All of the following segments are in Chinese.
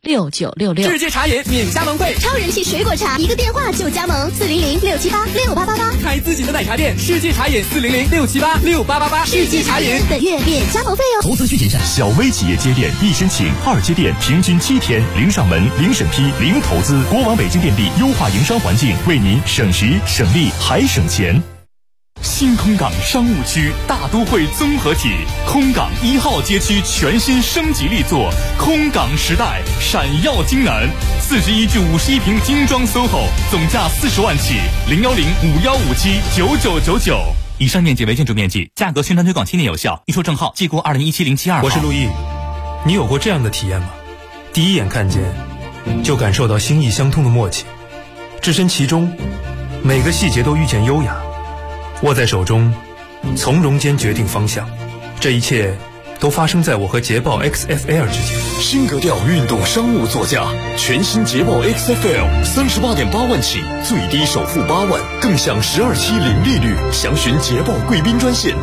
6966。 世界茶饮免加盟费， 超人气水果茶，一个电话就加盟，400-678-6888。 开自己的奶茶店，世界茶饮400-678-6888。世界茶饮本月免加盟费哦。 投资需谨慎。小微企业接店一申请2接店，平均7天，零上门、零审批、零投资。国网北京电力优化营商环境，为您省时省力还省钱。新空港商务区大都会综合体，空港1号街区全新升级力作，空港时代闪耀京南，41至51平精装 SOHO， 总价40万起，010-5157-9999。以上面积为建筑面积，价格宣传推广7年有效，预售证号记过2017-072号。 我是陆毅，你有过这样的体验吗？第一眼看见，就感受到心意相通的默契，置身其中，每个细节都遇见优雅。握在手中，从容间决定方向，这一切都发生在我和捷豹 XFL 之间。 新格调运动商务座驾，全新捷豹 XFL 38.8万起，最低首付8万，更享12期零利率。详询捷豹贵宾专线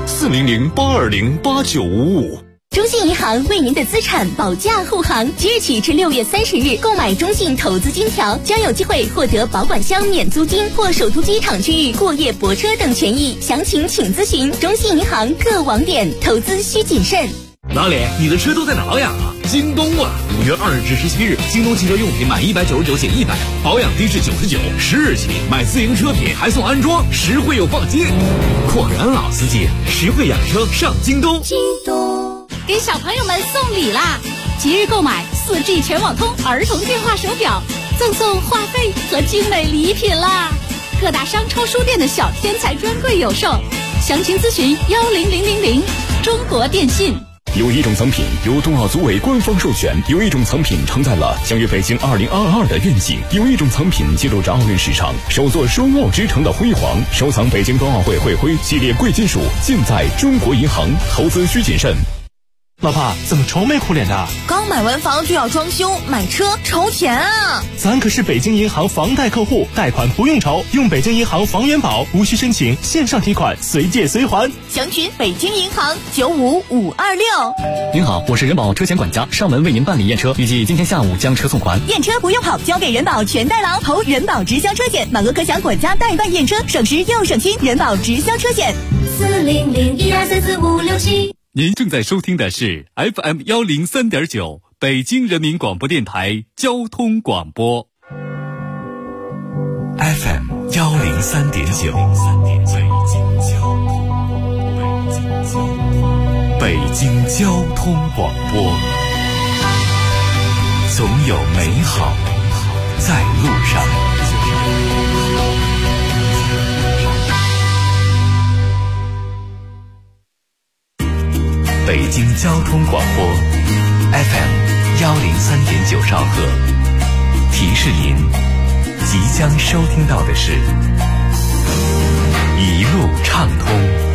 400-820-8955。 中信银行为您的资产保驾护航，即日起至6月30日，购买中信投资金条将有机会获得保管箱免租金或首都机场区域过夜泊车等权益。详情请咨询中信银行各网点。投资需谨慎。 老李，你的车都在哪养啊？京东啊！5月2日至17日，京东汽车用品满199减100，保养低至99，10日起买自营车品还送安装，实惠又放心。果然老司机，实惠养车上京东。 京东给小朋友们送礼啦！即日购买4G 全网通儿童电话手表，赠送话费和精美礼品啦！各大商超书店的小天才专柜有售，详情咨询10000。中国电信。 有一种藏品由冬奥组委官方授权，有一种藏品承载了相约北京2022的愿景，有一种藏品记录着奥运史上首座双奥之城的辉煌。收藏北京冬奥会会徽系列贵金属，尽在中国银行。投资需谨慎。 老婆，怎么愁眉苦脸的？ 刚买完房就要装修，买车愁钱啊！ 咱可是北京银行房贷客户，贷款不用愁，用北京银行房元宝，无需申请，线上提款，随借随还。 详询北京银行95526。 您好，我是人保车险管家，上门为您办理验车，预计今天下午将车送还。 验车不用跑，交给人保全代劳，投人保直销车险，满额可享管家代办验车，省时又省心。人保直销车险 40012344567。 您正在收听的是 FM 103.9北京人民广播电台交通广播。FM 103.9北京交通广播，总有美好在路上。北京交通广播 FM 103.9兆赫，提示您即将收听到的是一路畅通。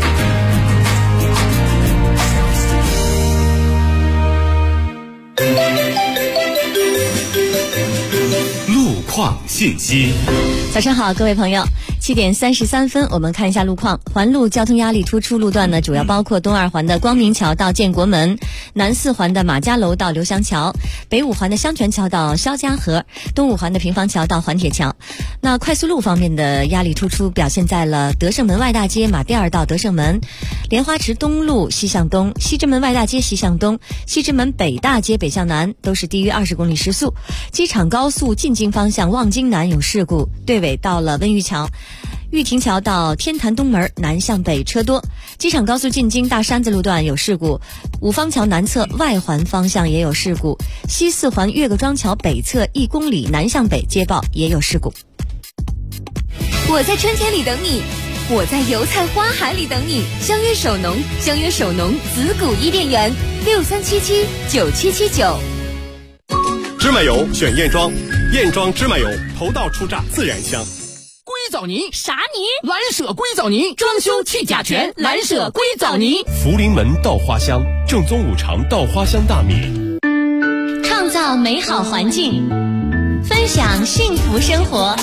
路况信息。 早上好，各位朋友。7点33分，我们看一下路况。环路交通压力突出路段呢，主要包括东2环的光明桥到建国门，南4环的马家楼到刘翔桥，北5环的香泉桥到肖家河，东5环的平房桥到环铁桥。那快速路方面的压力突出表现在了德胜门外大街马甸儿到德胜门，莲花池东路西向东，西直门外大街西向东，西直门北大街北向南都是低于20公里时速。机场高速进京方向望京南有事故，队尾到了温榆桥。玉亭桥到天坛东门南向北车多，机场高速进京大山子路段有事故，五方桥南侧外环方向也有事故，西4环岳各庄桥北侧1公里南向北接报也有事故。 我在春天里等你，我在油菜花海里等你。相约首农，相约首农紫谷伊甸园，63779779。 芝麻油选燕庄，燕庄芝麻油头道出榨自然香。 硅藻泥啥泥？ 蓝舍硅藻泥，装修去甲醛，蓝舍硅藻泥。 福临门稻花香，正宗5常稻花香大米。 创造美好环境，分享幸福生活。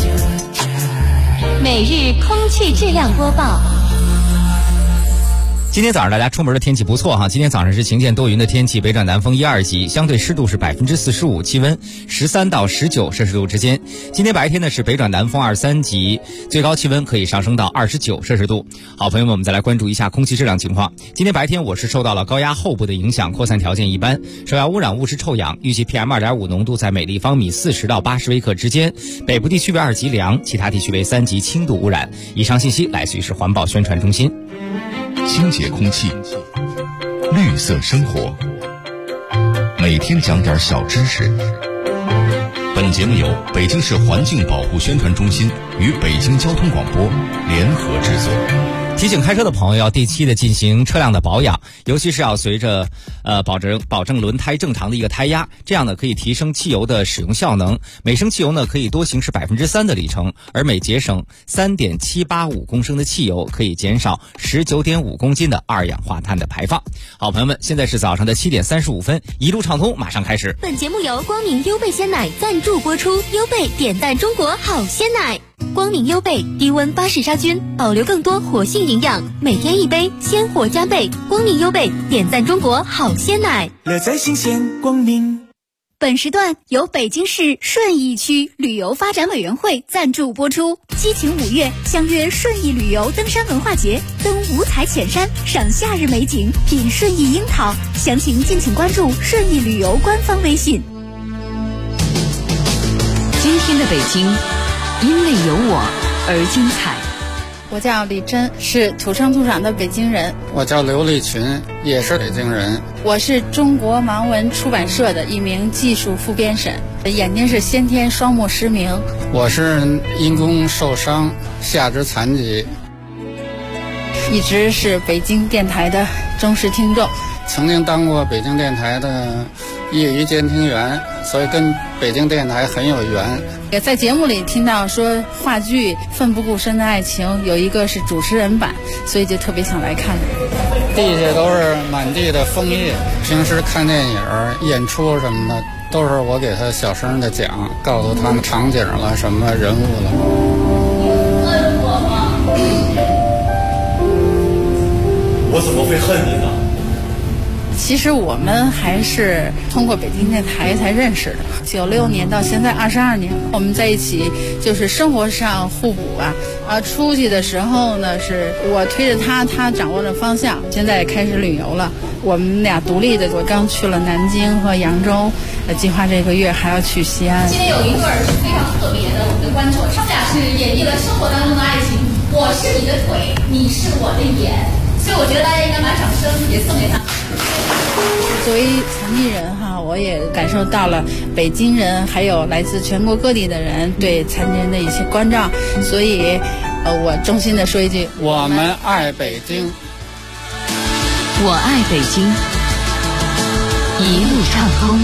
每日空气质量播报。 今天早上大家出门的天气不错哈，今天早上是晴间多云的天气，北转南风1、2级，相对湿度是45%，气温13到19摄氏度之间。今天白天呢是北转南风2、3级，最高气温可以上升到29摄氏度。好，朋友们，我们再来关注一下空气质量情况。今天白天我市受到了高压后部的影响，扩散条件一般，首要污染物是臭氧，预计 PM2.5 浓度在每立方米40到80微克之间，北部地区为2级良，其他地区为3级轻度污染。以上信息来自于市环保宣传中心。 清洁空气，绿色生活，每天讲点小知识。本节目由北京市环境保护宣传中心与北京交通广播联合制作。 提醒开车的朋友要定期的进行车辆的保养，尤其是要随着保证轮胎正常的一个胎压，这样呢可以提升汽油的使用效能。每升汽油呢可以多行驶3%的里程，而每节省3.785公升的汽油，可以减少19.5公斤的二氧化碳的排放。好，朋友们，现在是早上的7点35分，一路畅通马上开始。 本节目由光明优贝鲜奶赞助播出，优贝点赞中国好鲜奶。光明优贝低温巴氏杀菌，保留更多活性营养，每天一杯，鲜活加倍。光明优贝点赞中国好鲜奶， 乐在新鲜光明。 本时段由北京市顺义区旅游发展委员会赞助播出。激情5月，相约顺义旅游登山文化节，登五彩浅山，赏夏日美景，品顺义樱桃。详情敬请关注顺义旅游官方微信。 今天的北京因为有我而精彩。 我叫李珍，是土生土长的北京人。 我叫刘立群，也是北京人。 我是中国盲文出版社的一名技术副编审，眼睛是先天双目失明。 我是因公受伤，下肢残疾， 一直是北京电台的忠实听众。 曾经当过北京电台的业余监听员，所以跟北京电台很有缘。 也在节目里听到说话剧《奋不顾身的爱情》有一个是主持人版，所以就特别想来看。 地下都是满地的枫叶，平时看电影演出什么的都是我给他小声的讲，告诉他们场景了什么人物了。 恨我吗？ 我怎么会恨你呢？ 其实我们还是通过北京电台才认识的，96年到现在22年，我们在一起就是生活上互补吧。出去的时候呢，是我推着他，他掌握着方向。现在也开始旅游了，我们俩独立的，我刚去了南京和扬州，计划这个月还要去西安。 今天有一对是非常特别的，我们的观众，他们俩是演绎了生活当中的爱情，我是你的腿，你是我的眼，所以我觉得大家应该把掌声也送给他。 作为残疾人哈，我也感受到了北京人还有来自全国各地的人对残疾人的一些关照，所以我衷心的说一句， 我们爱北京， 我爱北京，一路畅通。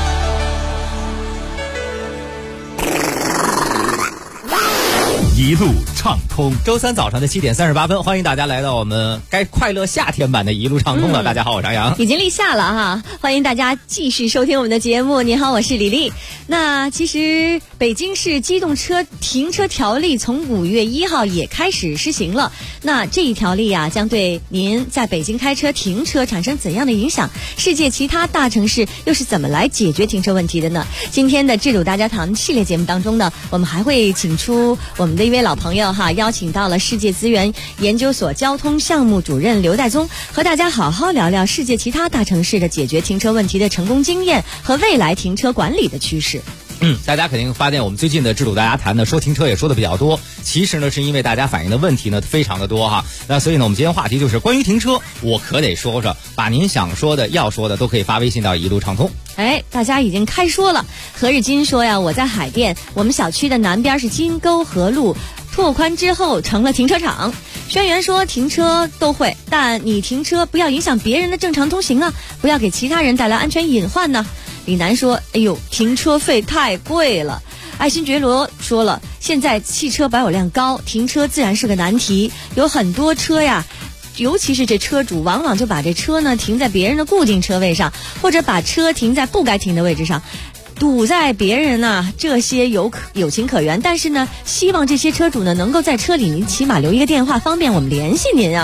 一路畅通。周三早上的7点38分，欢迎大家来到我们该快乐夏天版的一路畅通了。大家好，我是张扬， 已经立夏了哈，欢迎大家继续收听我们的节目。你好，我是李丽。那其实北京市机动车停车条例从5月1号也开始施行了。那这一条例啊，将对您在北京开车停车产生怎样的影响？世界其他大城市又是怎么来解决停车问题的呢？今天的智堵大家谈系列节目当中呢，我们还会请出我们的一位老朋友哈，邀请到了世界资源研究所交通项目主任刘代宗，和大家好好聊聊世界其他大城市的解决停车问题的成功经验和未来停车管理的趋势。 大家肯定发现我们最近的智堵大家谈呢，说停车也说的比较多，其实呢是因为大家反映的问题呢非常的多哈。那所以呢，我们今天话题就是关于停车，我可得说说，把您想说的要说的都可以发微信到一路畅通。 大家已经开说了。何日金说呀，我在海淀，我们小区的南边是金沟河路，拓宽之后成了停车场。轩辕说停车都会，但你停车不要影响别人的正常通行啊，不要给其他人带来安全隐患呢。李楠说，哎呦，停车费太贵了。爱新觉罗说了，现在汽车保有量高，停车自然是个难题，有很多车呀，尤其是这车主往往就把这车呢停在别人的固定车位上，或者把车停在不该停的位置上，堵在别人呢，这些有情可原，但是呢，希望这些车主呢能够在车里您起码留一个电话，方便我们联系您啊。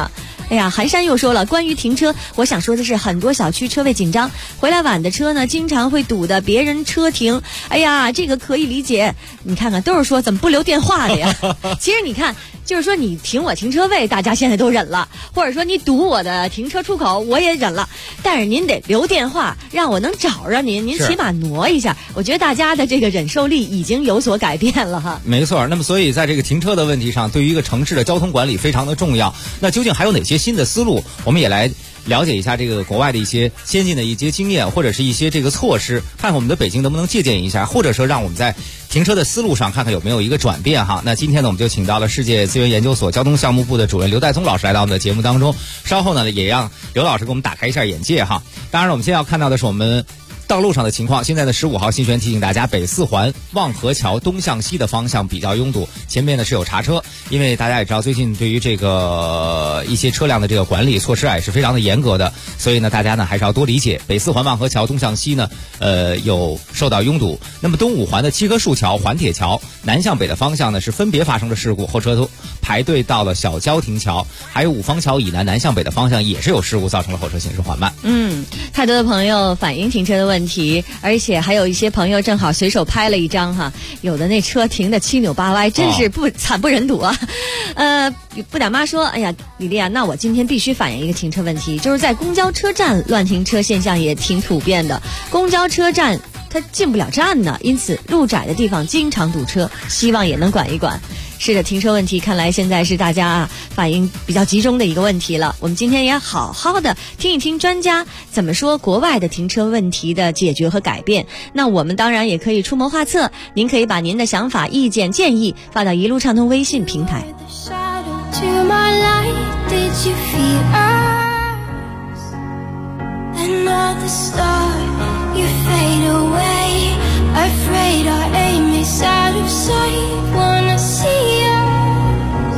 哎呀，寒山又说了，关于停车，我想说的是，很多小区车位紧张，回来晚的车呢，经常会堵的别人车停。哎呀，这个可以理解。你看看，都是说怎么不留电话的呀？其实你看，就是说你停我停车位，大家现在都忍了，或者说你堵我的停车出口，我也忍了。但是您得留电话，让我能找着您，您起码挪一下。我觉得大家的这个忍受力已经有所改变了哈。 没错，那么所以在这个停车的问题上，对于一个城市的交通管理非常的重要。那究竟还有哪些新的思路？我们也来了解一下这个国外的一些先进的一些经验，或者是一些这个措施，看看我们的北京能不能借鉴一下，或者说让我们在停车的思路上看看有没有一个转变哈。那今天呢，我们就请到了世界资源研究所交通项目部的主任刘代宗老师来到我们的节目当中。稍后呢，也让刘老师给我们打开一下眼界哈。当然了，我们现在要看到的是我们道路上的情况。现在的15号新宣提醒大家，北四环望河桥东向西的方向比较拥堵，前面呢是有查车。因为大家也知道，最近对于这个一些车辆的这个管理措施也是非常的严格的，所以呢大家呢还是要多理解。北四环望河桥东向西呢有受到拥堵。那么东五环的七棵树桥、环铁桥南向北的方向呢是分别发生了事故，后车都排队到了小交亭桥，还有五方桥以南南向北的方向也是有事故，造成了后车行驶缓慢。 太多的朋友反映停车的问题，而且还有一些朋友正好随手拍了一张哈，有的那车停的七扭八歪，真是惨不忍睹啊。不打妈说，哎呀，李丽啊，那我今天必须反映一个停车问题，就是在公交车站乱停车现象也挺普遍的，公交车站它进不了站呢，因此路窄的地方经常堵车，希望也能管一管。是的，停车问题看来现在是大家反应比较集中的一个问题了。我们今天也好好的听一听专家怎么说国外的停车问题的解决和改变。那我们当然也可以出谋划策，您可以把您的想法、意见、建议发到一路畅通微信平台。 Afraid our aim is out of sight. Wanna see us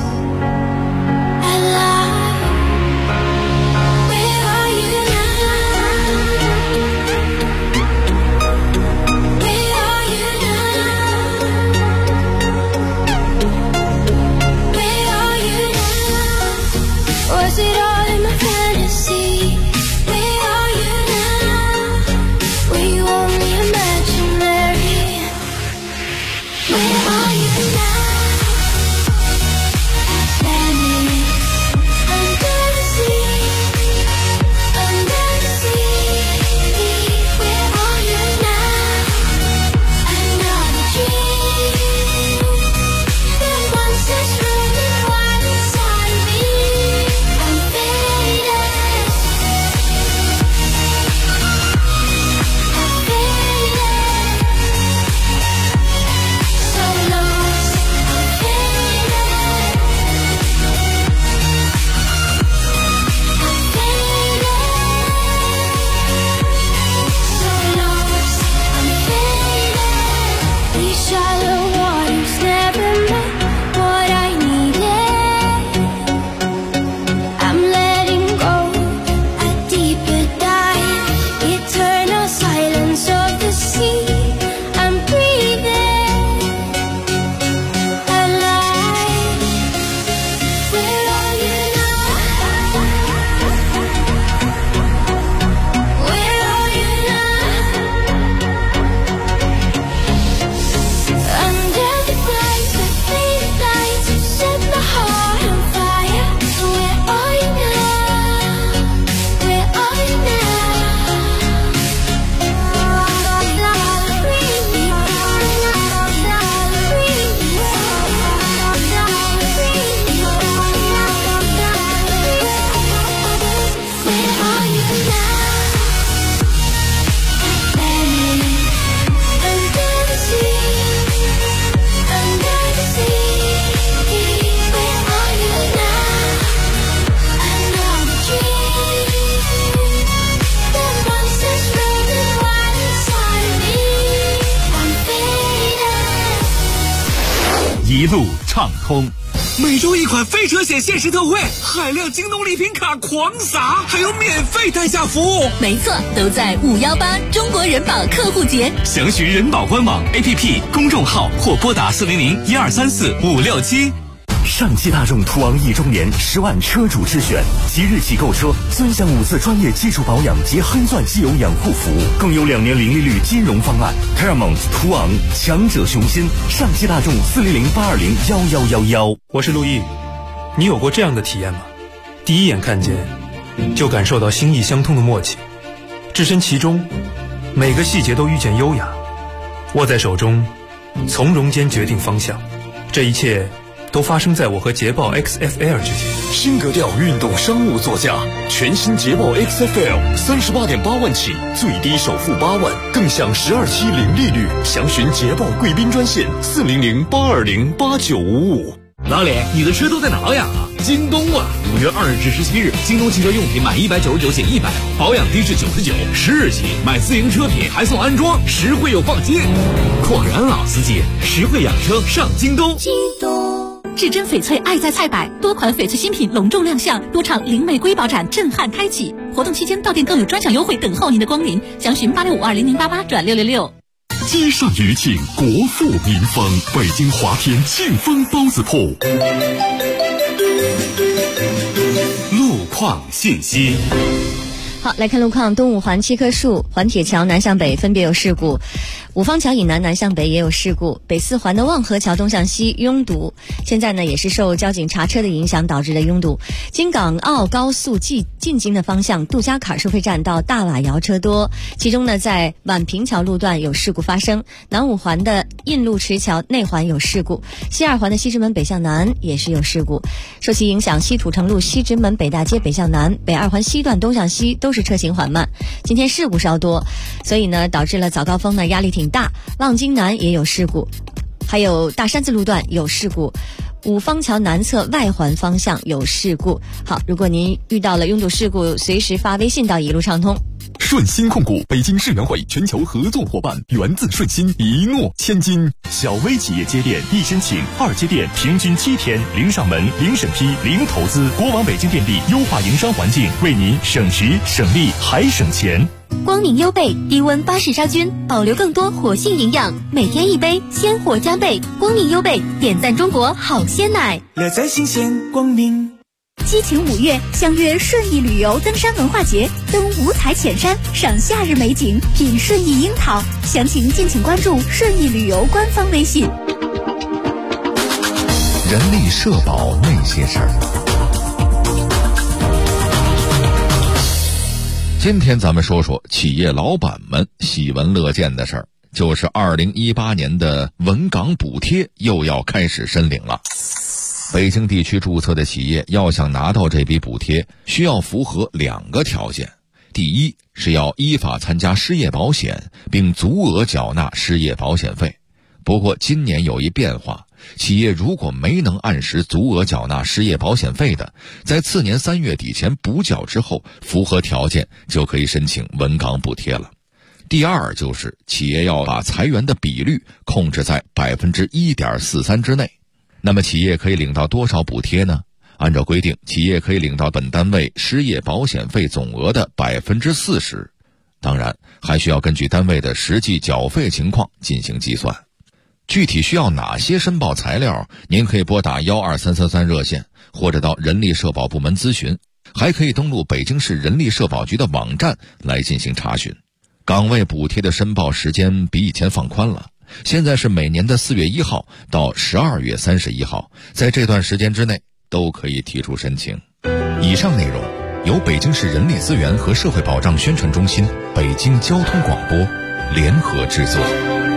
alive. Where are you now? Where are you now? Where are you now? Was it all in my fantasy? Where are you now? Were you only imaginary? Where are you now? Standing under the sea, under the sea. Where are you now? Another dream that once has running wild inside of me. I'm faded, I'm faded. So lost, I'm faded. I'm faded. So lost, I'm faded. These shallow waters never met what I needed. I'm letting go a deeper dive. Eternal silence of the sea. I'm breathing alive. Where are you now? Where are you now? Under the lights, the faded lights, you set my heart on fire. Where are you now? Where are you now? 一路畅通。每周一款非车险限时特惠，海量京东礼品卡狂撒，还有免费代驾服务。 没错，都在518中国人保客户节。 详询人保官网、APP、公众号或拨打400-1234-567。 上汽大众途昂1周年10万车主之选，即日起购车尊享5次专业技术保养及黑钻机油养护服务，更有2年零利率金融方案。Paramount 途昂，强者雄心。上汽大众400-820-1111。 我是陆毅，你有过这样的体验吗？第一眼看见，就感受到心意相通的默契，置身其中，每个细节都遇见优雅，握在手中，从容间决定方向。这一切都发生在我和捷豹 XFL 之间。 新格调运动商务座驾，全新捷豹 XFL 38.8万起，最低首付8万，更享12期零利率。详询捷豹贵宾专线400-820-8955。 老李，你的车都在哪呀？京东啊！5月2日至17日，京东汽车用品满199减100，保养低至99，10日起买自营车品还送安装，实惠又放心。果然老司机，实惠养车上京东。 京东至臻翡翠爱在菜百，多款翡翠新品隆重亮相，多场零玫瑰宝展震撼开启。活动期间到店更有专享优惠等候您的光临，详询86520088转666。 接上余庆，国富民丰，北京华天庆丰包子铺。 路况信息。 好，来看路况。东五环7棵树环铁桥南向北分别有事故，五方桥以南南向北也有事故，北四环的望河桥东向西拥堵，现在呢也是受交警查车的影响导致的拥堵。京港澳高速进京的方向杜家坎收费站到大瓦窑车多，其中呢在宛平桥路段有事故发生，南五环的印路池桥内环有事故，西二环的西直门北向南也是有事故。受其影响，西土城路西直门北大街北向南、北二环西段东向西都是车行缓慢，今天事故稍多，所以呢导致了早高峰呢压力挺大。望京南也有事故，还有大山子路段有事故，五方桥南侧外环方向有事故。好，如果您遇到了拥堵事故，随时发微信到一路畅通。 顺鑫控股北京世园会全球合作伙伴，源自顺鑫，一诺千金。 小微企业接电一申请，2接电平均7天，零上门、零审批、零投资。国网北京电力优化营商环境，为您省时省力还省钱。 光明优贝低温巴氏杀菌，保留更多活性营养，每天一杯，鲜活加倍。光明优贝点赞中国好鲜奶， 乐在新鲜光明。 激情5月，相约顺义旅游登山文化节，登五彩浅山，赏夏日美景，品顺义樱桃。详情敬请关注顺义旅游官方微信。 人力社保那些事儿。今天咱们说说企业老板们喜闻乐见的事儿，就是2018年的文岗补贴又要开始申领了。北京地区注册的企业要想拿到这笔补贴，需要符合2个条件。第一，是要依法参加失业保险，并足额缴纳失业保险费。不过今年有一变化，企业如果没能按时足额缴纳失业保险费的，在次年3月底前补缴之后，符合条件就可以申请文岗补贴了。第二，就是企业要把裁员的比率控制在 1.43% 之内。那么企业可以领到多少补贴呢？按照规定，企业可以领到本单位失业保险费总额的 40%， 当然还需要根据单位的实际缴费情况进行计算。具体需要哪些申报材料，您可以拨打12333热线，或者到人力社保部门咨询，还可以登录北京市人力社保局的网站来进行查询。岗位补贴的申报时间比以前放宽了，现在是每年的4月1号到12月31号，在这段时间之内都可以提出申请。以上内容由北京市人力资源和社会保障宣传中心、北京交通广播联合制作。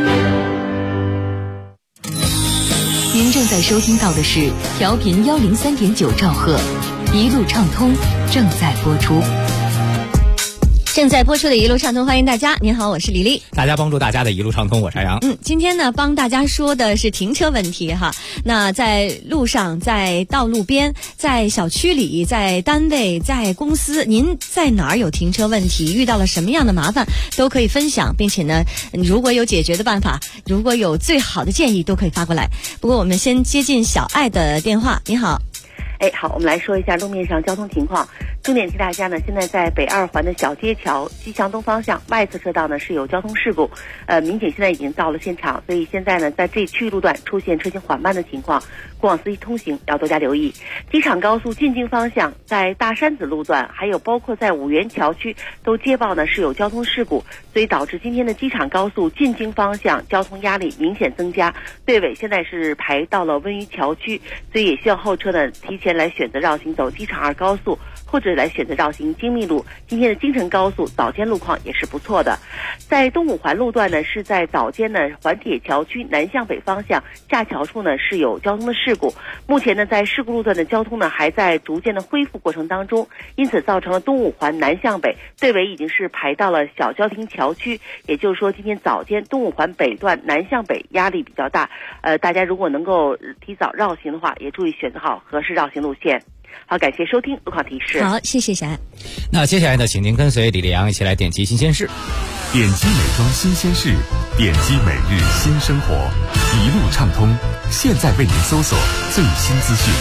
您正在收听到的是调频103.9兆赫，一路畅通正在播出。 正在播出的一路畅通，欢迎大家。您好，我是李丽。 大家帮助大家的一路畅通，我是杨。 今天呢，帮大家说的是停车问题哈。那在路上，在道路边，在小区里，在单位，在公司，您在哪儿有停车问题？遇到了什么样的麻烦，都可以分享，并且呢，如果有解决的办法，如果有最好的建议，都可以发过来。不过我们先接近小爱的电话。你好。 好，我们来说一下路面上交通情况。 重点提大家呢，现在在北二环的小街桥西向东方向外侧车道呢是有交通事故，民警现在已经到了现场，所以现在呢在这区域路段出现车行缓慢的情况，过往司机通行要多加留意。机场高速进京方向在大山子路段，还有包括在五元桥区都接报呢是有交通事故，所以导致今天的机场高速进京方向交通压力明显增加，队尾现在是排到了温榆桥区，所以也需要后车呢提前来选择绕行走机场2高速，或者来选择绕行京密路。今天的京承高速早间路况也是不错的。在东五环路段呢，是在早间呢环铁桥区南向北方向下桥处呢是有交通的事故，目前呢在事故路段的交通呢还在逐渐的恢复过程当中，因此造成了东五环南向北队尾已经是排到了小交亭桥区，也就是说今天早间东五环北段南向北压力比较大，大家如果能够提早绕行的话，也注意选择好合适绕行路线。好，感谢收听路况提示。 好，谢谢小爱。 那接下来呢，请您跟随李丽阳一起来点击新鲜事。 点击美妆新鲜事，点击每日新生活，一路畅通。现在为您搜索最新资讯。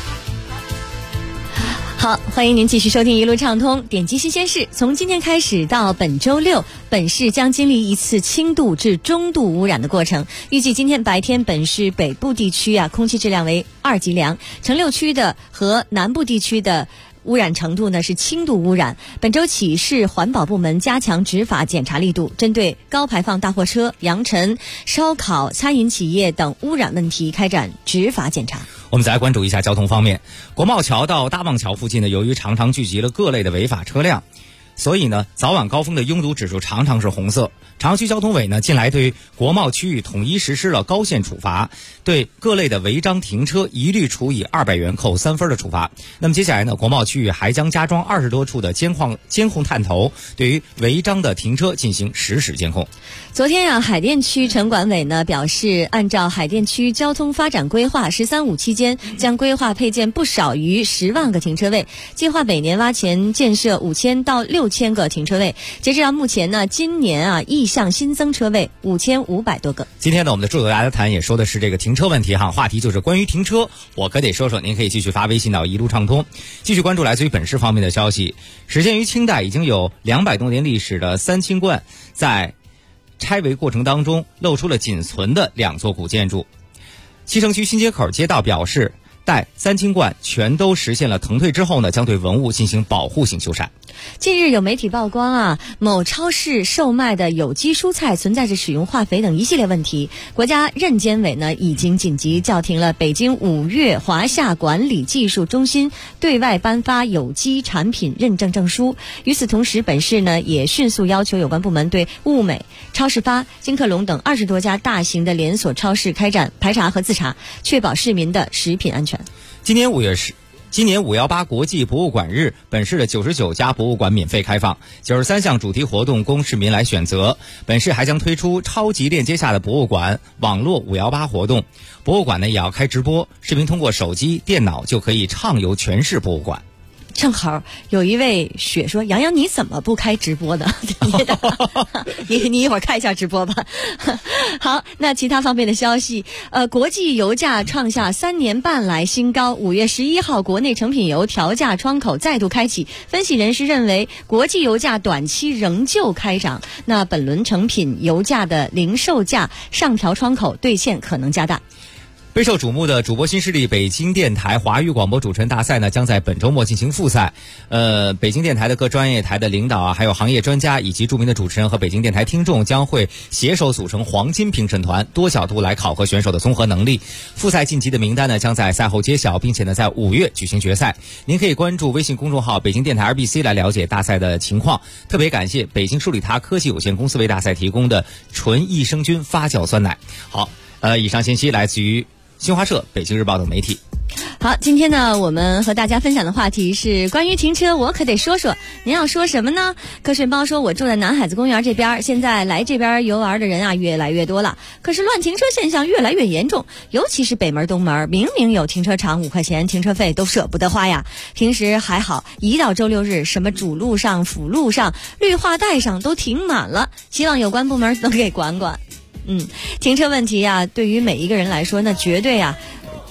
好，欢迎您继续收听一路畅通，点击新鲜事。从今天开始到本周六，本市将经历一次轻度至中度污染的过程。预计今天白天，本市北部地区空气质量为2级良，城六区的和南部地区的污染程度呢是轻度污染。本周起，市环保部门加强执法检查力度，针对高排放大货车、扬尘、烧烤、餐饮企业等污染问题开展执法检查。 我们再来关注一下交通方面，国贸桥到大望桥附近呢，由于常常聚集了各类的违法车辆，所以呢早晚高峰的拥堵指数常常是红色。长区交通委呢近来对国贸区域统一实施了高限处罚，对各类的违章停车一律处以200元扣3分的处罚。那么接下来呢，国贸区域还将加装20多处的监控探头，对于违章的停车进行实时监控。 昨天海淀区城管委呢表示，按照海淀区交通发展规划，“13五”期间将规划配建不少于10万个停车位，计划每年挖潜建设5000到6000个停车位。截至到目前呢，今年意向新增车位5500多个。 今天呢，我们的驻德大家谈也说的是这个停车问题话题就是关于停车，我可得说说。您可以继续发微信到一路畅通，继续关注来自于本市方面的消息。始建于清代，已经有200多年历史的三清观，在拆违过程当中露出了仅存的2座古建筑。西城区新街口街道表示，待三清观全都实现了腾退之后呢，将对文物进行保护性修缮。 近日有媒体曝光某超市售卖的有机蔬菜存在着使用化肥等一系列问题。国家认监委呢已经紧急叫停了北京5月华夏管理技术中心对外颁发有机产品认证证书。与此同时，本市呢也迅速要求有关部门对物美、超市发、金客隆等20多家大型的连锁超市开展排查和自查，确保市民的食品安全。 今年518国际博物馆日，本市的99家博物馆免费开放，93项主题活动供市民来选择。本市还将推出超级链接下的博物馆网络518活动，博物馆呢也要开直播，市民通过手机、电脑就可以畅游全市博物馆。 正好有一位雪说，洋洋你怎么不开直播的？你一会儿开一下直播吧。好，那其他方面的消息，国际油价创下3年半来新高，5月11号国内成品油调价窗口再度开启，分析人士认为国际油价短期仍旧开涨，那本轮成品油价的零售价上调窗口兑现可能加大。 备受瞩目的主播新势力北京电台华语广播主持人大赛呢，将在本周末进行复赛。北京电台的各专业台的领导还有行业专家以及著名的主持人和北京电台听众将会携手组成黄金评审团，多角度来考核选手的综合能力。复赛晋级的名单呢，将在赛后揭晓，并且呢，在5月举行决赛。您可以关注微信公众号北京电台 RBC 来了解大赛的情况。特别感谢北京舒利他科技有限公司为大赛提供的纯益生菌发酵酸奶。好，以上信息来自于新华社、北京日报等媒体。 好，今天呢，我们和大家分享的话题是关于停车，我可得说说。您要说什么呢？瞌睡猫说，我住在南海子公园这边，现在来这边游玩的人越来越多了，可是乱停车现象越来越严重，尤其是北门、东门，明明有停车场5块钱停车费都舍不得花呀。平时还好，一到周六日，什么主路上、辅路上、绿化带上都停满了，希望有关部门能给管管。停车问题对于每一个人来说，那绝对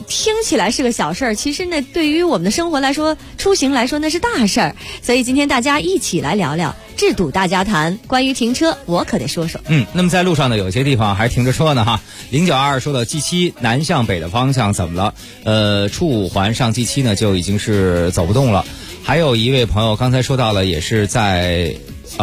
听起来是个小事儿，其实呢，对于我们的生活来说，出行来说那是大事儿。所以今天大家一起来聊聊制堵大家谈，关于停车，我可得说说。 那么在路上呢，有些地方还停着车呢哈。0922说到 G7 南向北的方向怎么了？出5环上 G7 呢就已经是走不动了。还有一位朋友刚才说到了，也是在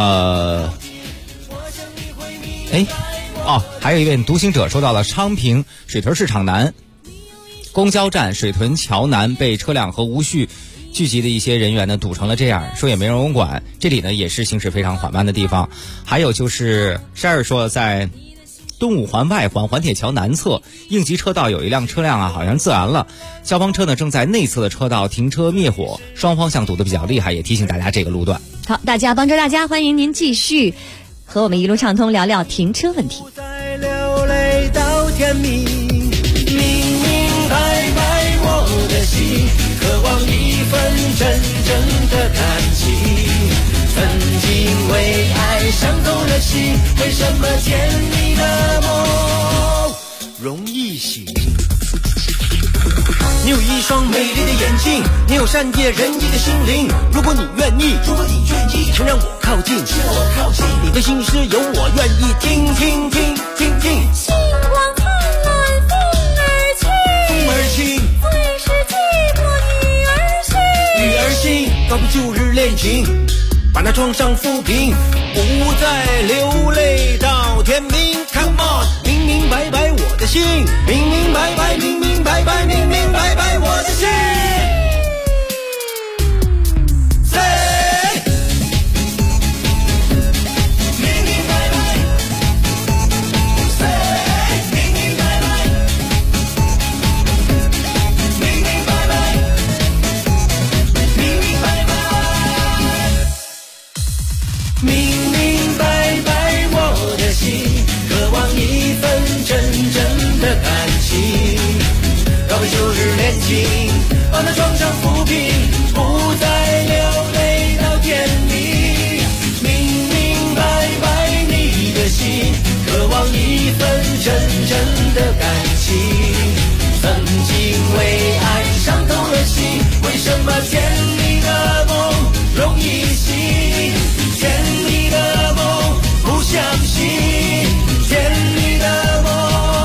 还有一位独行者说到了昌平水屯市场南公交站水屯桥南被车辆和无序聚集的一些人员呢堵成了这样，说也没人管，这里呢也是行驶非常缓慢的地方。还有就是山儿说在东5环外环环铁桥南侧应急车道有一辆车辆好像自燃了，消防车呢正在内侧的车道停车灭火，双方向堵得比较厉害，也提醒大家这个路段。 好，大家帮助大家，欢迎您继续和我们一路畅通聊聊停车问题。 流泪到天明，明明白白我的心，渴望一份真正的感情。曾经为爱伤透了心，为什么甜蜜的梦容易醒？你有一双美丽的眼睛，你有善解人意的心灵。如果你愿意，请让我靠近，你的心事有我愿意听听听听听。 星光灿烂，风儿轻，最是寂寞女儿心， 告别旧日恋情，把那创伤抚平，不再流泪到天明。Come on， 明明白白我的心，明明白白，明明白白，明明白白我的心。就是恋情，把那创伤抚平，不再流泪到天明。明明白白你的心，渴望一份真正的感情。曾经为爱伤透了心，为什么甜蜜的梦容易醒？甜蜜的梦不相信，甜蜜的梦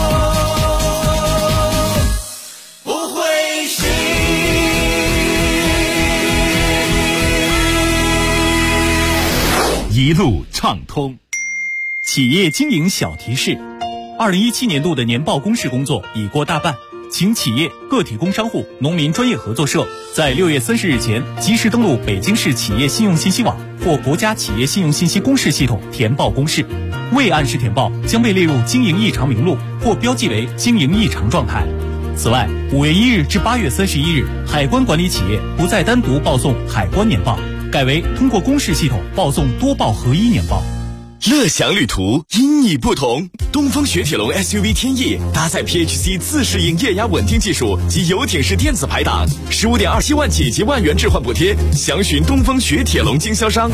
一路畅通。企业经营小提示：2017年度的年报公示工作已过大半，请企业、个体工商户、农民专业合作社在6月30日前及时登录北京市企业信用信息网或国家企业信用信息公示系统填报公示，未按时填报将被列入经营异常名录或标记为经营异常状态。此外，5月1日至8月31日，海关管理企业不再单独报送海关年报，改为通过公示系统报送多报合一年报。 乐享旅途因你不同，东风雪铁龙 SUV 天翼搭载 PHC 自适应液压稳定技术及游艇式电子排档，15.27万起及万元置换补贴，详询东风雪铁龙经销商。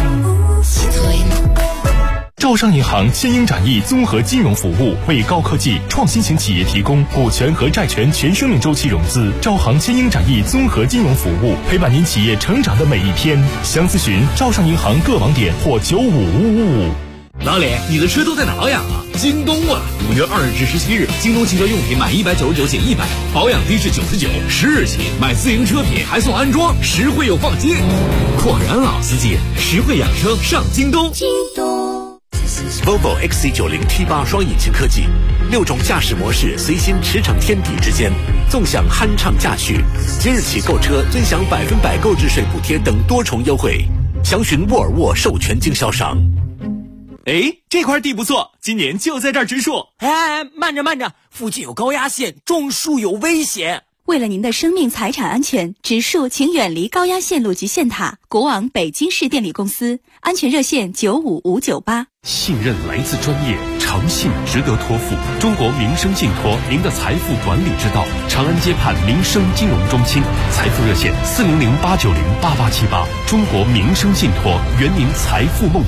招商银行千英展翼综合金融服务，为高科技创新型企业提供股权和债权全生命周期融资。招行千英展翼综合金融服务，陪伴您企业成长的每一天。详咨询招商银行各网点或95555。 老李，你的车都在哪呀？京东啊！5月2日至17日，京东汽车用品满199减100，保养低至99，10日起买自行车品还送安装，实惠又放心。果然老司机，实惠养车上京东。 京东。 Volvo XC90 T8 双引擎科技，6种驾驶模式随心驰骋天地之间，纵享酣畅驾趣。即日起购车尊享100%购置税补贴等多重优惠，详询沃尔沃授权经销商。 哎，这块地不错，今年就在这儿植树。 哎，慢着，附近有高压线，种树有危险。 为了您的生命财产安全，植树请远离高压线路及线塔。国网北京市电力公司安全热线95598。 信任来自专业，诚信值得托付。中国民生信托，您的财富管理之道。长安街畔民生金融中心，财富热线400-890-8878。中国民生信托，圆您财富梦想。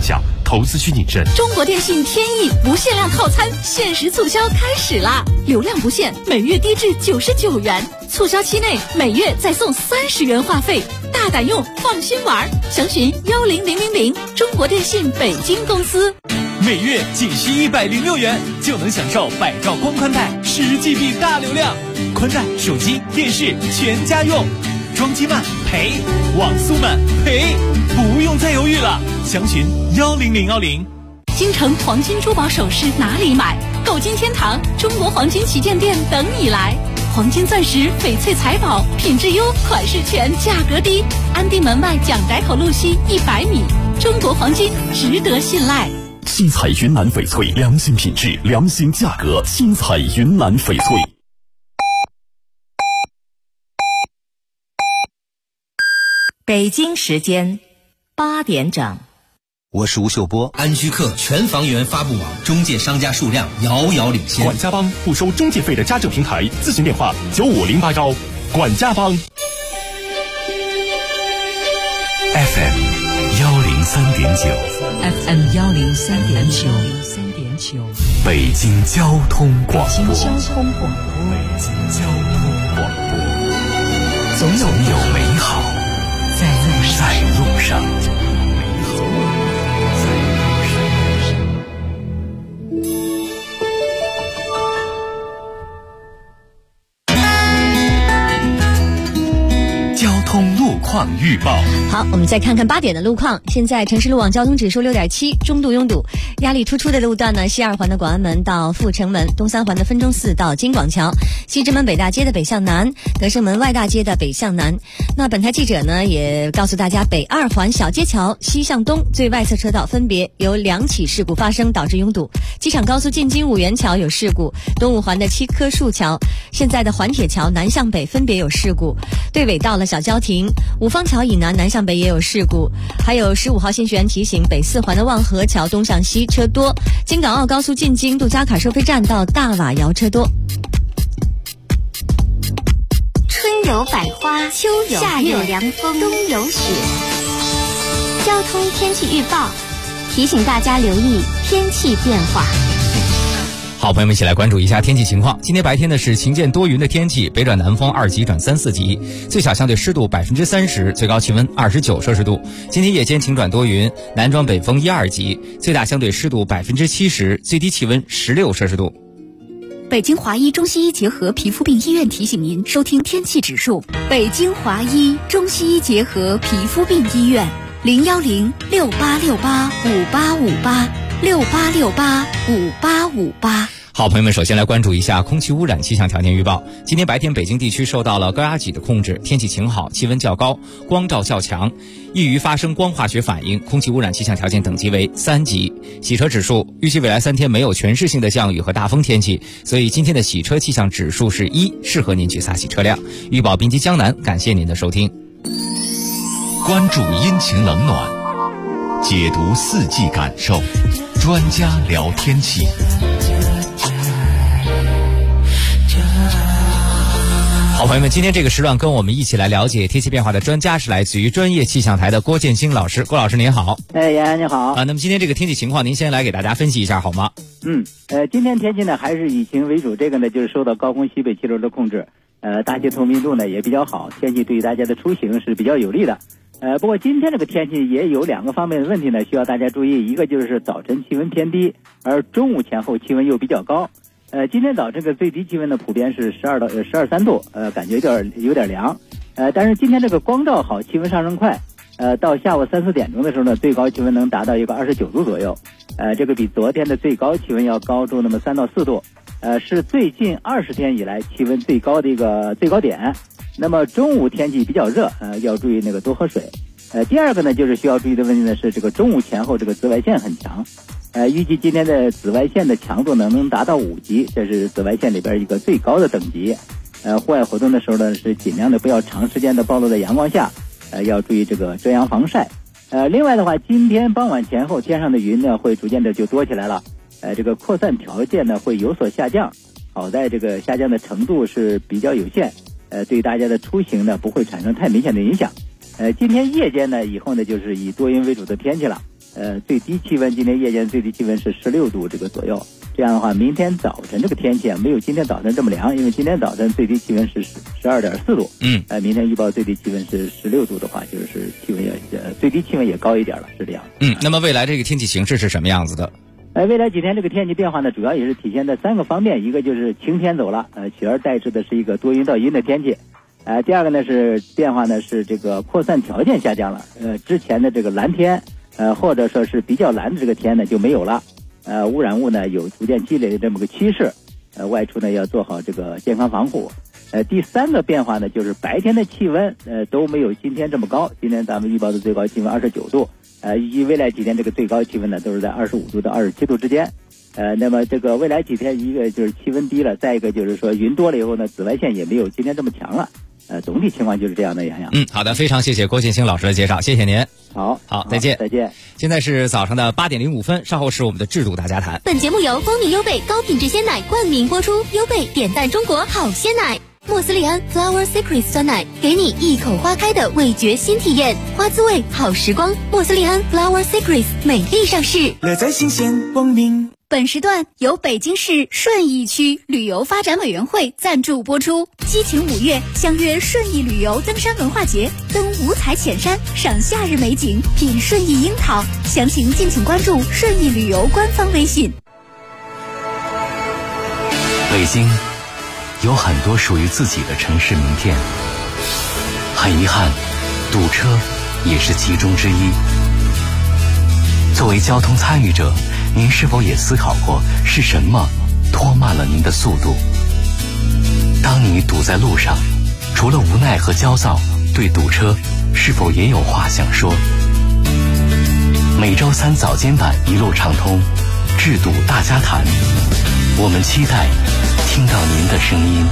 投资需谨慎。 中国电信天翼不限量套餐限时促销开始啦，流量不限，每月低至99元，促销期内每月再送30元话费，大胆用，放心玩。详询10000，中国电信北京公司。 每月仅需106元就能享受百兆光宽带10GB 大流量，宽带、手机、电视全家用，装机慢赔，网速慢赔，不用再犹豫了。详询10010。 京城黄金珠宝首饰哪里买？购金天堂中国黄金旗舰店等你来。黄金钻石、翡翠财宝，品质优，款式全，价格低。安定门外蒋宅口路西100米，中国黄金值得信赖。 新彩云南翡翠，良心品质，良心价格。新彩云南翡翠。 北京时间8点整。 我是吴秀波。安居客全房源发布网中介商家数量遥遥领先。 管家帮不收中介费的家政平台，咨询电话9508管家帮。FM 103.9 北京交通广播。总有美好在路上。交通路况预报。 好，我们再看看8点的路况。现在城市路网交通指数6.7，中度拥堵。压力突出的路段呢，西2环的广安门到阜成门，东3环的分钟寺到金广桥，西直门北大街的北向南，德胜门外大街的北向南。那本台记者呢也告诉大家，北2环小街桥西向东最外侧车道分别有2起事故发生，导致拥堵。机场高速进京五元桥有事故，东5环的7棵树桥，现在的环铁桥南向北分别有事故，队尾到了小交亭，五方桥以南南向北也有事故。还有15号信息员提醒，北4环的望河桥东向西车多，京港澳高速进京杜家坎收费站到大瓦窑车多。 春有百花，秋有夏有凉风，冬有雪。交通天气预报提醒大家留意天气变化。 好，朋友们一起来关注一下天气情况。今天白天呢是晴间多云的天气，北转南风2级转3、4级，最小相对湿度30%，最高气温29摄氏度。今天夜间晴转多云，南转北风1、2级，最大相对湿度70%，最低气温16摄氏度。 北京华医中西医结合皮肤病医院提醒您收听天气指数。北京华医中西医结合皮肤病医院，0106868585858。 好，朋友们，首先来关注一下空气污染气象条件预报。今天白天北京地区受到了高压脊的控制，天气晴好，气温较高，光照较强，易于发生光化学反应，空气污染气象条件等级为3级。洗车指数，预计未来3天没有全市性的降雨和大风天气，所以今天的洗车气象指数是1，适合您去擦洗车辆。预报滨吉江南，感谢您的收听。 关注阴晴冷暖，解读四季感受，专家聊天气。 好，朋友们，今天这个时段跟我们一起来了解天气变化的专家是来自于专业气象台的郭建新老师。郭老师您好。 严安你好。 那么今天这个天气情况您先来给大家分析一下好吗？ 今天天气呢还是以晴为主，这个呢就是受到高空西北气流的控制，大气透明度呢也比较好，天气对于大家的出行是比较有利的。不过今天这个天气也有2个方面的问题呢，需要大家注意。一个就是早晨气温偏低，而中午前后气温又比较高。今天早晨这个最低气温呢普遍是12、3度，感觉有点凉。但是今天这个光照好，气温上升快。到下午3、4点钟的时候呢，最高气温能达到一个29度左右。这个比昨天的最高气温要高出那么3到4度。是最近20天以来气温最高的一个最高点。那么中午天气比较热，要注意那个多喝水。第二个呢，就是需要注意的问题呢是这个中午前后这个紫外线很强。预计今天的紫外线的强度呢能达到5级，这是紫外线里边一个最高的等级。户外活动的时候呢是尽量的不要长时间的暴露在阳光下，要注意这个遮阳防晒。另外的话，今天傍晚前后天上的云呢会逐渐的就多起来了，这个扩散条件呢会有所下降，好在这个下降的程度是比较有限，对大家的出行呢不会产生太明显的影响。今天夜间呢以后呢就是以多云为主的天气了， 最低气温今天夜间最低气温是16度这个左右。这样的话，明天早晨这个天气啊，没有今天早晨这么凉，因为今天早晨最低气温是12.4度。明天预报最低气温是16度的话，就是气温最低气温也高一点了，是这样。 那么未来这个天气形势是什么样子的？ 未来几天这个天气变化呢，主要也是体现在3个方面，一个就是晴天走了，取而代之的是一个多云到阴的天气。第二个呢是变化呢是这个扩散条件下降了，之前的这个蓝天，或者说是比较蓝的这个天呢就没有了，污染物呢有逐渐积累的这么个趋势，外出呢要做好这个健康防护。第3个变化呢就是白天的气温都没有今天这么高，今天咱们预报的最高气温29度，预计未来几天这个最高气温呢都是在25度到27度之间。那么这个未来几天，一个就是气温低了，再一个就是说云多了以后呢，紫外线也没有今天这么强了。总体情况就是这样的，洋洋。 好的，非常谢谢郭建兴老师的介绍，谢谢您。 好， 再见， 再见。 现在是早上的8点05分，稍后是我们的制度大家谈。 本节目由光明优贝高品质鲜奶冠名播出，优贝点赞中国好鲜奶。莫斯利安 Flower Secrets 酸奶，给你一口花开的味觉新体验，花滋味好时光。莫斯利安 Flower Secrets 美丽上市， 乐在新鲜光明。 本时段由北京市顺义区旅游发展委员会赞助播出。激情5月，相约顺义旅游登山文化节，登五彩浅山，赏夏日美景，品顺义樱桃。详情敬请关注顺义旅游官方微信。 北京有很多属于自己的城市名片，很遗憾，堵车也是其中之一。作为交通参与者，您是否也思考过是什么拖慢了您的速度？当你堵在路上，除了无奈和焦躁，对堵车是否也有话想说？每周3早间版一路畅通，制堵大家谈，我们期待听到您的声音。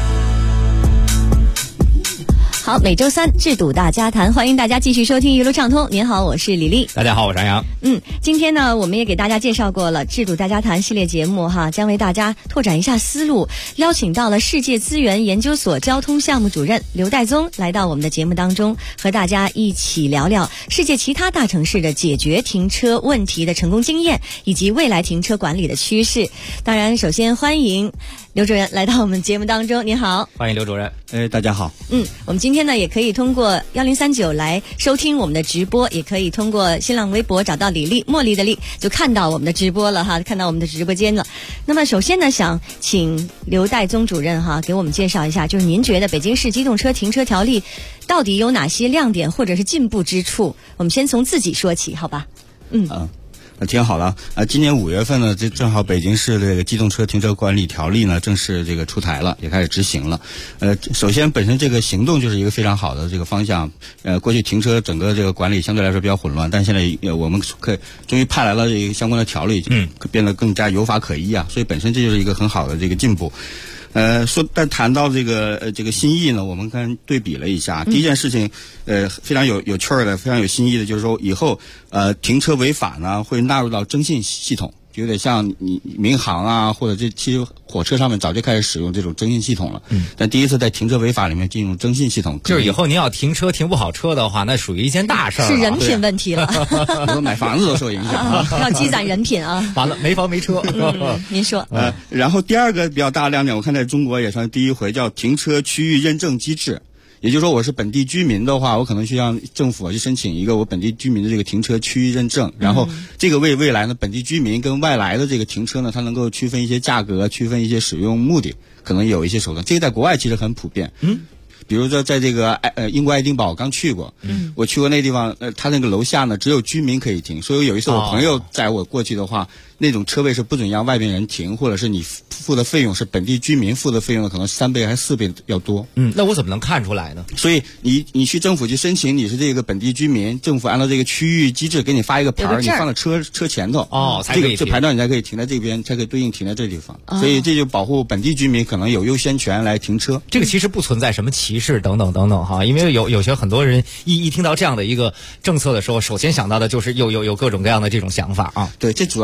好，每周3制堵大家谈，欢迎大家继续收听一路畅通。您好，我是李丽。 大家好，我是杨洋。 今天呢，我们也给大家介绍过了制堵大家谈系列节目哈，将为大家拓展一下思路，邀请到了世界资源研究所交通项目主任刘代宗来到我们的节目当中，和大家一起聊聊世界其他大城市的解决停车问题的成功经验，以及未来停车管理的趋势。当然，首先欢迎刘主任来到我们节目当中。您好。 欢迎刘主任。 大家好。 我们今天呢也可以通过1039来收听我们的直播，也可以通过新浪微博找到李丽，茉莉的丽，就看到我们的直播了哈，看到我们的直播间了。那么首先呢，想请刘代宗主任哈给我们介绍一下，就是您觉得北京市机动车停车条例到底有哪些亮点或者是进步之处？我们先从自己说起，好吧？ 挺好的今年5月份呢，这正好北京市这个机动车停车管理条例呢正式这个出台了，也开始执行了。首先本身这个行动就是一个非常好的这个方向。过去停车整个这个管理相对来说比较混乱，但现在我们终于派来了这个相关的条例，变得更加有法可依啊，所以本身这就是一个很好的这个进步。但谈到这个新意呢，我们刚对比了一下。第一件事情，非常有趣的，非常有新意的，就是说以后停车违法呢会纳入到征信系统，就有点像你民航啊或者这其实火车上面早就开始使用这种征信系统了。但第一次在停车违法里面进入征信系统， 就是以后您要停车停不好车的话，那属于一件大事儿， 是人品问题了。 比如买房子都受影响， 要积攒人品啊。 完了，没房没车。 您说。 然后第二个比较大的亮点，我看在中国也算第一回，叫停车区域认证机制。也就是说，我是本地居民的话，我可能去向政府去申请一个我本地居民的这个停车区域认证，然后这个未来呢，本地居民跟外来的这个停车呢，它能够区分一些价格，区分一些使用目的，可能有一些手段。这个在国外其实很普遍。比如说在这个英国爱丁堡，我刚去过，我去过那地方，他那个楼下呢只有居民可以停，所以有一次我朋友载我过去的话，那种车位是不准让外边人停，或者是你付的费用是本地居民付的费用的可能3倍还是4倍要多。 那我怎么能看出来呢？ 所以你去政府去申请你是这个本地居民，政府按照这个区域机制给你发一个牌儿，你放在车前头，这牌照你才可以停在这边，才可以对应停在这地方。所以这就保护本地居民可能有优先权来停车。 这个其实不存在什么歧视等等等等哈，因为有些很多人一听到这样的一个政策的时候，首先想到的就是有各种各样的这种想法啊。 对，这主要是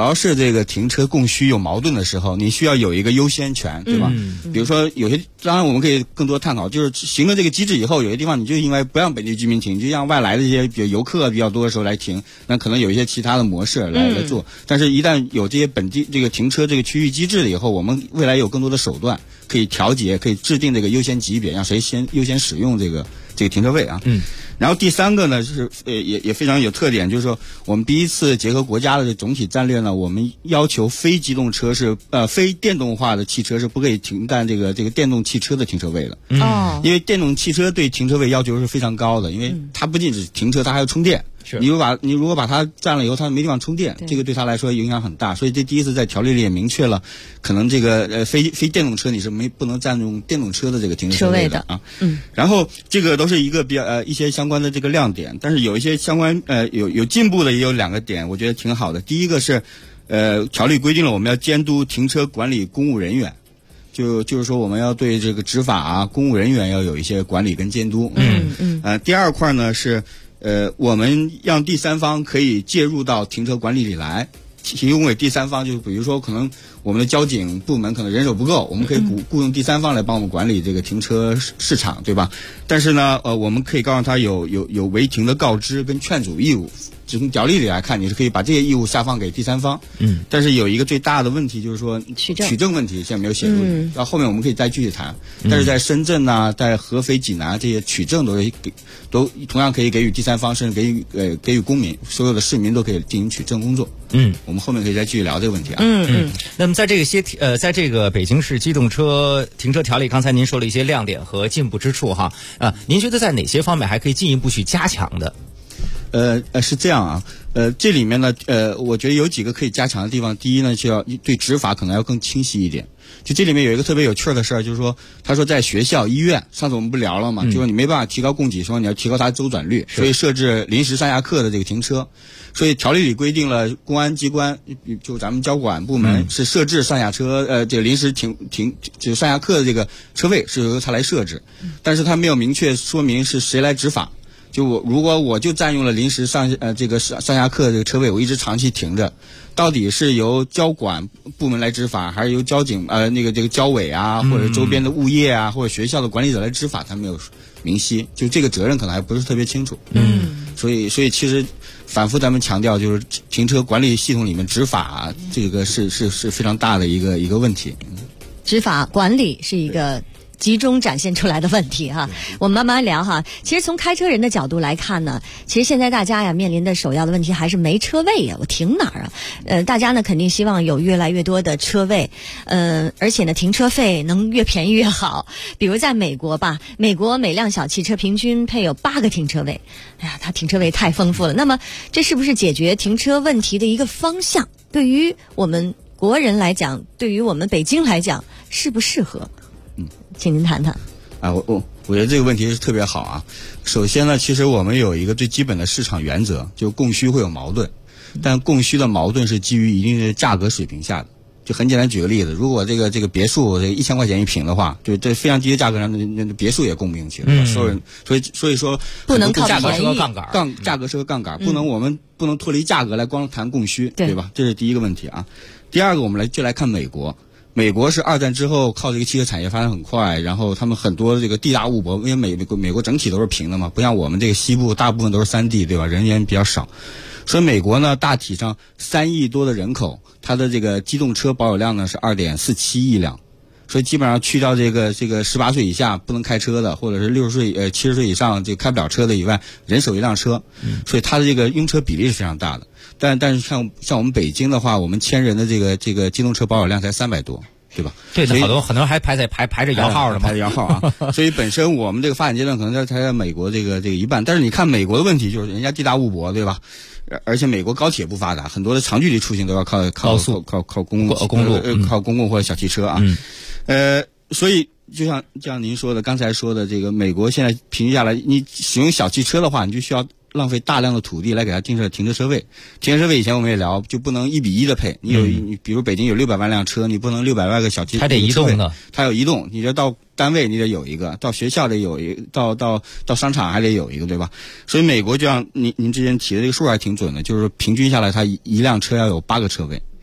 这个停车供需有矛盾的时候，你需要有一个优先权，对吧？比如说有些，当然我们可以更多探讨，就是形成这个机制以后，有些地方你就应该不让本地居民停，就让外来的这些比如游客比较多的时候来停，那可能有一些其他的模式来做。但是，一旦有这些本地这个停车这个区域机制了以后，我们未来有更多的手段可以调节，可以制定这个优先级别，让谁先优先使用这个停车位啊。然后第三个呢是也非常有特点，就是说我们第一次结合国家的这总体战略呢，我们要求非机动车是非电动化的汽车是不可以停占这个电动汽车的停车位的。因为电动汽车对停车位要求是非常高的，因为它不仅只停车，它还要充电。你如果把它占了以后，它没地方充电，这个对它来说影响很大。所以这第一次在条例里也明确了，可能这个非电动车你是不能占用电动车的这个停车位的啊。然后这个都是一个比较一些相关的这个亮点，但是有一些相关有进步的也有2个点，我觉得挺好的。第一个是条例规定了我们要监督停车管理公务人员。就是说我们要对这个执法啊，公务人员要有一些管理跟监督。第二块呢是我们让第三方可以介入到停车管理里来，提供给第三方，就比如说可能我们的交警部门可能人手不够，我们可以雇佣第三方来帮我们管理这个停车市场，对吧？但是呢，我们可以告诉他有违停的告知跟劝阻义务。从条例里来看，你是可以把这些义务下放给第三方。但是有一个最大的问题就是说取证问题，现在没有写入。到后面我们可以再具体谈。但是在深圳呐，在合肥、济南这些取证都同样可以给予第三方，甚至给予公民，所有的市民都可以进行取证工作。我们后面可以再继续聊这个问题啊。 那么在这个北京市机动车停车条例，刚才您说了一些亮点和进步之处哈。您觉得在哪些方面还可以进一步去加强的？ 是这样啊，这里面呢，我觉得有几个可以加强的地方。第一呢，就要对执法可能要更清晰一点。就这里面有一个特别有趣的事儿，就是说，他说在学校、医院，上次我们不聊了吗？就是你没办法提高供给，说你要提高它的周转率，所以设置临时上下课的这个停车。所以条例里规定了，公安机关就咱们交管部门是设置上下车，这个临时停就上下课的这个车位是由他来设置，但是他没有明确说明是谁来执法。如果我就占用了临时上下课的这个车位，我一直长期停着，到底是由交管部门来执法，还是由交警这个交委啊，或者周边的物业啊，或者学校的管理者来执法，他没有明晰，就这个责任可能还不是特别清楚。所以其实反复咱们强调，就是停车管理系统里面执法这个是非常大的一个问题。 执法管理是一个集中展现出来的问题哈，我们慢慢聊哈。其实从开车人的角度来看呢，其实现在大家呀面临的首要的问题还是没车位呀，我停哪儿啊？大家呢肯定希望有越来越多的车位，而且呢停车费能越便宜越好。比如在美国吧，美国每辆小汽车平均配有8个停车位，哎呀，它停车位太丰富了。那么这是不是解决停车问题的一个方向？对于我们国人来讲，对于我们北京来讲，适不适合？请您谈谈。 我觉得这个问题是特别好啊。首先呢，其实我们有一个最基本的市场原则，就供需会有矛盾，但供需的矛盾是基于一定的价格水平下的。就很简单，举个例子，如果这个别墅这1000块钱一平的话，就这非常低的价格上，那别墅也供不进去了。所以说不能靠价格是个杠杆， 价格是个杠杆，我们不能脱离价格来光谈供需，对吧？这是第一个问题啊。第二个，我们来看美国。美国是2战之后靠这个汽车产业发展很快，然后他们很多这个地大物博，因为美国整体都是平的嘛，不像我们这个西部大部分都是山地，对吧？人员比较少，所以美国呢大体上3亿多的人口，它的这个机动车保有量呢是2.47亿辆，所以基本上去掉这个18岁以下不能开车的，或者是70岁以上这开不了车的以外，人手一辆车，所以它的这个用车比例是非常大的。但是像我们北京的话，我们1000人的这个机动车保有量才300多，对吧？ 对，很多人还排着摇号的嘛， 排着摇号啊。所以本身我们这个发展阶段可能才在美国这个一半。但是你看美国的问题就是人家地大物博，对吧？而且美国高铁不发达，很多的长距离出行都要靠高速、 靠公路、靠公共或者小汽车啊。所以就像您说的，刚才说的这个美国现在平均下来，你使用小汽车的话，你就需要浪费大量的土地来给它建设停车车位。停车车位以前我们也聊，就不能1比1的配。你比如北京有600万辆车，你不能600万个小汽车， 它得移动的， 它有移动，你就到单位你得有一个，到学校得有一个，到商场还得有一个，对吧？所以美国就像您之前提的这个数还挺准的，就是平均下来它一辆车要有8个车位。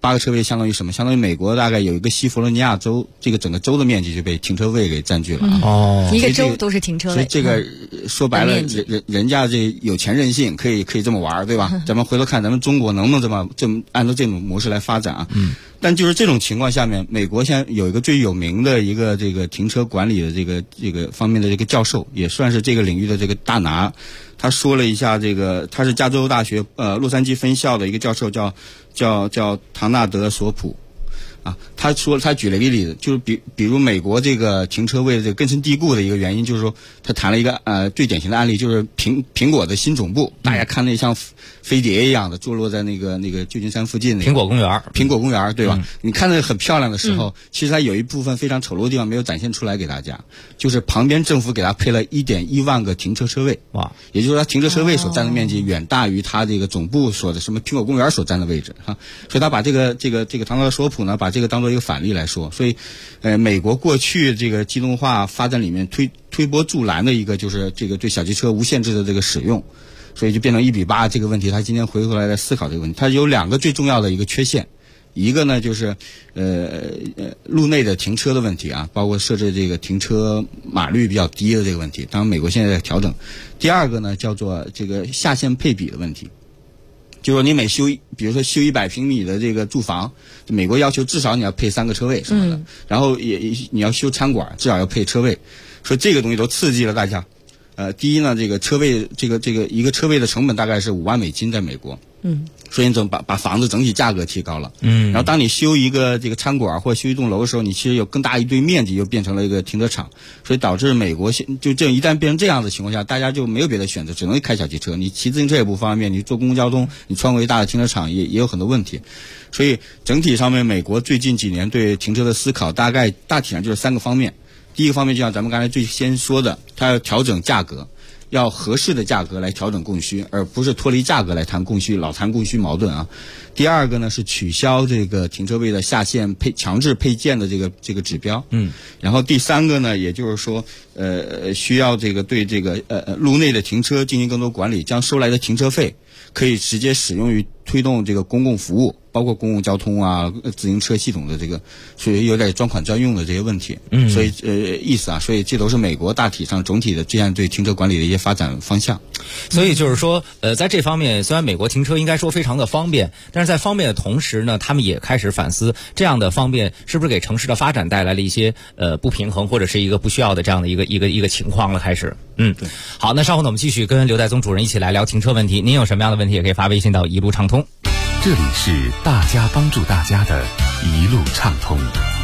8个车位相当于什么？相当于美国大概有一个西佛罗尼亚州，这个整个州的面积就被停车位给占据了啊。 一个州都是停车位。 所以这个说白了，人家这有钱任性，可以这么玩，对吧？咱们回头看咱们中国能不能这么按照这种模式来发展啊？但就是这种情况下面，美国现在有一个最有名的一个这个停车管理的这个方面的这个教授，也算是这个领域的这个大拿。他说了一下这个，他是加州大学洛杉矶分校的一个教授，叫唐纳德·索普。他举了一个例子，就是比如美国这个停车位的这个根深蒂固的一个原因，就是说他谈了一个最典型的案例，就是苹果的新总部，大家看那像飞碟一样的坐落在那个旧金山附近那个苹果公园， 对吧？你看那很漂亮的时候，其实它有一部分非常丑陋的地方没有展现出来给大家，就是旁边政府给他配了1.1万个停车车位，哇！也就是说，它停车车位所占的面积远大于它这个总部所的什么苹果公园所占的位置哈，所以他把这个唐纳德·索普呢，把这个当做一个反例来说，所以，美国过去这个机动化发展里面推波助澜的一个就是这个对小汽车无限制的这个使用，所以就变成1:8这个问题。他今天回过来在思考这个问题，它有2个最重要的一个缺陷，一个呢就是路内的停车的问题啊，包括设置这个停车码率比较低的这个问题，当然美国现在在调整。第二个呢叫做这个下限配比的问题。就是你比如说修100平米的这个住房，美国要求至少你要配3个车位什么的，然后你要修餐馆，至少要配车位，所以这个东西都刺激了大家。第一呢，这个车位这个一个车位的成本大概是5万美金在美国，所以你把房子整体价格提高了，然后当你修一个这个餐馆或者修一栋楼的时候，你其实有更大一堆面积又变成了一个停车场，所以导致美国就这一旦变成这样的情况下，大家就没有别的选择，只能开小汽车，你骑自行车也不方便，你坐公共交通，你穿过一大的停车场也有很多问题，所以整体上面美国最近几年对停车的思考大体上就是3个方面。第一个方面就像咱们刚才最先说的，它要调整价格，要合适的价格来调整供需，而不是脱离价格来谈供需，老谈供需矛盾啊。第二个呢是取消这个停车位的下限强制配件的这个指标，然后第三个呢，也就是说需要对这个路内的停车进行更多管理，将收来的停车费可以直接使用于推动这个公共服务，包括公共交通啊、自行车系统的这个，所以有点专款专用的这些问题。所以意思啊，所以这都是美国大体上总体的这样对停车管理的一些发展方向。 所以就是说，在这方面，虽然美国停车应该说非常的方便，但是在方便的同时呢，他们也开始反思这样的方便是不是给城市的发展带来了一些不平衡或者是一个不需要的这样的一个情况了。开始，好，那稍后呢，我们继续跟刘代宗主任一起来聊停车问题。您有什么样的问题，也可以发微信到一路畅通。 这里是大家帮助大家的一路畅通。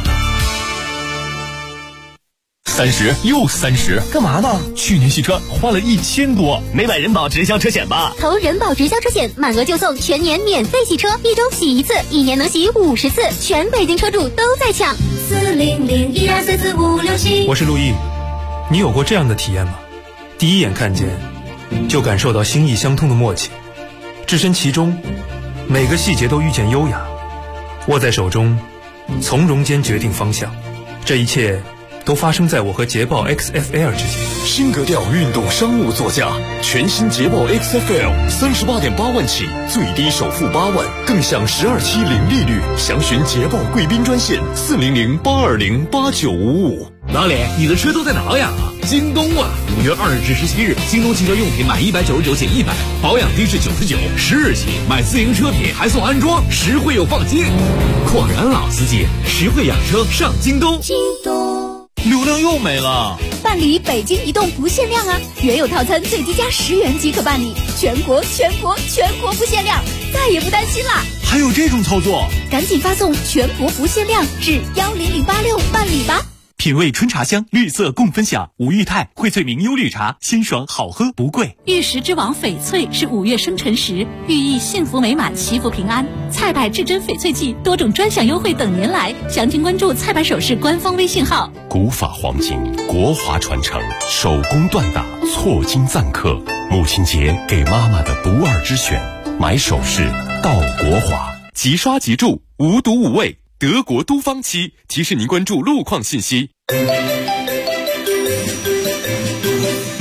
30又30， 干嘛呢？ 去年洗车花了1000多， 没买人保直销车险吧？ 投人保直销车险，满额就送全年免费洗车，1周洗1次，1年能洗50次，全北京车主都在抢。400124456 我是陆毅，你有过这样的体验吗？第一眼看见，就感受到心意相通的默契，置身其中，每个细节都遇见优雅，握在手中，从容间决定方向。这一切都发生在我和捷豹 XFL 之间。 新格调运动商务座驾，全新捷豹 XFL 38.8万起，最低首付8万，更享12期零利率。详询捷豹贵宾专线400-820-8955。 老李，你的车都在哪养啊？京东啊！5月2日至17日，京东汽车用品满199减100，保养低至99，10日起买自行车品还送安装，实惠又放心。果然老司机，实惠养车上京东。 京东流量又没了。 办理北京移动不限量啊！原有套餐最低加10元即可办理，全国不限量，再也不担心啦！ 还有这种操作？ 赶紧发送全国不限量至10086办理吧。 品味春茶香，绿色共分享。吴裕泰、荟萃明优绿茶，鲜爽好喝不贵。 玉石之王翡翠是5月生辰时，寓意幸福美满、祈福平安。菜百至臻翡翠季，多种专享优惠等您来。详情关注菜百首饰官方微信号。 古法黄金，国华传承，手工锻打，错金赞客。母亲节给妈妈的不二之选，买首饰到国华。 即刷即住，无毒无味。德国都方漆提示您关注路况信息。路况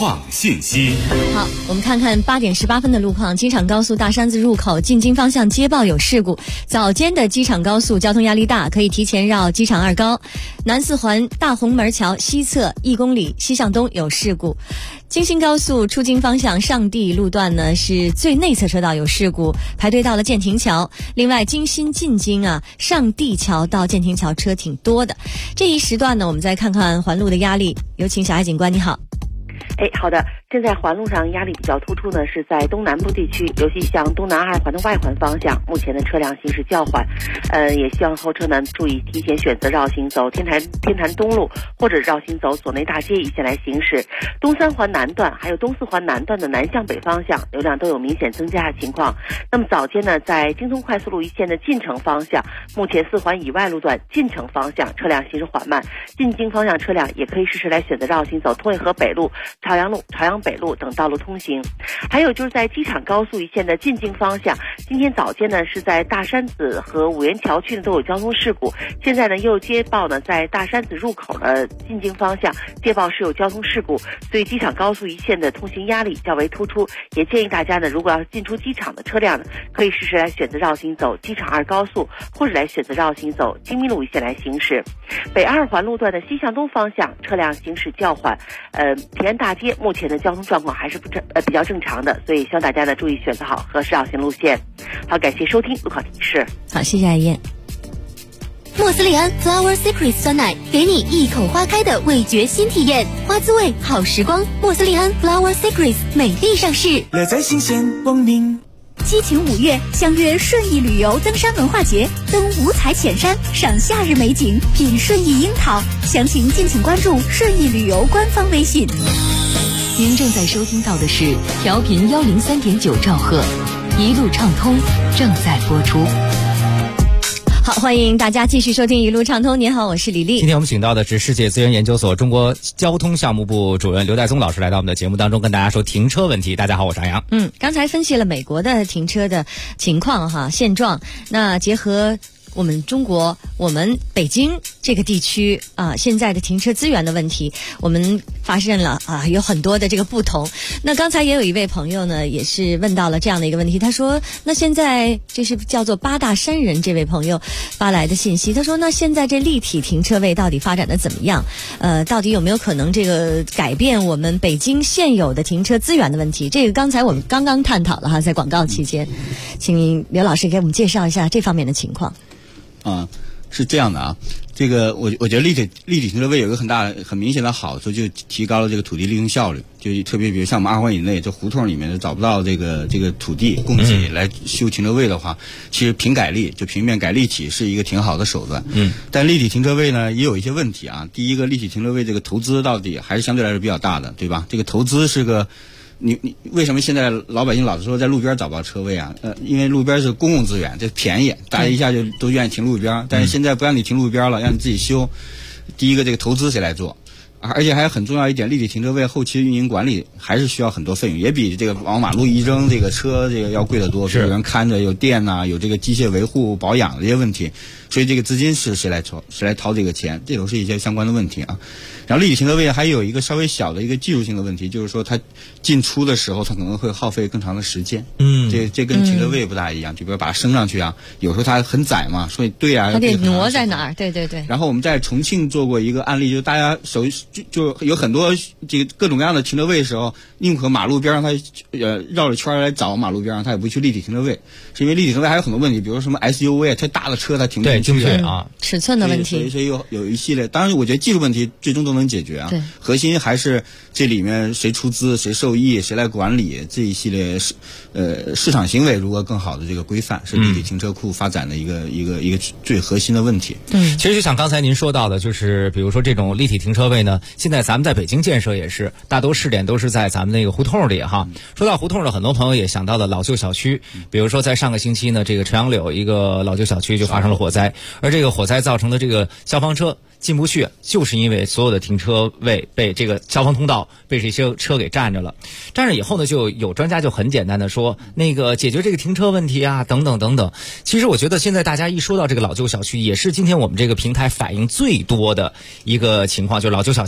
况信息。 好，我们看看8点18分的路况。机场高速大山子入口进京方向接报有事故，早间的机场高速交通压力大，可以提前绕机场2高。南四环大红门桥西侧1公里西向东有事故。京新高速出京方向上地路段呢是最内侧车道有事故，排队到了建亭桥。另外京新进京上地桥到建亭桥车挺多的。这一时段呢，我们再看看环路的压力。有请小艾警官，你好。 好的。现在环路上压力比较突出呢，是在东南部地区，尤其向东南2环的外环方向，目前的车辆行驶较缓。也希望后车呢注意提前选择绕行走天坛东路，或者绕行走左内大街一线来行驶。东3环南段还有东4环南段的南向北方向流量都有明显增加的情况。那么早间呢，在京通快速路一线的进城方向，目前4环以外路段进城方向车辆行驶缓慢，进京方向车辆也可以适时来选择绕行走通惠河北路、朝阳路、朝阳北路等道路通行。还有就是在机场高速一线的进京方向，今天早间呢是在大山子和五原桥区呢都有交通事故，现在呢又接报呢在大山子入口的进京方向接报是有交通事故，所以机场高速一线的通行压力较为突出。也建议大家呢，如果要进出机场的车辆呢，可以适时来选择绕行走机场2高速，或者来选择绕行走京密路一线来行驶。北2环路段的西向东方向车辆行驶较缓，平安大街目前的交通状况还是比较正常的，所以希望大家呢注意选择好合适绕行路线。好，感谢收听路况提示。 好，谢谢艾燕。 莫斯利安 Flower Secrets 酸奶，给你一口花开的味觉新体验，花滋味好时光。莫斯利安 Flower Secrets 美丽上市， 乐在新鲜光明。 激情5月，相约顺义旅游登山文化节，登五彩浅山，赏夏日美景，品顺义樱桃。详情敬请关注顺义旅游官方微信。 您正在收听到的是调频103.9兆赫，一路畅通正在播出。 好，欢迎大家继续收听一路畅通。您好，我是李丽。 今天我们请到的是世界资源研究所中国交通项目部主任刘代宗老师来到我们的节目当中，跟大家说停车问题。大家好，我是张扬。 刚才分析了美国的停车的情况现状，那结合我们中国，我们北京这个地区现在的停车资源的问题，我们发现了有很多的这个不同。那刚才也有一位朋友呢，也是问到了这样的一个问题，他说，那现在这是叫做8大山人这位朋友发来的信息，他说，那现在这立体停车位到底发展的怎么样？到底有没有可能这个改变我们北京现有的停车资源的问题？这个刚才我们刚刚探讨了在广告期间，请刘老师给我们介绍一下这方面的情况。 是这样的这个我觉得立体停车位有一个很明显的好处，就提高了这个土地利用效率。就特别比如像我们2环以内这胡同里面找不到这个土地供给来修停车位的话，其实平面改立体是一个挺好的手段。但立体停车位呢也有一些问题第一个，立体停车位这个投资到底还是相对来说比较大的，对吧？这个投资是个你为什么现在老百姓老是说在路边找不到车位因为路边是公共资源，这便宜，大家一下就都愿意停路边。但是现在不让你停路边了，让你自己修。第一个，这个投资谁来做？而且还很重要一点，立体停车位后期运营管理还是需要很多费用，也比这个往马路一扔这个车这个要贵得多。有人看着，有电有这个机械维护保养这些问题，所以这个资金是谁来掏这个钱，这都是一些相关的问题然后立体停车位还有一个稍微小的一个技术性的问题，就是说它进出的时候它可能会耗费更长的时间。这跟停车位不大一样，就比如把它升上去有时候它很窄嘛，所以它得挪在哪儿？对。 然后我们在重庆做过一个案例，就是大家就有很多这个各种各样的停车位的时候，宁可马路边上它绕着圈来找马路边上，它也不去立体停车位，是因为立体停车位还有很多问题，比如说什么 SUV 太大的车它停不进去尺寸的问题， 所以有一系列。当然我觉得技术问题最终都能解决核心还是这里面谁出资谁受益谁来管理，这一系列市场行为如何更好的这个规范，是立体停车库发展的一个最核心的问题。 其实就像刚才您说到的，就是比如说这种立体停车位呢，现在咱们在北京建设也是大多试点都是在咱们那个胡同里说到胡同的，很多朋友也想到了老旧小区，比如说在上个星期呢，这个朝阳柳一个老旧小区就发生了火灾，而这个火灾造成的这个消防车进不去，就是因为所有的停车位被这个消防通道被这些车给占着了。占着以后呢，就有专家就很简单的说，那个解决这个停车问题等等等等。其实我觉得现在大家一说到这个老旧小区，也是今天我们这个平台反映最多的一个情况，就是老旧小区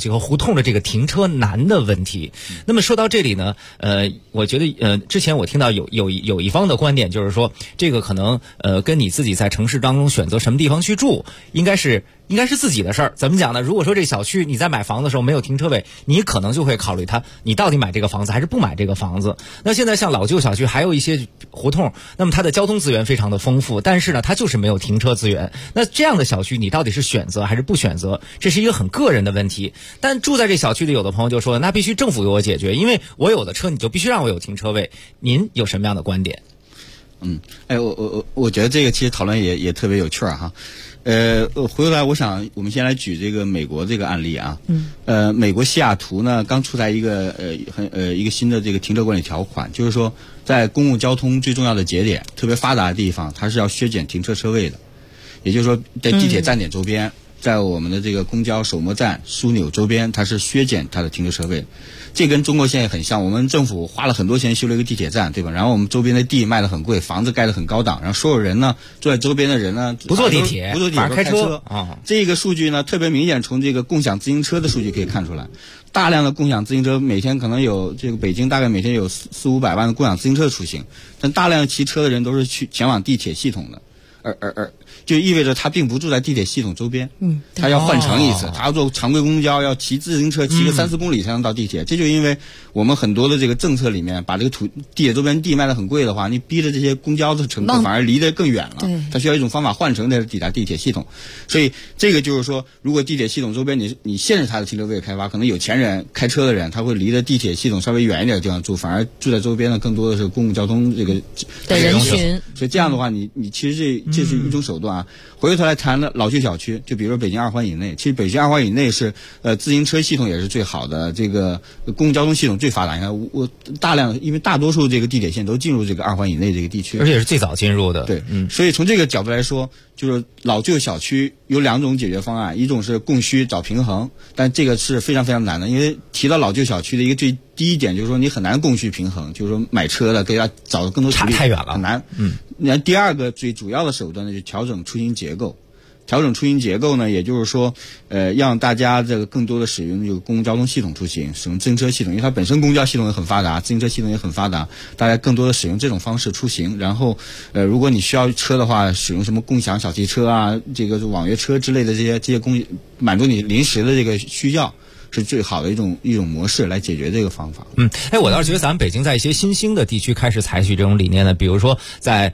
区和胡同的这个停车难的问题。那么说到这里呢，我觉得之前我听到有一方的观点，就是说这个可能跟你自己在城市当中选择什么地方去住，应该是自己的事儿。怎么讲呢？如果说这小区你在买房的时候没有停车位，你可能就会考虑你到底买这个房子还是不买这个房子。那现在像老旧小区还有一些胡同，那么它的交通资源非常的丰富，但是呢它就是没有停车资源。那这样的小区你到底是选择还是不选择，这是一个很个人的问题。但住在这小区里有的朋友就说，那必须政府给我解决，因为我有的车你就必须让我有停车位。您有什么样的观点？ 我觉得这个其实讨论也特别有趣哈。回过来，我想我们先来举这个美国这个案例啊。美国西雅图呢刚出台一个一个新的这个停车管理条款，就是说在公共交通最重要的节点、特别发达的地方，它是要削减停车车位的。也就是说，在地铁站点周边，在我们的这个公交首末站、枢纽周边，它是削减它的停车车位。这跟中国现在很像，我们政府花了很多钱修了一个地铁站，对吧？然后我们周边的地卖得很贵，房子盖得很高档，然后所有人呢，住在周边的人呢， 不坐地铁， 反而开车啊。这个数据呢，特别明显，从这个共享自行车的数据可以看出来，大量的共享自行车每天可能有这个北京大概每天有400-500万的共享自行车出行，但大量骑车的人都是前往地铁系统的，就意味着他并不住在地铁系统周边，他要换乘一次，他要坐常规公交，要骑自行车骑个3-4公里才能到地铁。这就因为我们很多的这个政策里面，把这个地铁周边地卖得很贵的话，你逼着这些公交的乘客反而离得更远了。他需要一种方法换乘才抵达地铁系统。所以这个就是说，如果地铁系统周边你限制它的停车位开发，可能有钱人开车的人他会离着地铁系统稍微远一点的地方住，反而住在周边的更多的是公共交通这个的人群。 所以这样的话，你其实这是一种手段啊。回过头来谈了老旧小区，就比如说北京2环以内，其实北京2环以内是自行车系统也是最好的，这个公共交通系统最发达。你看我大量，因为大多数这个地铁线都进入这个2环以内这个地区， 而且是最早进入的。 对，所以从这个角度来说，就是老旧小区有2种解决方案，一种是供需找平衡，但这个是非常非常难的，因为提到老旧小区的一个第一点就是说你很难供需平衡，就是说买车的给他找更多差太远了， 很难。那第二个最主要的手段呢，就调整出行结构。调整出行结构呢，也就是说，让大家这个更多的使用这个公共交通系统出行，使用自行车系统，因为它本身公交系统也很发达，自行车系统也很发达，大家更多的使用这种方式出行。然后，如果你需要车的话，使用什么共享小汽车啊，这个网约车之类的这些满足你临时的这个需要。是最好的一种模式来解决这个方法。 我倒是觉得咱们北京在一些新兴的地区开始采取这种理念的，比如说在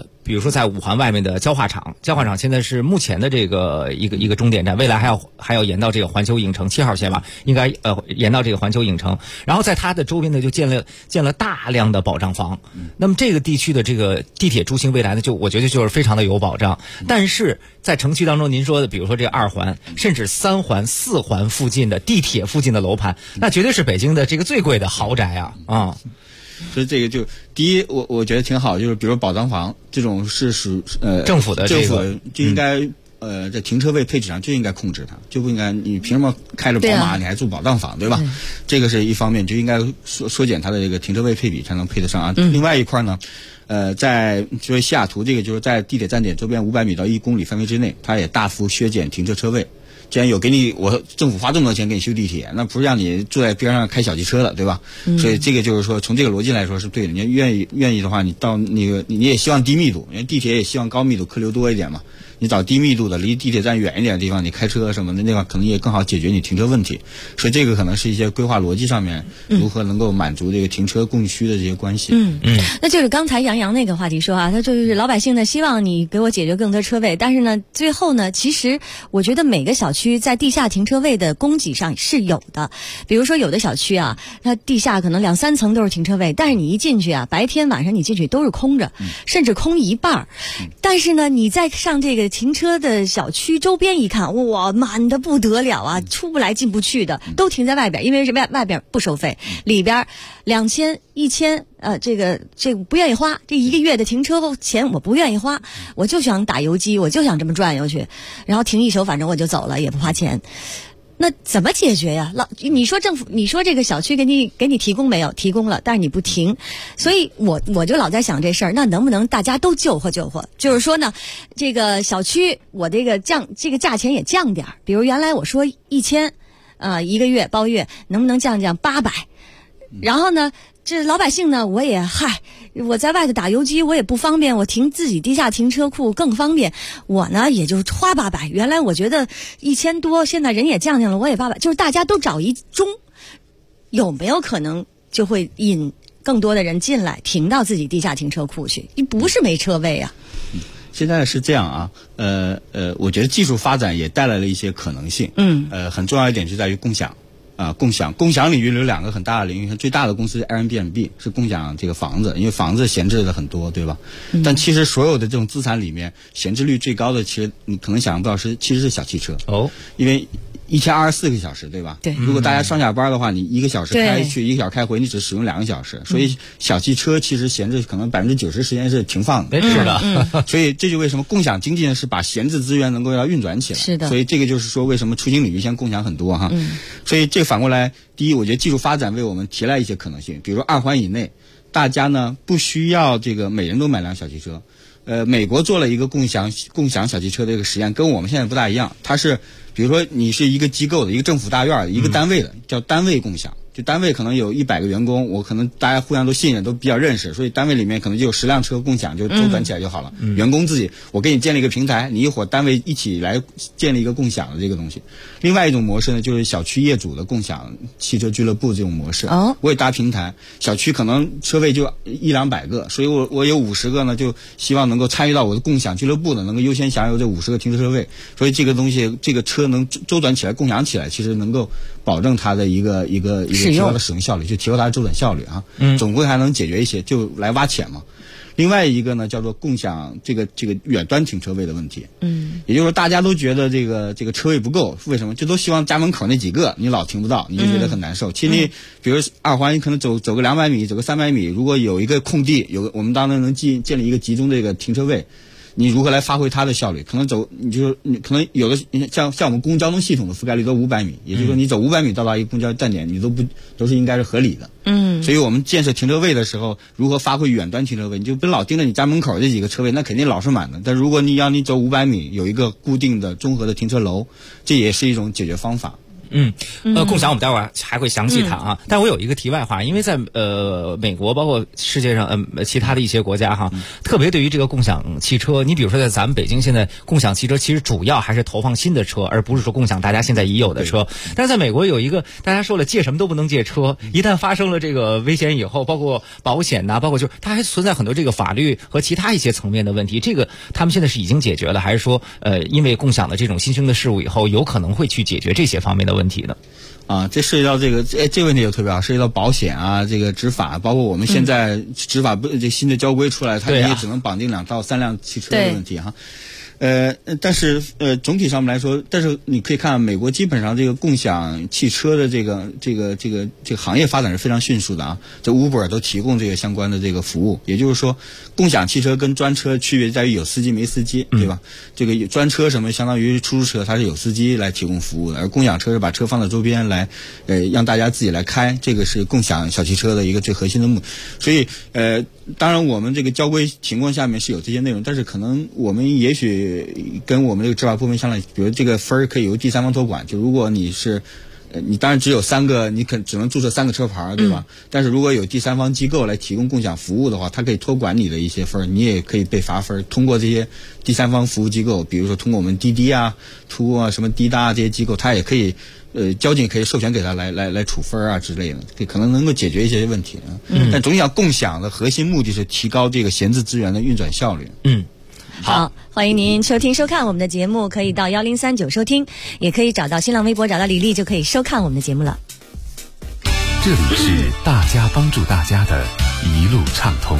5环外面的焦化厂现在是目前的这个一个终点站，未来还要延到这个环球影城7号线吧，应该延到这个环球影城。然后在它的周边呢就建了大量的保障房。那么这个地区的这个地铁出行未来呢，我觉得就是非常的有保障。但是在城区当中，您说的比如说这个2环甚至3环、4环附近的地铁附近的楼盘，那绝对是北京的这个最贵的豪宅啊。 所以这个就第一，我觉得挺好，就是比如保障房这种是属政府的这个， 政府就应该在停车位配置上就应该控制它，就不应该你凭什么开着宝马你还住保障房，对吧？这个是一方面，就应该缩减它的这个停车位配比才能配得上啊。另外一块呢，在就是西雅图这个就是在地铁站点周边500米到1公里范围之内，它也大幅削减停车车位。既然有我政府花这么多钱给你修地铁，那不是让你坐在边上开小汽车的，对吧？所以这个就是说，从这个逻辑来说是对的。你愿意的话，你到那个你也希望低密度，因为地铁也希望高密度，客流多一点嘛。你找低密度的，离地铁站远一点的地方，你开车什么的，那个可能也更好解决你停车问题。所以这个可能是一些规划逻辑上面如何能够满足这个停车供需的这些关系。 那就是刚才杨洋那个话题说啊，他就是老百姓呢希望你给我解决更多车位，但是呢最后呢，其实我觉得每个小区在地下停车位的供给上是有的。比如说有的小区啊，它地下可能2-3层都是停车位，但是你一进去啊，白天晚上你进去都是空着，甚至空一半。但是呢，你再上这个停车的小区周边一看，哇，满的不得了啊，出不来进不去的，都停在外边，因为什么呀？外边不收费，里边2000、1000，这个不愿意花，这1个月的停车钱我不愿意花，我就想打游击，我就想这么转悠去，然后停一宿，反正我就走了，也不花钱。那怎么解决呀？你说政府，你说这个小区给你提供没有？提供了，但是你不停，所以我就老在想这事儿，那能不能大家都救活？就是说呢，这个小区我这个价钱也降点儿，比如原来我说1000， 1个月包月，能不能降800？然后呢，这老百姓呢，我在外头打游击我也不方便，我停自己地下停车库更方便，我呢也就花800。原来我觉得1000多，现在人也降了，我也800，就是大家都找一中，有没有可能就会引更多的人进来停到自己地下停车库去？你不是没车位啊。 现在是这样啊，我觉得技术发展也带来了一些可能性。很重要一点就在于共享。共享领域有2个很大的领域，最大的公司是 Airbnb， 是共享这个房子，因为房子闲置的很多，对吧？但其实所有的这种资产里面，闲置率最高的，其实你可能想象不到其实是小汽车。因为一天24个小时，对吧？ 对。 如果大家上下班的话，你1个小时开去，1个小时开回，你只使用2个小时，所以小汽车其实闲置可能90%时间是停放的。 是的。 所以这就为什么共享经济呢？是把闲置资源能够要运转起来。 是的。 所以这个就是说，为什么出行领域现在共享很多哈。所以这反过来，第一，我觉得技术发展为我们提来一些可能性，比如说2环以内，大家呢不需要这个每人都买辆小汽车。美国做了一个共享小汽车的一个实验，跟我们现在不大一样。它是，比如说你是一个机构的，一个政府大院的，一个单位的，叫单位共享。就单位可能有100个员工，我可能大家互相都信任，都比较认识，所以单位里面可能就有10辆车共享，就周转起来就好了。员工自己，我给你建立一个平台，你一伙单位一起来建立一个共享的这个东西。另外一种模式呢，就是小区业主的共享汽车俱乐部这种模式。我也搭平台，小区可能车位就100-200个，所以我有50个呢，就希望能够参与到我的共享俱乐部的，能够优先享有这50个停车位。所以这个东西，这个车能周转起来、共享起来，其实能够保证它的一个提高的使用效率，就提高它的周转效率啊。总归还能解决一些，就来挖潜嘛。另外一个呢，叫做共享这个远端停车位的问题。也就是说大家都觉得这个车位不够，为什么？就都希望家门口那几个你老停不到，你就觉得很难受。其实你比如2环，你可能走个200米，走个300米，如果有一个空地，我们当然能建立一个集中这个停车位。你如何来发挥它的效率？可能你可能有的像我们公共交通系统的覆盖率都500米，也就是说你走500米到达一个公交站点，你都是应该是合理的。所以我们建设停车位的时候，如何发挥远端停车位？你就不老盯着你家门口这几个车位，那肯定老是满的。但如果你走500米，有一个固定的综合的停车楼，这也是一种解决方法。 共享我们待会儿还会详细谈啊。但我有一个题外话，因为在美国包括世界上其他的一些国家哈，特别对于这个共享汽车，你比如说在咱们北京现在共享汽车其实主要还是投放新的车，而不是说共享大家现在已有的车。但是在美国有一个大家说了，借什么都不能借车，一旦发生了这个危险以后，包括保险呐，包括就是它还存在很多这个法律和其他一些层面的问题。这个他们现在是已经解决了，还是说因为共享的这种新兴的事物以后，有可能会去解决这些方面的问题呢？ 这涉及到这个问题就特别好，涉及到保险啊，这个执法，包括我们现在执法这新的交规出来，它也只能绑定2到3辆汽车的问题哈。但是总体上面来说，但是你可以看美国基本上这个共享汽车的这个行业发展是非常迅速的啊。这 Uber 都提供这个相关的这个服务，也就是说，共享汽车跟专车区别在于有司机没司机，对吧？这个专车什么相当于出租车，它是有司机来提供服务的，而共享车是把车放到周边来，让大家自己来开，这个是共享小汽车的一个最核心的目的。所以当然我们这个交规情况下面是有这些内容，但是可能我们也许跟我们这个执法部门相比，比如这个分可以由第三方托管，就如果你是你当然只有3个，你只能注册3个车牌，对吧？但是如果有第三方机构来提供共享服务的话，它可以托管你的一些分，你也可以被罚分。通过这些第三方服务机构，比如说通过我们滴滴啊、途啊、什么滴答啊这些机构，它也可以交警可以授权给他来处分啊之类的，这可能能够解决一些问题啊。但总想共享的核心目的是提高这个闲置资源的运转效率。 好，欢迎您收听收看我们的节目，可以到1039收听，也可以找到新浪微博找到李丽就可以收看我们的节目了。 这里是大家帮助大家的一路畅通。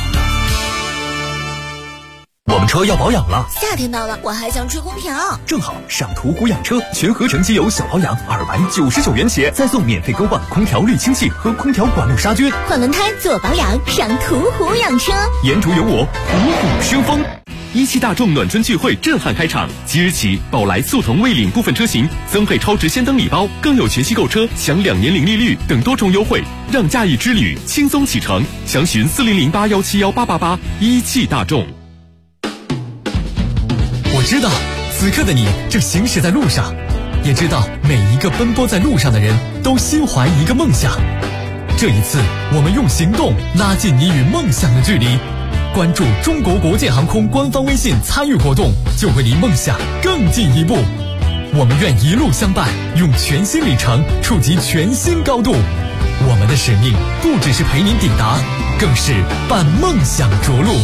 我们车要保养了， 夏天到了，我还想吹空调。 正好上途虎养车全合成机油小保养299元起，再送免费钩棒、空调滤清器和空调管路杀菌。 换轮胎做保养，上途虎养车。 沿途有我，虎虎生风。17大众暖春聚会震撼开场，即日起，宝来速腾蔚领部分车型增配超值先登礼包，更有全系购车享2年零利率等多重优惠，让驾驭之旅轻松启程。详询4008171888。17大众。 我知道，此刻的你正行驶在路上， 也知道每一个奔波在路上的人都心怀一个梦想。这一次，我们用行动拉近你与梦想的距离。关注中国国际航空官方微信参与活动，就会离梦想更进一步。我们愿一路相伴，用全新里程触及全新高度。我们的使命不只是陪您抵达，更是伴梦想着陆。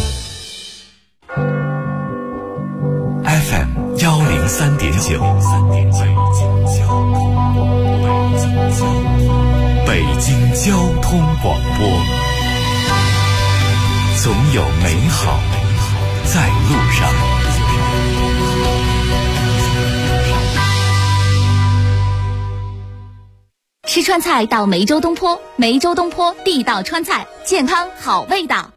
FM 103.9，北京交通广播，总有美好在路上。 吃川菜到梅州东坡，梅州东坡地道川菜，健康好味道。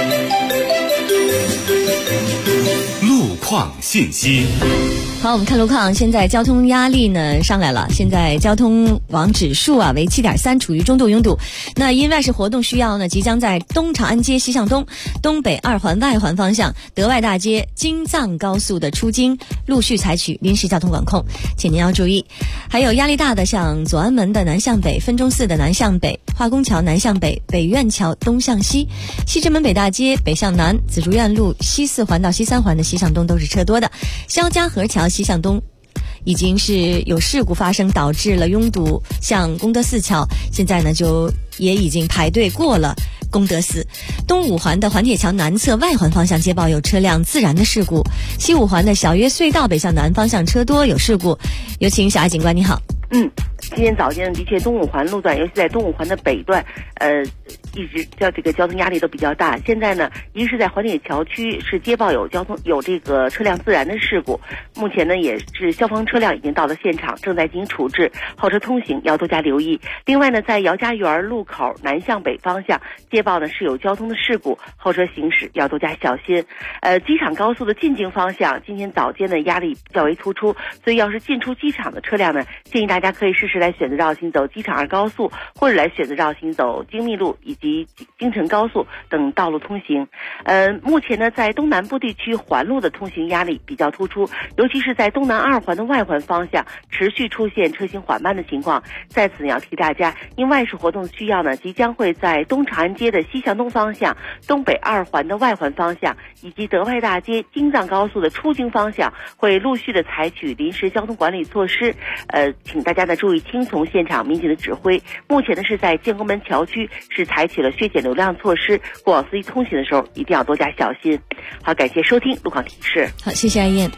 路况信息。 好，我们看路况。现在交通压力呢上来了，现在交通网指数啊为 7.3， 处于中度拥堵。那因外事活动需要呢，即将在东长安街西向东、东北二环外环方向、德外大街、京藏高速的出京陆续采取临时交通管控，请您要注意。还有压力大的，像左安门的南向北、分钟寺的南向北、化工桥南向北、北苑桥东向西、西直门北大街北向南、紫竹院路西4环到西3环的西向东都是车多的。肖家河桥西向东已经是有事故发生，导致了拥堵，像功德寺桥现在呢就也已经排队过了功德寺。东5环的环铁桥南侧外环方向接报有车辆自燃的事故，西5环的小约隧道北向南方向车多有事故。有请小爱警官，你好。 今天早间的确东5环路段，尤其在东5环的北段，一直这个交通压力都比较大。现在呢，一是在环铁桥区是接报有这个车辆自燃的事故，目前呢也是消防车辆已经到了现场，正在进行处置，后车通行要多加留意。另外呢，在姚家园路口南向北方向接报呢是有交通的事故，后车行驶要多加小心。机场高速的进京方向，今天早间的压力较为突出，所以要是进出机场的车辆呢，建议大家可以试试来选择绕行走机场2高速，或者来选择绕行走京密路以及京承高速等道路通行。目前呢，在东南部地区环路的通行压力比较突出，尤其是在东南2环的外环方向持续出现车行缓慢的情况。在此呢，要提大家，因外事活动需要呢，即将会在东长安街的西向东方向、东北2环的外环方向以及德外大街、京藏高速的出京方向会陆续的采取临时交通管理措施。请大家呢注意听从现场民警的指挥。目前呢是在建国门桥区是采取了削减流量措施，过往司机通行的时候一定要多加小心。好，感谢收听路况提示。 好，谢谢爱燕。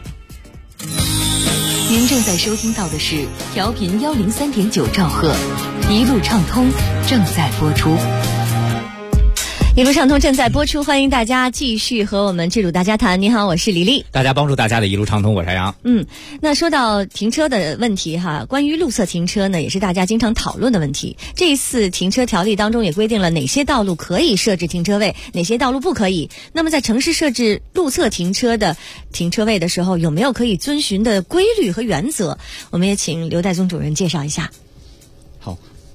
您正在收听到的是调频103.9兆赫，一路畅通正在播出。 一路畅通正在播出，欢迎大家继续和我们智鲁大家谈。你好，我是李丽。 大家帮助大家的一路畅通，我是杨。 那说到停车的问题哈，关于路侧停车呢，也是大家经常讨论的问题。这一次停车条例当中也规定了哪些道路可以设置停车位，哪些道路不可以。那么在城市设置路侧停车的停车位的时候，有没有可以遵循的规律和原则？我们也请刘代宗主任介绍一下。 好。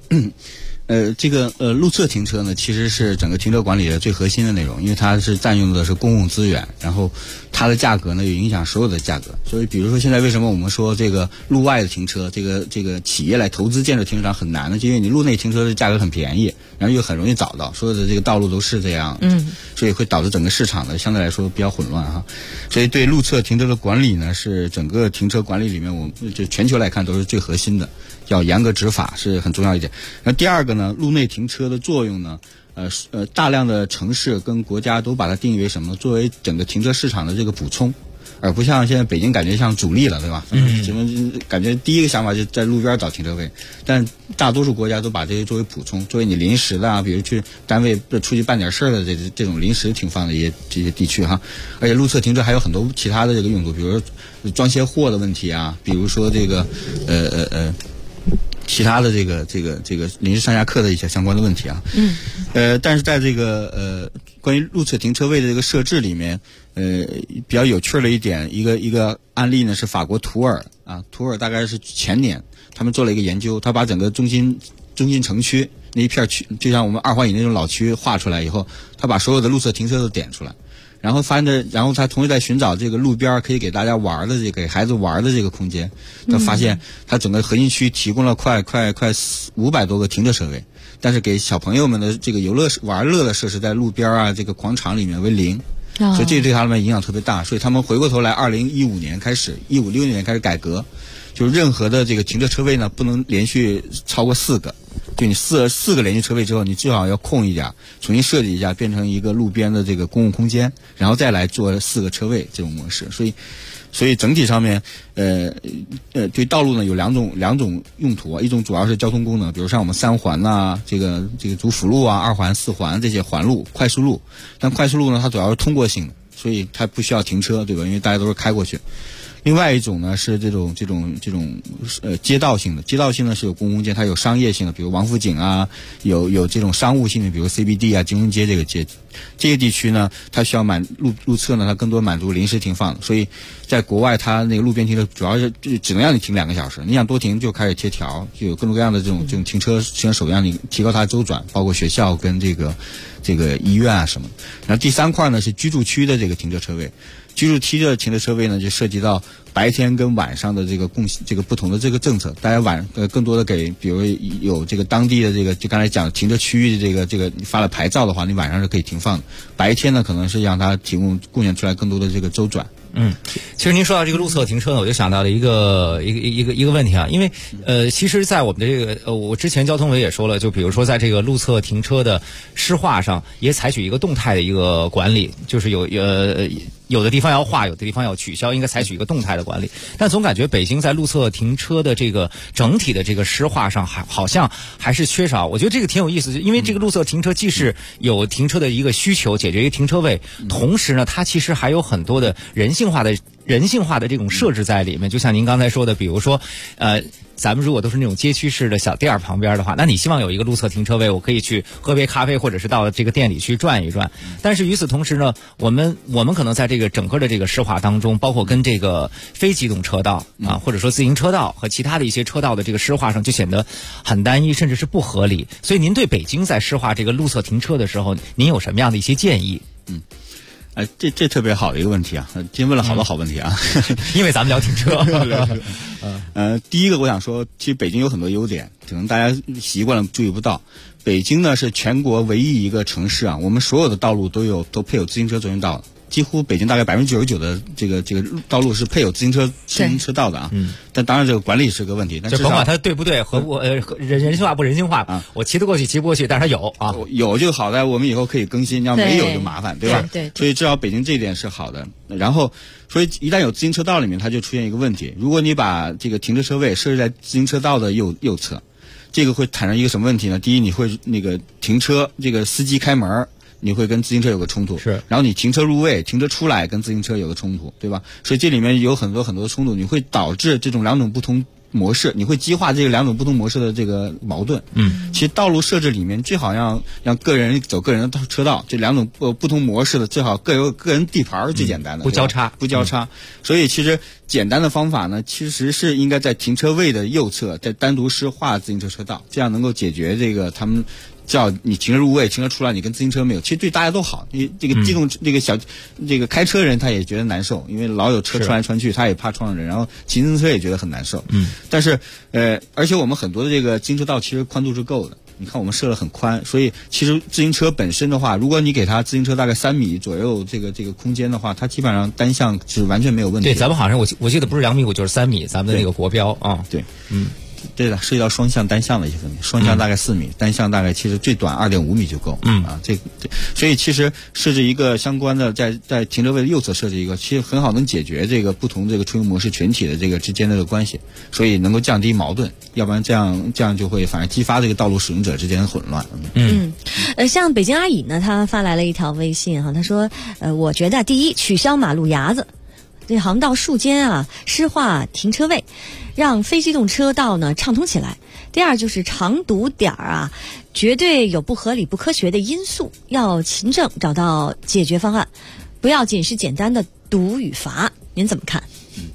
路侧停车呢，其实是整个停车管理的最核心的内容，因为它是占用的是公共资源，然后它的价格呢，有影响所有的价格。所以，比如说现在为什么我们说这个路外的停车，这个企业来投资建设停车场很难呢？就因为你路内停车的价格很便宜，然后又很容易找到，所有的这个道路都是这样，所以会导致整个市场呢相对来说比较混乱哈。所以对路侧停车的管理呢，是整个停车管理里面，我们就全球来看都是最核心的。要严格执法是很重要一点。那第二个呢，路内停车的作用呢，大量的城市跟国家都把它定义为什么？作为整个停车市场的这个补充，而不像现在北京感觉像主力了，对吧？什么感觉第一个想法就在路边找停车位，但大多数国家都把这些作为补充，作为你临时的啊，比如去单位出去办点事儿的这种临时停放的这些地区哈。而且路侧停车还有很多其他的这个用途，比如说装卸货的问题啊，比如说这个其他的这个临时上下客的一些相关的问题啊。但是在这个关于路侧停车位的这个设置里面，比较有趣的一点，一个案例呢是法国图尔大概是前年他们做了一个研究，他把整个中心城区那一片区，就像我们2环以内那种老区划出来以后，他把所有的路侧停车都点出来。 然后他同时在寻找这个路边可以给大家玩的给孩子玩的这个空间，他发现他整个核心区提供了快500多个停车车位，但是给小朋友们的这个玩乐的设施在路边啊这个广场里面为0。所以这对他们影响特别大，所以他们回过头来，2015年开始，15、16年开始改革，就是任何的这个停车车位呢，不能连续超过4个，就你四个连续车位之后，你最好要空一点，重新设计一下，变成一个路边的这个公共空间，然后再来做4个车位这种模式。所以整体上面，对道路呢有两种用途啊，一种主要是交通功能，比如像我们3环呐，这个主辅路啊、2环、4环这些环路、快速路，但快速路呢它主要是通过性的，所以它不需要停车，对吧？因为大家都是开过去。另外一种呢是这种街道性的，街道性呢是有公共空间，它有商业性的，比如王府井啊，有这种商务性的，比如 CBD 啊、金融街这个街。这个地区呢，它需要路侧呢，它更多满足临时停放，所以在国外它那个路边停车主要是只能让你停2个小时，你想多停就开始贴条，就有各种各样的这种停车手让你提高它的周转，包括学校跟这个医院啊什么。然后第3块呢是居住区的这个停车车位。居住区的停车车位呢，就涉及到白天跟晚上的这个不同的这个政策。大家更多的比如有这个当地的就刚才讲停车区域的这个你发了牌照的话，你晚上是可以停放的。白天呢，可能是让它贡献出来更多的这个周转。 其实您说到这个路侧停车呢，我就想到了一个问题啊，因为其实，在我们的这个我之前交通委也说了，就比如说在这个路侧停车的施画上，也采取一个动态的一个管理，就是有的地方要画，有的地方要取消，应该采取一个动态的管理。但总感觉北京在路侧停车的这个整体的这个施画上，好像还是缺少。我觉得这个挺有意思，因为这个路侧停车既是有停车的一个需求，解决一个停车位，同时呢，它其实还有很多的人性化的这种设置在里面。就像您刚才说的，比如说咱们如果都是那种街区式的小店旁边的话，那你希望有一个路侧停车位，我可以去喝杯咖啡，或者是到这个店里去转一转。但是与此同时呢，我们可能在这个整个的这个施画当中，包括跟这个非机动车道啊，或者说自行车道和其他的一些车道的这个施画上，就显得很单一，甚至是不合理。所以您对北京在施画这个路侧停车的时候，您有什么样的一些建议？ 这特别好的一个问题啊！今天问了好多好问题啊， 因为咱们聊停车。 第一个我想说，其实北京有很多优点，可能大家习惯了注意不到。北京呢是全国唯一一个城市啊，我们所有的道路都配有自行车专用道的。几乎北京大概99%的这个道路是配有自行车道的啊，但当然这个管理是个问题。但就甭管它对不对，人性化不人性化啊，我骑得过去骑不过去，但是它有啊， 有就好在我们以后可以更新，要没有就麻烦，对吧？ 对， 所以至少北京这一点是好的。然后，所以一旦有自行车道里面，它就出现一个问题：如果你把这个停车车位设置在自行车道的右侧，这个会产生一个什么问题呢？第一，你会停车这个司机开门，你会跟自行车有个冲突， 是。 然后你停车入位、停车出来跟自行车有个冲突，对吧？所以这里面有很多的冲突，你会导致这种2种不同模式，你会激化这个2种不同模式的这个矛盾。其实道路设置里面最好让个人走个人的车道，这2种不同模式的最好各有个人地盘，最简单的， 不交叉。 所以其实简单的方法呢，其实是应该在停车位的右侧再单独施画自行车车道，这样能够解决这个他们叫你停车入位、停车出来，你跟自行车没有，其实对大家都好。因为这个机动这个开车人他也觉得难受，因为老有车穿来穿去，他也怕撞上人，然后骑自行车也觉得很难受。但是而且我们很多的这个自行车道其实宽度是够的。你看我们设得很宽，所以其实自行车本身的话，如果你给它自行车大概3米左右这个空间的话，它基本上单向是完全没有问题。 对，咱们好像我记得不是2米5就是3米，咱们的那个国标啊。 对，对的，涉及到双向单向的一些问题，双向大概4米，单向大概其实最短2.5米就够。所以其实设置一个相关的在停车位的右侧设置一个，其实很好能解决这个不同这个出行模式群体的这个之间的这个关系，所以能够降低矛盾，要不然这样就会反而激发这个道路使用者之间的混乱。 像北京阿姨呢，她发来了一条微信哈，她说我觉得第一，取消马路牙子，这航道树间啊施画停车位，让非机动车道呢畅通起来。第二就是长堵点啊，绝对有不合理不科学的因素，要勤政找到解决方案，不要仅是简单的堵与罚。您怎么看？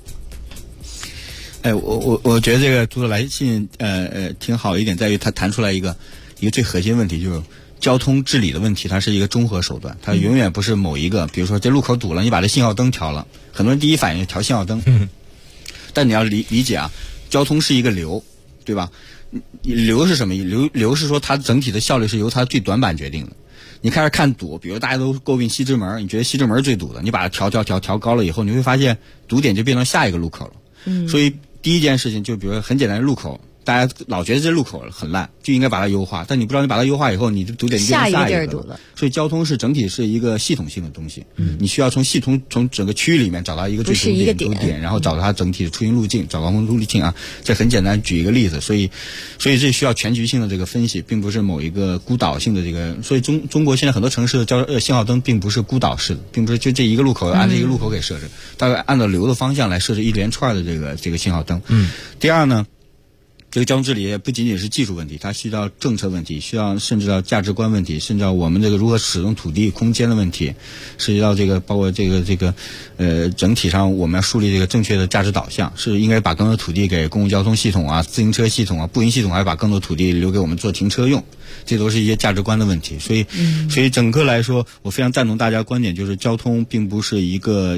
我觉得这个读者来信挺好一点，在于他谈出来一个最核心问题，就是交通治理的问题，它是一个综合手段，它永远不是某一个，比如说这路口堵了，你把这信号灯调了，很多人第一反应调信号灯，但你要理解啊，交通是一个流，对吧？流是什么？流是说它整体的效率是由它最短板决定的。你开始看堵，比如大家都诟病西直门，你觉得西直门最堵的，你把它调高了以后，你会发现堵点就变成下一个路口了。所以第一件事情就比如说很简单的路口，大家老觉得这路口很烂，就应该把它优化，但你不知道你把它优化以后，你的堵点就变成下一个堵了。所以交通是整体是一个系统性的东西，你需要从整个区域里面找到一个最终点，然后找到它整体的出行路径，找到路径啊。这很简单，举一个例子，所以这需要全局性的这个分析，并不是某一个孤岛性的这个。所以中国现在很多城市的信号灯并不是孤岛式的，并不是就这一个路口按这一个路口给设置，大概按照流的方向来设置一连串的这个信号灯。第二呢，这个交通治理也不仅仅是技术问题，它需要政策问题，需要甚至到价值观问题，甚至到我们这个如何使用土地空间的问题，涉及到这个包括这个整体上我们要树立这个正确的价值导向，是应该把更多土地给公共交通系统啊、自行车系统啊、步行系统，还把更多土地留给我们做停车用，这都是一些价值观的问题。所以整个来说，我非常赞同大家观点，就是交通并不是一个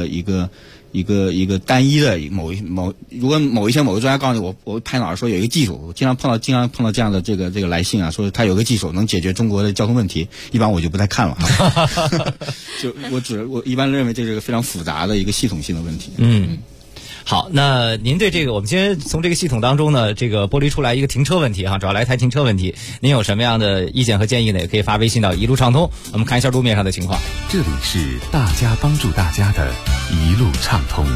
单一的如果某一天某个专家告诉你，我拍脑袋说有一个技术，我经常碰到这样的这个来信啊，说他有个技术能解决中国的交通问题，一般我就不太看了就我一般认为这是个非常复杂的一个系统性的问题。 好，那您对这个，我们先从这个系统当中呢，这个剥离出来一个停车问题哈，主要来谈停车问题。您有什么样的意见和建议呢？也可以发微信到一路畅通，我们看一下路面上的情况。 这里是大家帮助大家的一路畅通。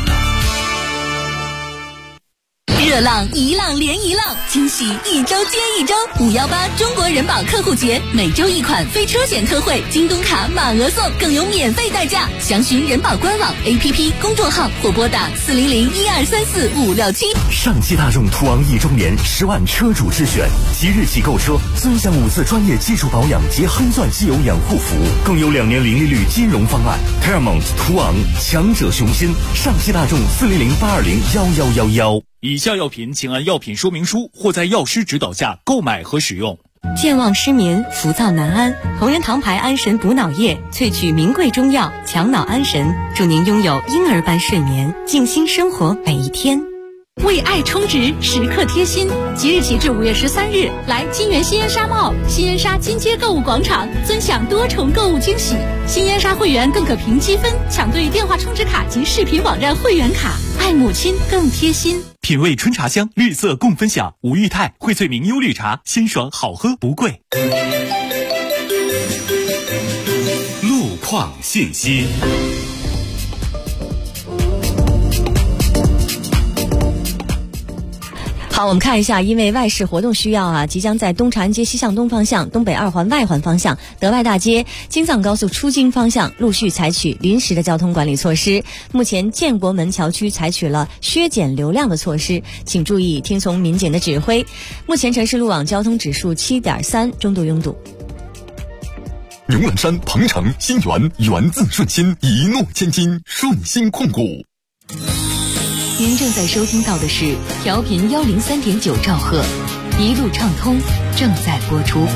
热浪一浪连一浪，惊喜一周接一周。518中国人保客户节，每周一款非车险特惠，京东卡满额送，更有免费代驾。详询人保官网、APP、公众号或拨打400-1234-567。 上汽大众途昂1周年10万车主之选，即日起购车尊享5次专业技术保养及黑钻机油养护服务，更有2年零利率金融方案。Paramount 途昂，强者雄心。上汽大众400-820-1111。 以下药品请按药品说明书或在药师指导下购买和使用。 健忘失眠、浮躁难安，同仁堂牌安神补脑液萃取名贵中药，强脑安神，祝您拥有婴儿般睡眠，静心生活每一天。 为爱充值，时刻贴心。即日起至5月13日，来金源新烟沙 mall、新烟沙金街购物广场，尊享多重购物惊喜。新烟沙会员更可凭积分抢对电话充值卡及视频网站会员卡，爱母亲更贴心。 品味春茶香，绿色共分享。吴裕泰、荟萃明优绿茶，鲜爽好喝不贵。 路况信息。 好，我们看一下，因为外事活动需要啊，即将在东长安街西向东方向、东北2环外环方向、德外大街、京藏高速出京方向陆续采取临时的交通管理措施。目前建国门桥区采取了削减流量的措施，请注意听从民警的指挥。目前城市路网交通指数7.3，中度拥堵。 牛栏山、鹏城、新源，源自顺心，一诺千金，顺心控股。 您正在收听到的是调频103.9兆赫，一路畅通正在播出。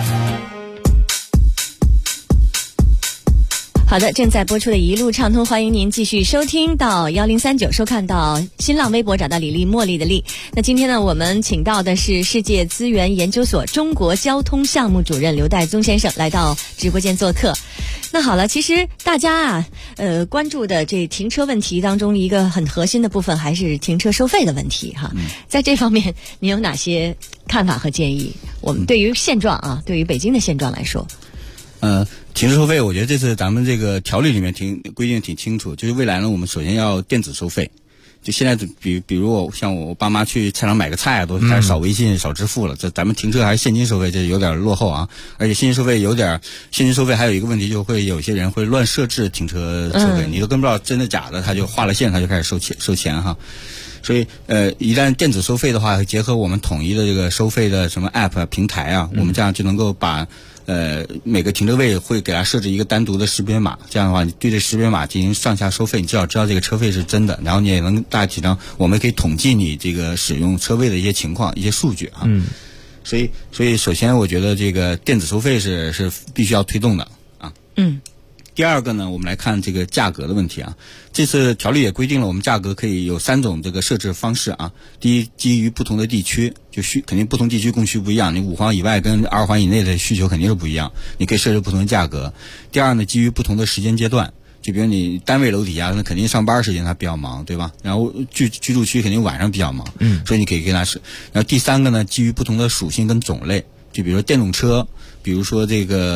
好的，正在播出的一路畅通，欢迎您继续收听到1039，收看到新浪微博找到李丽，茉莉的丽。那今天呢，我们请到的是世界资源研究所中国交通项目主任刘代宗先生来到直播间做客。那好了，其实大家啊，关注的这停车问题当中，一个很核心的部分还是停车收费的问题哈。在这方面，您有哪些看法和建议？我们对于现状啊，对于北京的现状来说， 停车收费，我觉得这次咱们这个条例里面规定挺清楚，就是未来呢，我们首先要电子收费。就现在比如像我爸妈去菜场买个菜啊，都开始扫微信、扫支付了。这咱们停车还是现金收费，这有点落后啊。而且现金收费还有一个问题，就会有些人会乱设置停车收费，你都跟不知道真的假的，他就画了线，他就开始收钱哈。所以一旦电子收费的话，结合我们统一的这个收费的什么 app 平台啊，我们这样就能够把每个停车位会给它设置一个单独的识别码，这样的话，你对这识别码进行上下收费，你至少知道这个车费是真的，然后你也能大体上我们可以统计你这个使用车位的一些情况、一些数据啊。 所以首先我觉得这个电子收费是必须要推动的啊。第二个呢，我们来看这个价格的问题啊。这次条例也规定了，我们价格可以有3种这个设置方式啊。第一，基于不同的地区，肯定不同地区供需不一样，你5环以外跟2环以内的需求肯定是不一样，你可以设置不同的价格。第二呢，基于不同的时间阶段，就比如你单位楼底下，那肯定上班时间它比较忙，对吧？然后居住区肯定晚上比较忙，所以你可以跟它是。然后第三个呢，基于不同的属性跟种类，就比如说电动车。比如说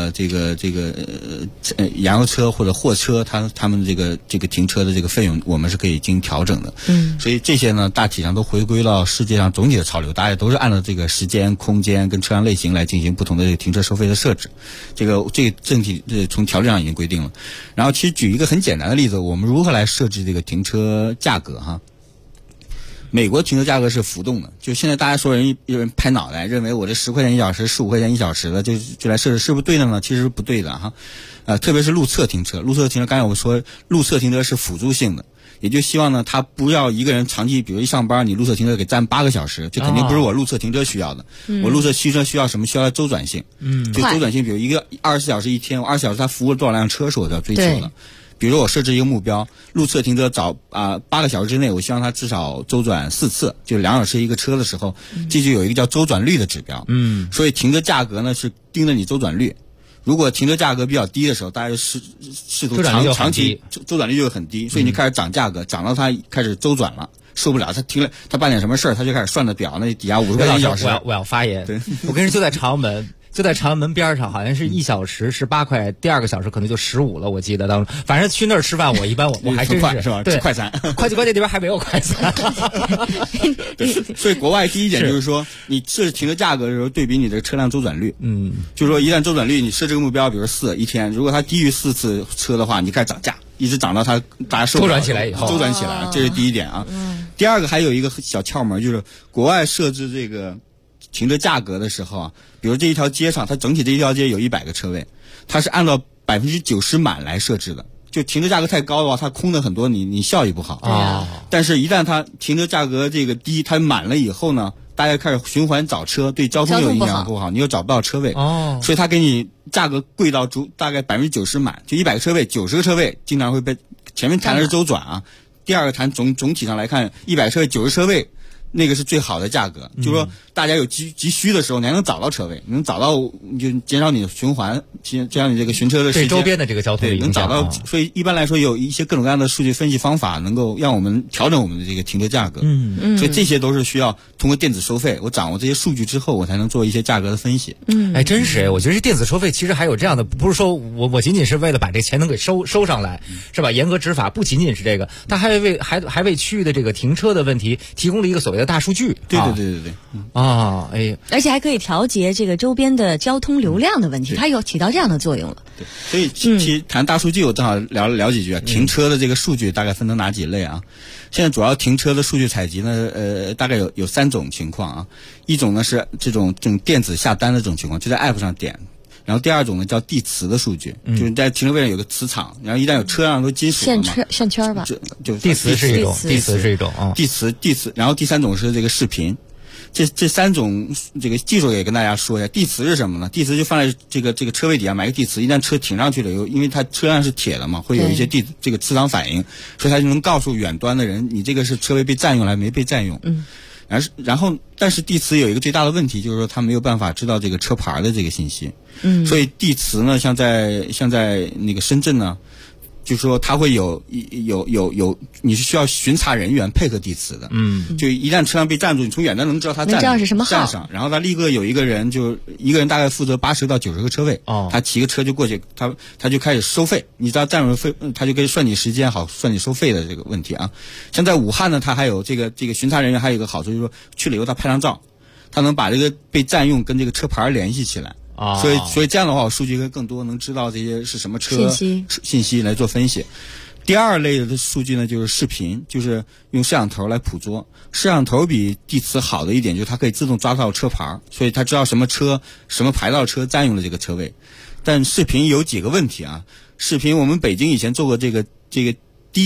燃油车或者货车，他们这个停车的这个费用，我们是可以进行调整的。所以这些呢，大体上都回归到世界上总体的潮流，大家都是按照这个时间、空间跟车辆类型来进行不同的停车收费的设置。这个整体从条例上已经规定了。然后其实举一个很简单的例子，我们如何来设置这个停车价格哈？美国停车价格是浮动的，就现在大家说有人拍脑袋，认为我这10块钱1小时、15块钱1小时的就来设置，是不是对的呢？其实是不对的哈。特别是路侧停车，刚才我们说路侧停车是辅助性的，也就希望呢，他不要一个人长期，比如一上班你路侧停车给占8个小时，这肯定不是我路侧停车需要的。我路侧汽车需要什么？需要周转性。就周转性，比如一个24小时一天，我24小时他服务多少辆车是我要追求的。比如说我设置一个目标，路侧停车8个小时之内，我希望它至少周转4次，就2小时一个车的时候，这就有一个叫周转率的指标。所以停车价格呢是盯着你周转率。如果停车价格比较低的时候，大家就试图长期周转率就很低，所以你开始涨价格，涨到它开始周转了。受不了，他停了，他办点什么事儿，他就开始算的表，那底下50块钱1小时。 我要发言。对，我跟人就在长安门。就在长安门边上，好像是1小时18块，第2个小时可能就15了，我记得当时。反正去那儿吃饭，我还真是吧？ 对， 快餐， 关键那边还没有快餐。 所以国外第一点就是说，你设置停车价格的时候，对比你的车辆周转率。就是说一旦周转率你设置个目标，比如4一天，如果它低于4次车的话，你开始涨价，一直涨到它大家受不了周转起来以后， 周转起来，这是第一点啊。第二个还有一个小窍门，就是国外设置这个停车价格的时候啊，比如这一条街上，它整体这一条街有100个车位，它是按照90%满来设置的。就停车价格太高的话，它空的很多，你效益不好啊。但是，一旦它停车价格这个低，它满了以后呢，大家开始循环找车，对交通有影响不好，你又找不到车位哦。所以它给你价格贵到大概90%满，就100个车位，90个车位经常会被前面谈的是周转啊。第二个谈总体上来看，100车位90车位。那个是最好的价格，就是说大家有急需的时候，你还能找到车位，能找到你就减少你的循环，减少你这个寻车的时间， 对周边的这个交通能找到。所以一般来说，有一些各种各样的数据分析方法，能够让我们调整我们的这个停车价格。所以这些都是需要通过电子收费，我掌握这些数据之后，我才能做一些价格的分析。 哎，真是我觉得这电子收费其实还有这样的，不是说我仅仅是为了把这个钱能给收上来，是吧？严格执法不仅仅是这个，它还为区域的这个停车的问题提供了一个所谓的大数据。 对。 而且还可以调节这个周边的交通流量的问题，它有起到这样的作用了。 对，所以其实谈大数据，我正好聊几句啊。停车的这个数据大概分成哪几类啊？现在主要停车的数据采集呢，大概有3种情况啊。一种呢是这种电子下单的这种情况，就在 app 上点。然后第二种呢叫地磁的数据，就是在停车位上有个磁场，然后一旦有车辆都金属了嘛， 线圈吧， 就地磁是一种啊， 地磁。然后第3种是这个视频，这3种这个技术也跟大家说一下。地磁是什么呢？地磁就放在这个车位底下买个地磁，一旦车停上去了，因为它车辆是铁的嘛，会有一些这个磁场反应，所以它就能告诉远端的人，你这个是车位被占用了还没被占用。然后，但是地磁有一个最大的问题，就是说它没有办法知道这个车牌的这个信息。所以地磁呢，像在那个深圳呢，就是说它会有，你是需要巡查人员配合地磁的。就一旦车辆被占住，你从远端能知道它站是什么号上，然后他立刻有一个人大概负责80到90个车位。他骑个车就过去，他就开始收费。你知道占用费，他就可以算你时间，好算你收费的这个问题啊。像在武汉呢，他还有这个巡查人员还有一个好处，就是说去了以后他拍张照，他能把这个被占用跟这个车牌联系起来。所以这样的话，我数据会更多，能知道这些是什么车信息来做分析。第二类的数据呢，就是视频，就是用摄像头来捕捉。摄像头比地磁好的一点，就是它可以自动抓到车牌，所以它知道什么车、什么牌照车占用了这个车位。但视频有几个问题啊。视频我们北京以前做过这个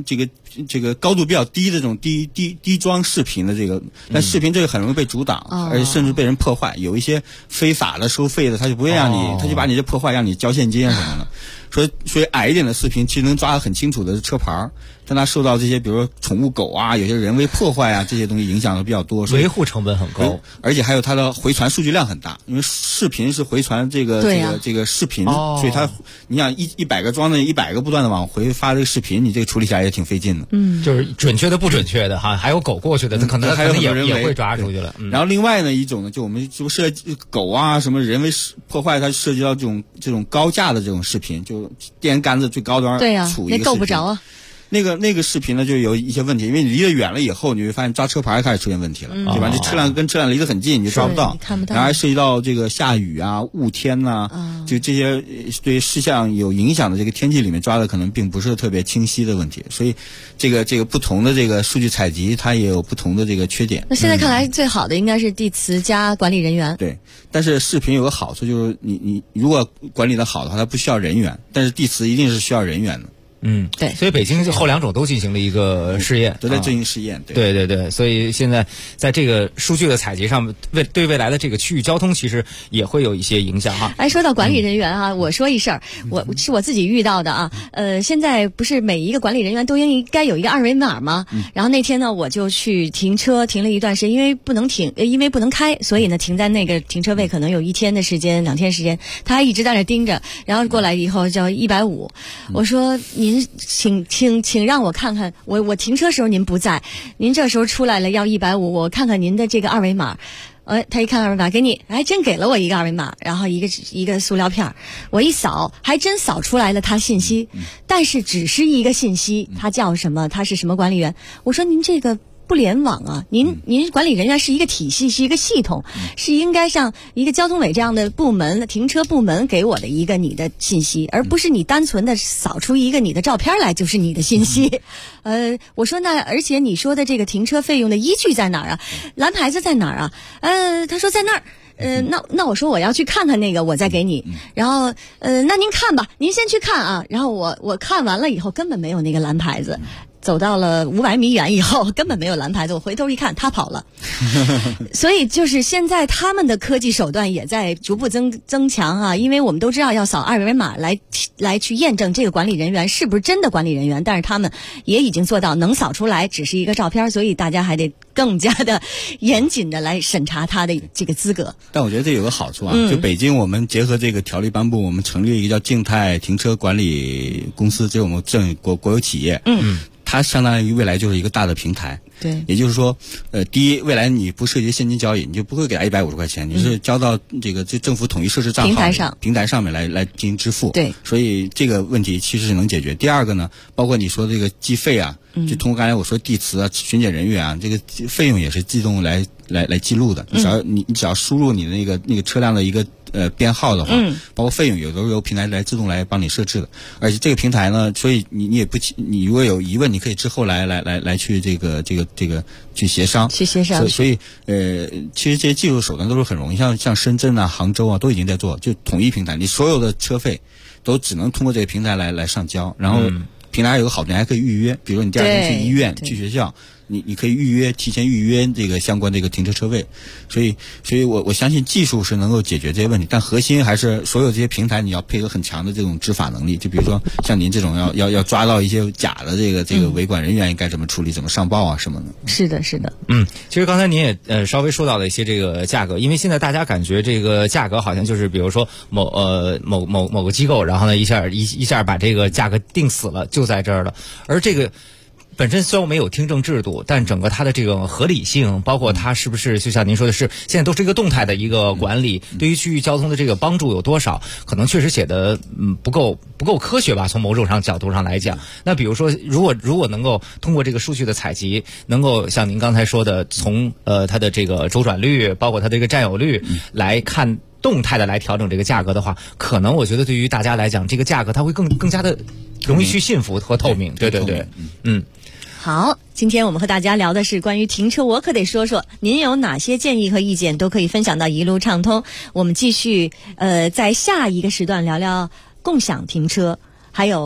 这个高度比较低的这种低装视频的这个，但视频这个很容易被阻挡，而且甚至被人破坏。有一些非法的收费的，他就不会让你，他就把你这破坏，让你交现金啊什么的。所以矮一点的视频其实能抓得很清楚的是车牌，但它受到这些比如说宠物狗啊，有些人为破坏啊这些东西影响的比较多， 维护成本很高， 而且还有它的回传数据量很大，因为视频是回传这个视频，所以你想100个装的100个不断的往回发这个视频，你这个处理起来也挺费劲的。 就是准确的不准确的哈，还有狗过去的，它可能也会抓出去了。 然后另外呢一种呢，就我们就涉及狗啊什么人为破坏，它涉及到这种高价的这种视频，就电线杆子最高端对啊， 处一个那够不着啊。 那个视频呢就有一些问题，因为你离得远了以后，你会发现抓车牌开始出现问题了，对吧？这车辆跟车辆离得很近，你就抓不到， 看不到。 然后还涉及到这个下雨啊、雾天呐，就这些对事项有影响的这个天气里面抓的可能并不是特别清晰的问题，所以这个不同的这个数据采集，它也有不同的这个缺点。 那现在看来最好的应该是地磁加管理人员。 对，但是视频有个好处就是你如果管理的好的话，它不需要人员，但是地磁一定是需要人员的。 对， 所以北京就后两种都进行了一个试验， 都在进行试验。 对，所以现在在这个数据的采集上，对未来的这个区域交通其实也会有一些影响哈。 说到管理人员啊，我说一事儿，是我自己遇到的啊。现在不是每一个管理人员都应该有一个二维码吗？然后那天呢，我就去停车，停了一段时间，因为不能开，所以呢停在那个停车位可能有1天的时间、2天时间，他还一直在那盯着，然后过来以后叫150，我说您请让我看看，我停车时候您不在，您这时候出来了要150，我看看您的这个二维码。他一看二维码，给你，还真给了我一个二维码，然后一个塑料片，我一扫，还真扫出来了他信息，但是只是一个信息，他叫什么，他是什么管理员？我说您这个不联网啊，您管理人员是一个体系，是一个系统，是应该像一个交通委这样的部门，停车部门给我的一个你的信息，而不是你单纯的扫出一个你的照片来就是你的信息。我说那而且你说的这个停车费用的依据在哪儿啊？蓝牌子在哪儿啊？他说在那儿。那我说我要去看看那个，我再给你。然后那您看吧，您先去看啊。然后我看完了以后根本没有那个蓝牌子。走到了500米远以后，根本没有蓝牌子。我回头一看，他跑了。所以就是现在他们的科技手段也在逐步增强啊，因为我们都知道要扫二维码来去验证这个管理人员是不是真的管理人员，但是他们也已经做到能扫出来只是一个照片，所以大家还得更加的严谨的来审查他的这个资格。 但我觉得这有个好处啊，就北京我们结合这个条例颁布，我们成立一个叫静态停车管理公司，这是我们国有企业。它相当于未来就是一个大的平台。 对， 也就是说，第一，未来你不涉及现金交易，你就不会给他150块钱，你是交到这政府统一设置账号平台上面来进行支付。 对， 所以这个问题其实是能解决。第二个呢，包括你说这个计费啊，就通过刚才我说地磁啊、巡检人员啊，这个费用也是自动来记录的。你只要输入你的那个车辆的一个编号的话，包括费用有的由平台来自动来帮你设置的。而且这个平台呢，所以你如果有疑问，你可以之后来去这个去协商。所以其实这些技术手段都是很容易，像深圳啊、杭州啊都已经在做，就统一平台，你所有的车费都只能通过这个平台来上交，然后平台还有个好处，你还可以预约，比如说你第二天去医院、去学校。你可以提前预约这个相关这个停车车位，所以我相信技术是能够解决这些问题，但核心还是所有这些平台你要配合很强的这种执法能力，就比如说像您这种要抓到一些假的这个维管人员应该怎么处理，怎么上报啊什么的。 是的。 其实刚才您也稍微说到了一些这个价格，因为现在大家感觉这个价格好像就是比如说某个机构，然后呢一下把这个价格定死了，就在这儿了，而这个。本身虽然没有听证制度，但整个它的这个合理性，包括它是不是就像您说的是，现在都是一个动态的一个管理，对于区域交通的这个帮助有多少，可能确实写的不够科学吧，从某种角度上来讲。那比如说如果能够通过这个数据的采集，能够像您刚才说的，从它的这个周转率，包括它的这个占有率来看。动态的来调整这个价格的话，可能我觉得对于大家来讲，这个价格它会更加的容易去信服和透明。对。 好，今天我们和大家聊的是关于停车，我可得说说，您有哪些建议和意见都可以分享到一路畅通。我们继续在下一个时段聊聊共享停车，还有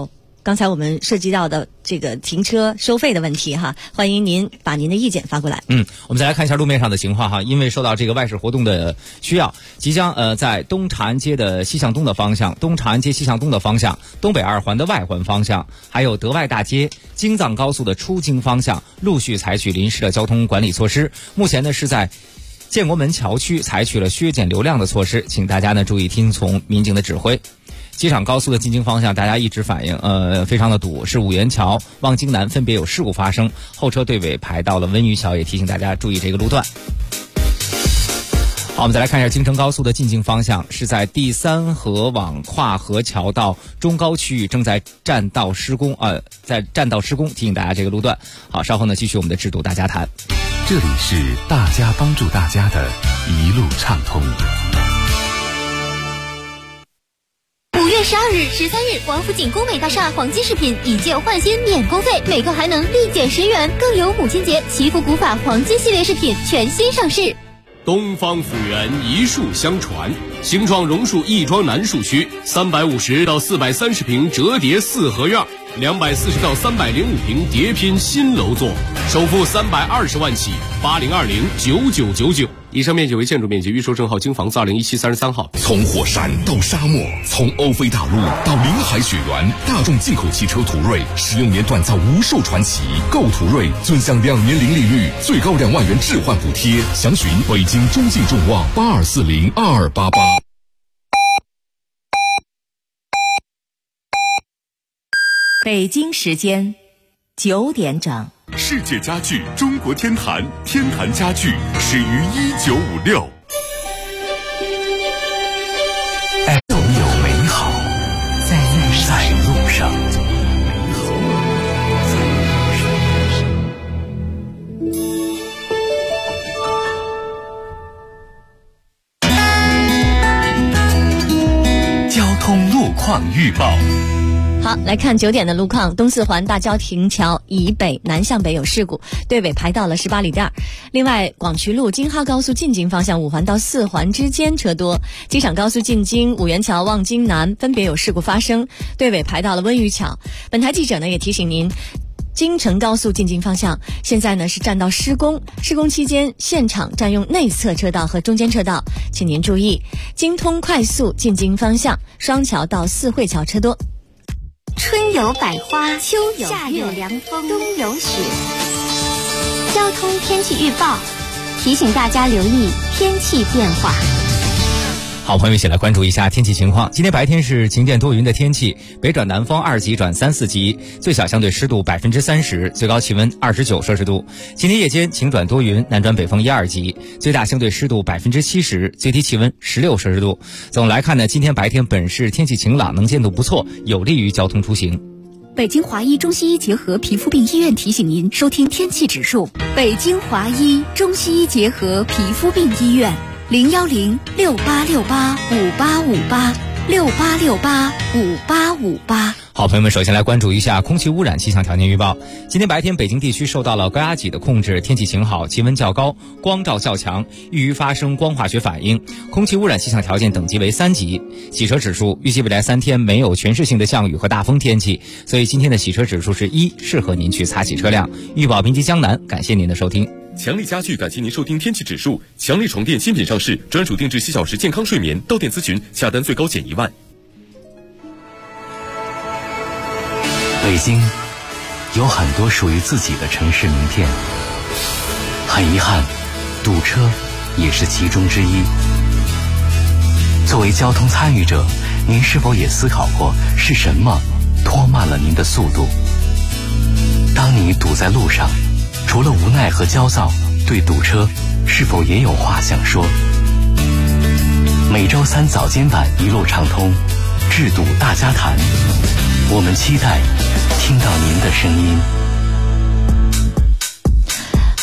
刚才我们涉及到的这个停车收费的问题哈，欢迎您把您的意见发过来。 我们再来看一下路面上的情况哈，因为受到这个外事活动的需要，即将在东长安街的西向东的方向、东长安街西向东的方向、东北二环的外环方向，还有德外大街、京藏高速的出京方向，陆续采取临时的交通管理措施。目前呢是在建国门桥区采取了削减流量的措施，请大家呢注意听从民警的指挥。机场高速的进京方向，大家一直反映非常的堵，是五元桥、望京南分别有事故发生，后车队尾排到了温榆桥，也提醒大家注意这个路段。好，我们再来看一下京承高速的进京方向，是在第三河往跨河桥到中高区域正在占道施工，提醒大家这个路段。好，稍后呢继续我们的制度大家谈。 这里是大家帮助大家的一路畅通。 5月12日、13日，王府井工美大厦黄金饰品以旧换新免工费，每个还能立减10元，更有母亲节祈福古法黄金系列饰品全新上市。 东方府园一树相传，形状榕树亦庄南树区，350到430平折叠4合院，240到305平叠拼新楼座，首付320万起，80209999。以上面积为建筑面积，预售证号京房子2017 33号。 从火山到沙漠，从欧非大陆到临海雪原，大众进口汽车途锐16年锻造无数传奇。购途锐尊享2年零利率，最高2万元置换补贴。详询北京中信众旺82402288。 北京时间9点整。 世界家具中国天坛，天坛家具始于1956。 总有美好在路上。 交通路况预报。 好，来看9点的路况。东四环大郊亭桥以北南向北有事故，队尾排到了18里店。另外，广渠路京哈高速进京方向5环到4环之间车多。机场高速进京五元桥望京南分别有事故发生，队尾排到了温榆桥。本台记者呢也提醒您，京承高速进京方向现在呢是占道施工，施工期间现场占用内侧车道和中间车道，请您注意。京通快速进京方向双桥到四惠桥车多。 春有百花，秋有夏有凉风，冬有雪。交通天气预报提醒大家留意天气变化。 好，朋友们一起来关注一下天气情况。今天白天是晴间多云的天气，北转南风2级转3、4级，最小相对湿度30%，最高气温29摄氏度。今天夜间晴转多云，南转北风1、2级，最大相对湿度70%，最低气温16摄氏度。总来看呢，今天白天本市天气晴朗，能见度不错，有利于交通出行。 北京华医中西医结合皮肤病医院提醒您收听天气指数。北京华医中西医结合皮肤病医院，01068685858，6868585858。 好，朋友们，首先来关注一下空气污染气象条件预报。今天白天，北京地区受到了高压脊的控制，天气晴好，气温较高，光照较强，易于发生光化学反应，空气污染气象条件等级为3级。洗车指数预计未来3天没有全市性的降雨和大风天气，所以今天的洗车指数是1，适合您去擦洗车辆。预报评级江南，感谢您的收听。 强力家具感谢您收听天气指数。强力床垫新品上市，专属定制7小时健康睡眠，到店咨询下单最高减1万。 北京有很多属于自己的城市名片，很遗憾，堵车也是其中之一。作为交通参与者，您是否也思考过是什么拖慢了您的速度？当你堵在路上，除了无奈和焦躁，对堵车是否也有话想说？每周3早间晚一路畅通，治堵大家谈，我们期待听到您的声音。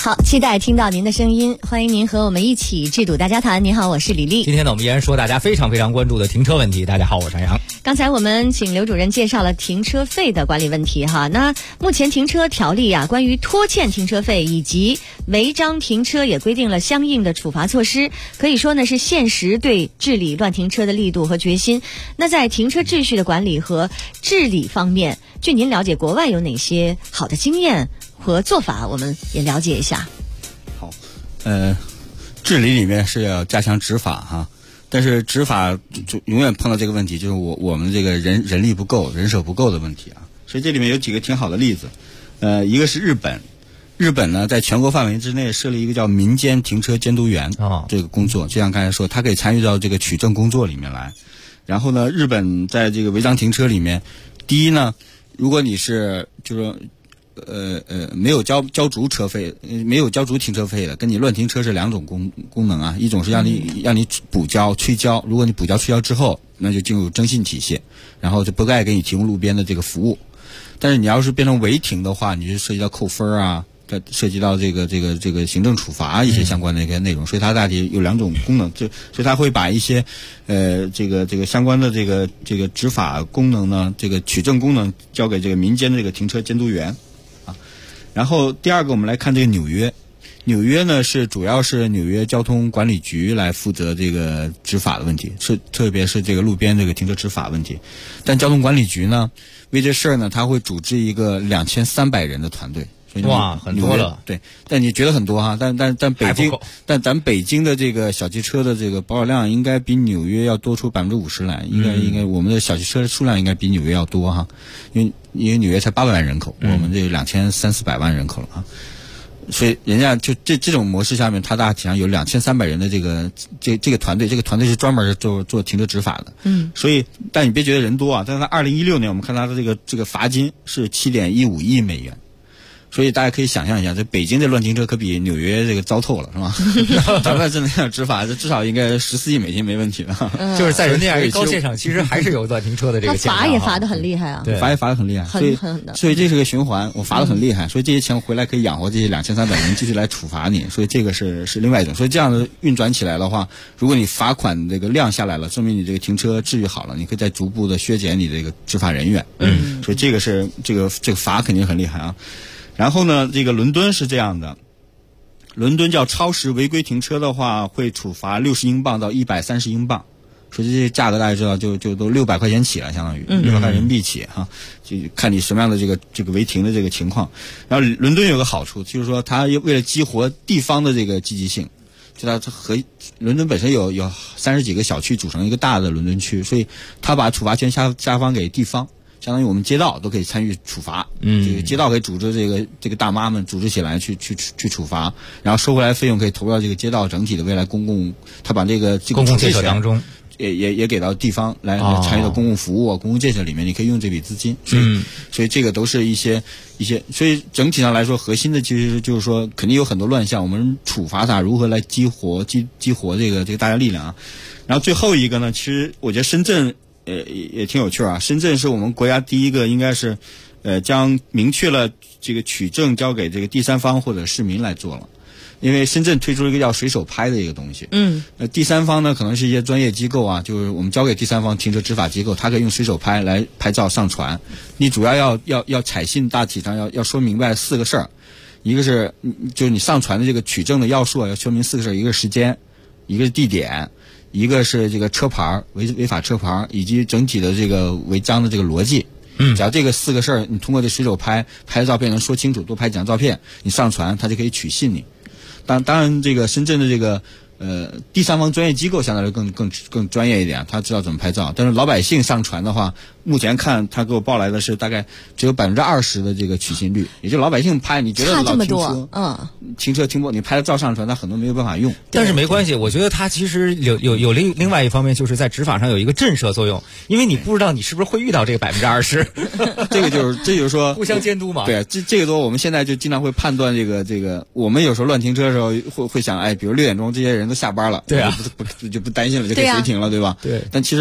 好，期待听到您的声音，欢迎您和我们一起制堵大家谈。你好，我是李丽。 今天呢，我们依然说大家非常非常关注的停车问题。大家好，我是杨洋。 刚才我们请刘主任介绍了停车费的管理问题哈。那目前停车条例啊，关于拖欠停车费以及违章停车也规定了相应的处罚措施，可以说呢是现实对治理乱停车的力度和决心。那在停车秩序的管理和治理方面，据您了解，国外有哪些好的经验和做法，我们也了解一下。 好，治理里面是要加强执法哈，但是执法就永远碰到这个问题，就是我们这个人力不够、人手不够的问题啊。所以这里面有几个挺好的例子，一个是日本呢在全国范围之内设立一个叫民间停车监督员这个工作，就像刚才说，他可以参与到这个取证工作里面来。然后呢，日本在这个违章停车里面，第一呢，如果你是就是说没有交足车费，没有交足停车费的，跟你乱停车是两种功能啊。一种是让你补交催交，如果你补交催交之后，那就进入征信体系，然后就不该给你提供路边的这个服务。但是你要是变成违停的话，你就涉及到扣分啊，涉及到这个行政处罚一些相关的一个内容，所以它大体有两种功能，所以它会把一些这个相关的这个执法功能呢，这个取证功能交给这个民间的这个停车监督员啊。然后第二个，我们来看这个纽约呢是主要是纽约交通管理局来负责这个执法的问题，特别是这个路边这个停车执法问题。但交通管理局呢为这事儿呢，他会组织一个2300人的团队。 哇，很多了。 对，但你觉得很多哈，但咱北京的这个小汽车的这个保有量应该比纽约要多出50%来，应该我们的小汽车数量应该比纽约要多哈，因为纽约才800万人口，我们这2300-400万人口了啊。所以人家就这种模式下面，它大体上有2300人的这个团队，这个团队是专门做停车执法的。所以但你别觉得人多啊，但是它2016年我们看它的这个罚金是7.15亿美元。所以大家可以想象一下，这北京的乱停车可比纽约这个糟透了，是吧？咱们真的要执法，这至少应该14亿美金没问题的。 就是在人家一个高线上，其实还是有乱停车的这个现象。 他罚也罚得很厉害啊， 对，罚也罚得很厉害，所以这是个循环，我罚得很厉害，所以这些钱回来可以养活这些2300人，继续来处罚你，所以这个是另外一种。所以这样的运转起来的话，如果你罚款这个量下来了，说明你这个停车秩序好了，你可以再逐步的削减你这个执法人员。所以这个是这个罚肯定很厉害啊。然后呢，这个伦敦是这样的，伦敦叫超时违规停车的话，会处罚60英镑到130英镑，所以这些价格大家知道，就都600块钱起了，相当于600块人民币起哈，就看你什么样的这个违停的这个情况。然后伦敦有个好处，就是说它为了激活地方的这个积极性，就它和伦敦本身有30几个小区组成一个大的伦敦区，所以它把处罚权下放给地方。相当于我们街道都可以参与处罚，这个街道可以组织这个大妈们组织起来去处罚，然后收回来费用可以投到这个街道整体的未来公共，他把这个公共建设当中也给到地方来参与到公共服务啊、公共建设里面，你可以用这笔资金，所以这个都是一些，所以整体上来说，核心的其实就是说肯定有很多乱象，我们处罚它如何来激活这个大家力量啊。然后最后一个呢，其实我觉得深圳。也挺有趣啊！深圳是我们国家第一个，应该是，将明确了这个取证交给这个第三方或者市民来做了。因为深圳推出了一个叫随手拍的一个东西。第三方呢，可能是一些专业机构啊，就是我们交给第三方停车执法机构，它可以用随手拍来拍照上传。你主要要采信，大体上要说明白4个事儿，一个是就是你上传的这个取证的要素要说明4个事儿，一个是时间，一个是地点。一个是这个车牌违法车牌，以及整体的这个违章的这个逻辑。只要这个4个事儿，你通过这随手拍的照片能说清楚，多拍几张照片，你上传它就可以取信你。当然，这个深圳的这个第三方专业机构相对来更专业一点，他知道怎么拍照。但是老百姓上传的话，目前看他给我报来的是大概只有20%的这个取信率，也就老百姓拍，你觉得老停车，停车停泊，你拍的照上传，他很多没有办法用。 但是没关系，我觉得它其实有另外一方面，就是在执法上有一个震慑作用，因为你不知道你是不是会遇到这个20%， 这就是说互相监督嘛。 对，这个多我们现在就经常会判断这个，我们有时候乱停车的时候会想，比如6点钟这些人都下班了， 对啊， 就不担心了，就可以随停了，对吧？ 对。 但其实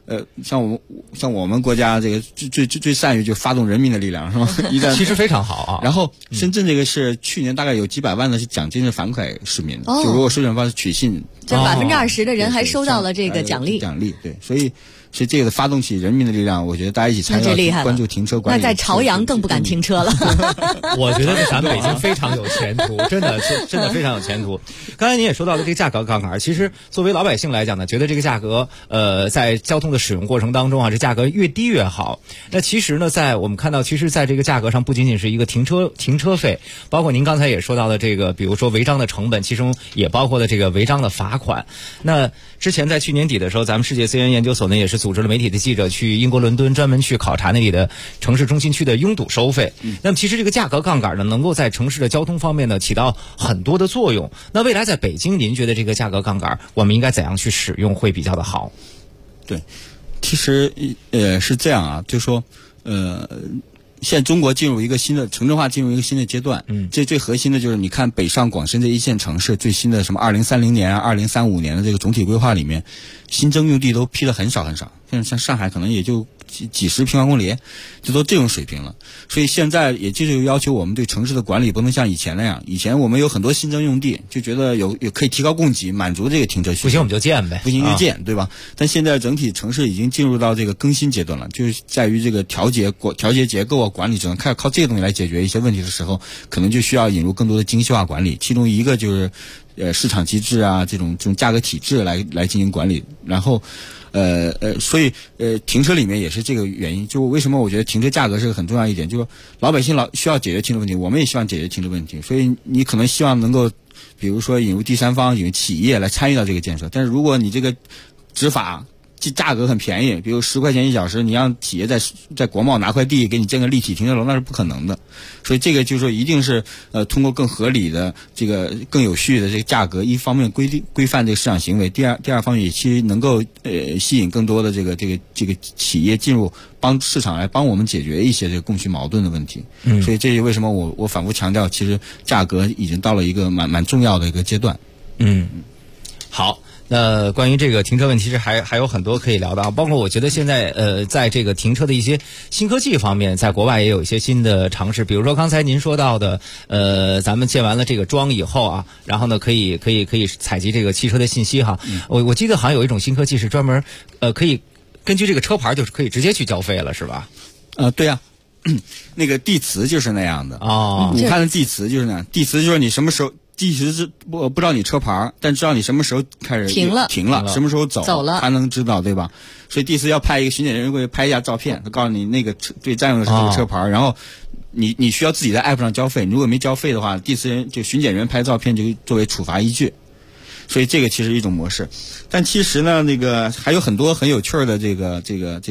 像我们国家这个最善于就发动人民的力量是吧？一旦其实非常好啊。 然后深圳这个是去年大概有几百万的是奖金是返馈市民的，就如果收件方是取信， 这20%的人还收到了这个奖励。 对，所以这个发动起人民的力量，我觉得大家一起参与关注停车管理。 那在朝阳更不敢停车了。 我觉得咱们北京非常有前途，真的非常有前途。刚才您也说到了这个价格杠杆，其实作为老百姓来讲呢，觉得这个价格在交通的使用过程当中啊，这价格越低越好。那其实呢，在我们看到，其实在这个价格上不仅仅是一个停车费，包括您刚才也说到的这个，比如说违章的成本，其中也包括了这个违章的罚款。那之前在去年底的时候，咱们世界资源研究所呢也是组织了媒体的记者去英国伦敦，专门去考察那里的城市中心区的拥堵收费。那么其实这个价格杠杆呢，能够在城市的交通方面呢起到很多的作用。那未来在北京，您觉得这个价格杠杆我们应该怎样去使用会比较的好？ 对，其实是这样啊，就说现在中国进入一个新的城镇化，进入一个新的阶段。这最核心的就是你看北上广深这一线城市最新的什么2030年啊、2035年的这个总体规划里面，新增用地都批的很少很少。像上海可能也就几十平方公里，就都这种水平了。所以现在也就是要求我们对城市的管理不能像以前那样，以前我们有很多新增用地，就觉得有可以提高供给，满足这个停车需求。 不行我们就建呗， 不行就建，对吧？但现在整体城市已经进入到这个更新阶段了，就是在于这个调节结构啊、管理，只能靠这个东西来解决一些问题的时候，可能就需要引入更多的精细化管理。其中一个就是市场机制啊，这种价格体制来进行管理，然后。所以停车里面也是这个原因，就为什么我觉得停车价格是个很重要一点，就是老百姓需要解决停车问题，我们也希望解决停车问题，所以你可能希望能够，比如说引入第三方、引入企业来参与到这个建设，但是如果你这个执法价格很便宜，比如10块钱1小时，你让企业在国贸拿块地给你建个立体停车楼，那是不可能的。所以这个就是说，一定是通过更合理的这个更有序的这个价格，一方面规范这个市场行为，第二方面也其实能够吸引更多的这个企业进入，帮市场来帮我们解决一些这个供需矛盾的问题。所以这是为什么我反复强调，其实价格已经到了一个蛮重要的一个阶段。 好。那关于这个停车问题，其实还有很多可以聊的，包括我觉得现在在这个停车的一些新科技方面，在国外也有一些新的尝试，比如说刚才您说到的，咱们建完了这个桩以后啊，然后呢可以采集这个汽车的信息哈。我记得好像有一种新科技是专门可以根据这个车牌就是可以直接去交费了，是吧？ 对啊。那个地磁就是那样的武汉的地磁就是那样，地磁就是你什么时候。即使是不知道你车牌，但知道你什么时候开始停了，什么时候走了，他能知道，对吧？所以第四要派一个巡检人员过去拍一下照片，他告诉你那个对占用的是这个车牌，然后你需要自己在 app 上交费，如果没交费的话，第四人就巡检人员拍照片就作为处罚依据。所以这个其实是一种模式，但其实呢，那个还有很多很有趣的这个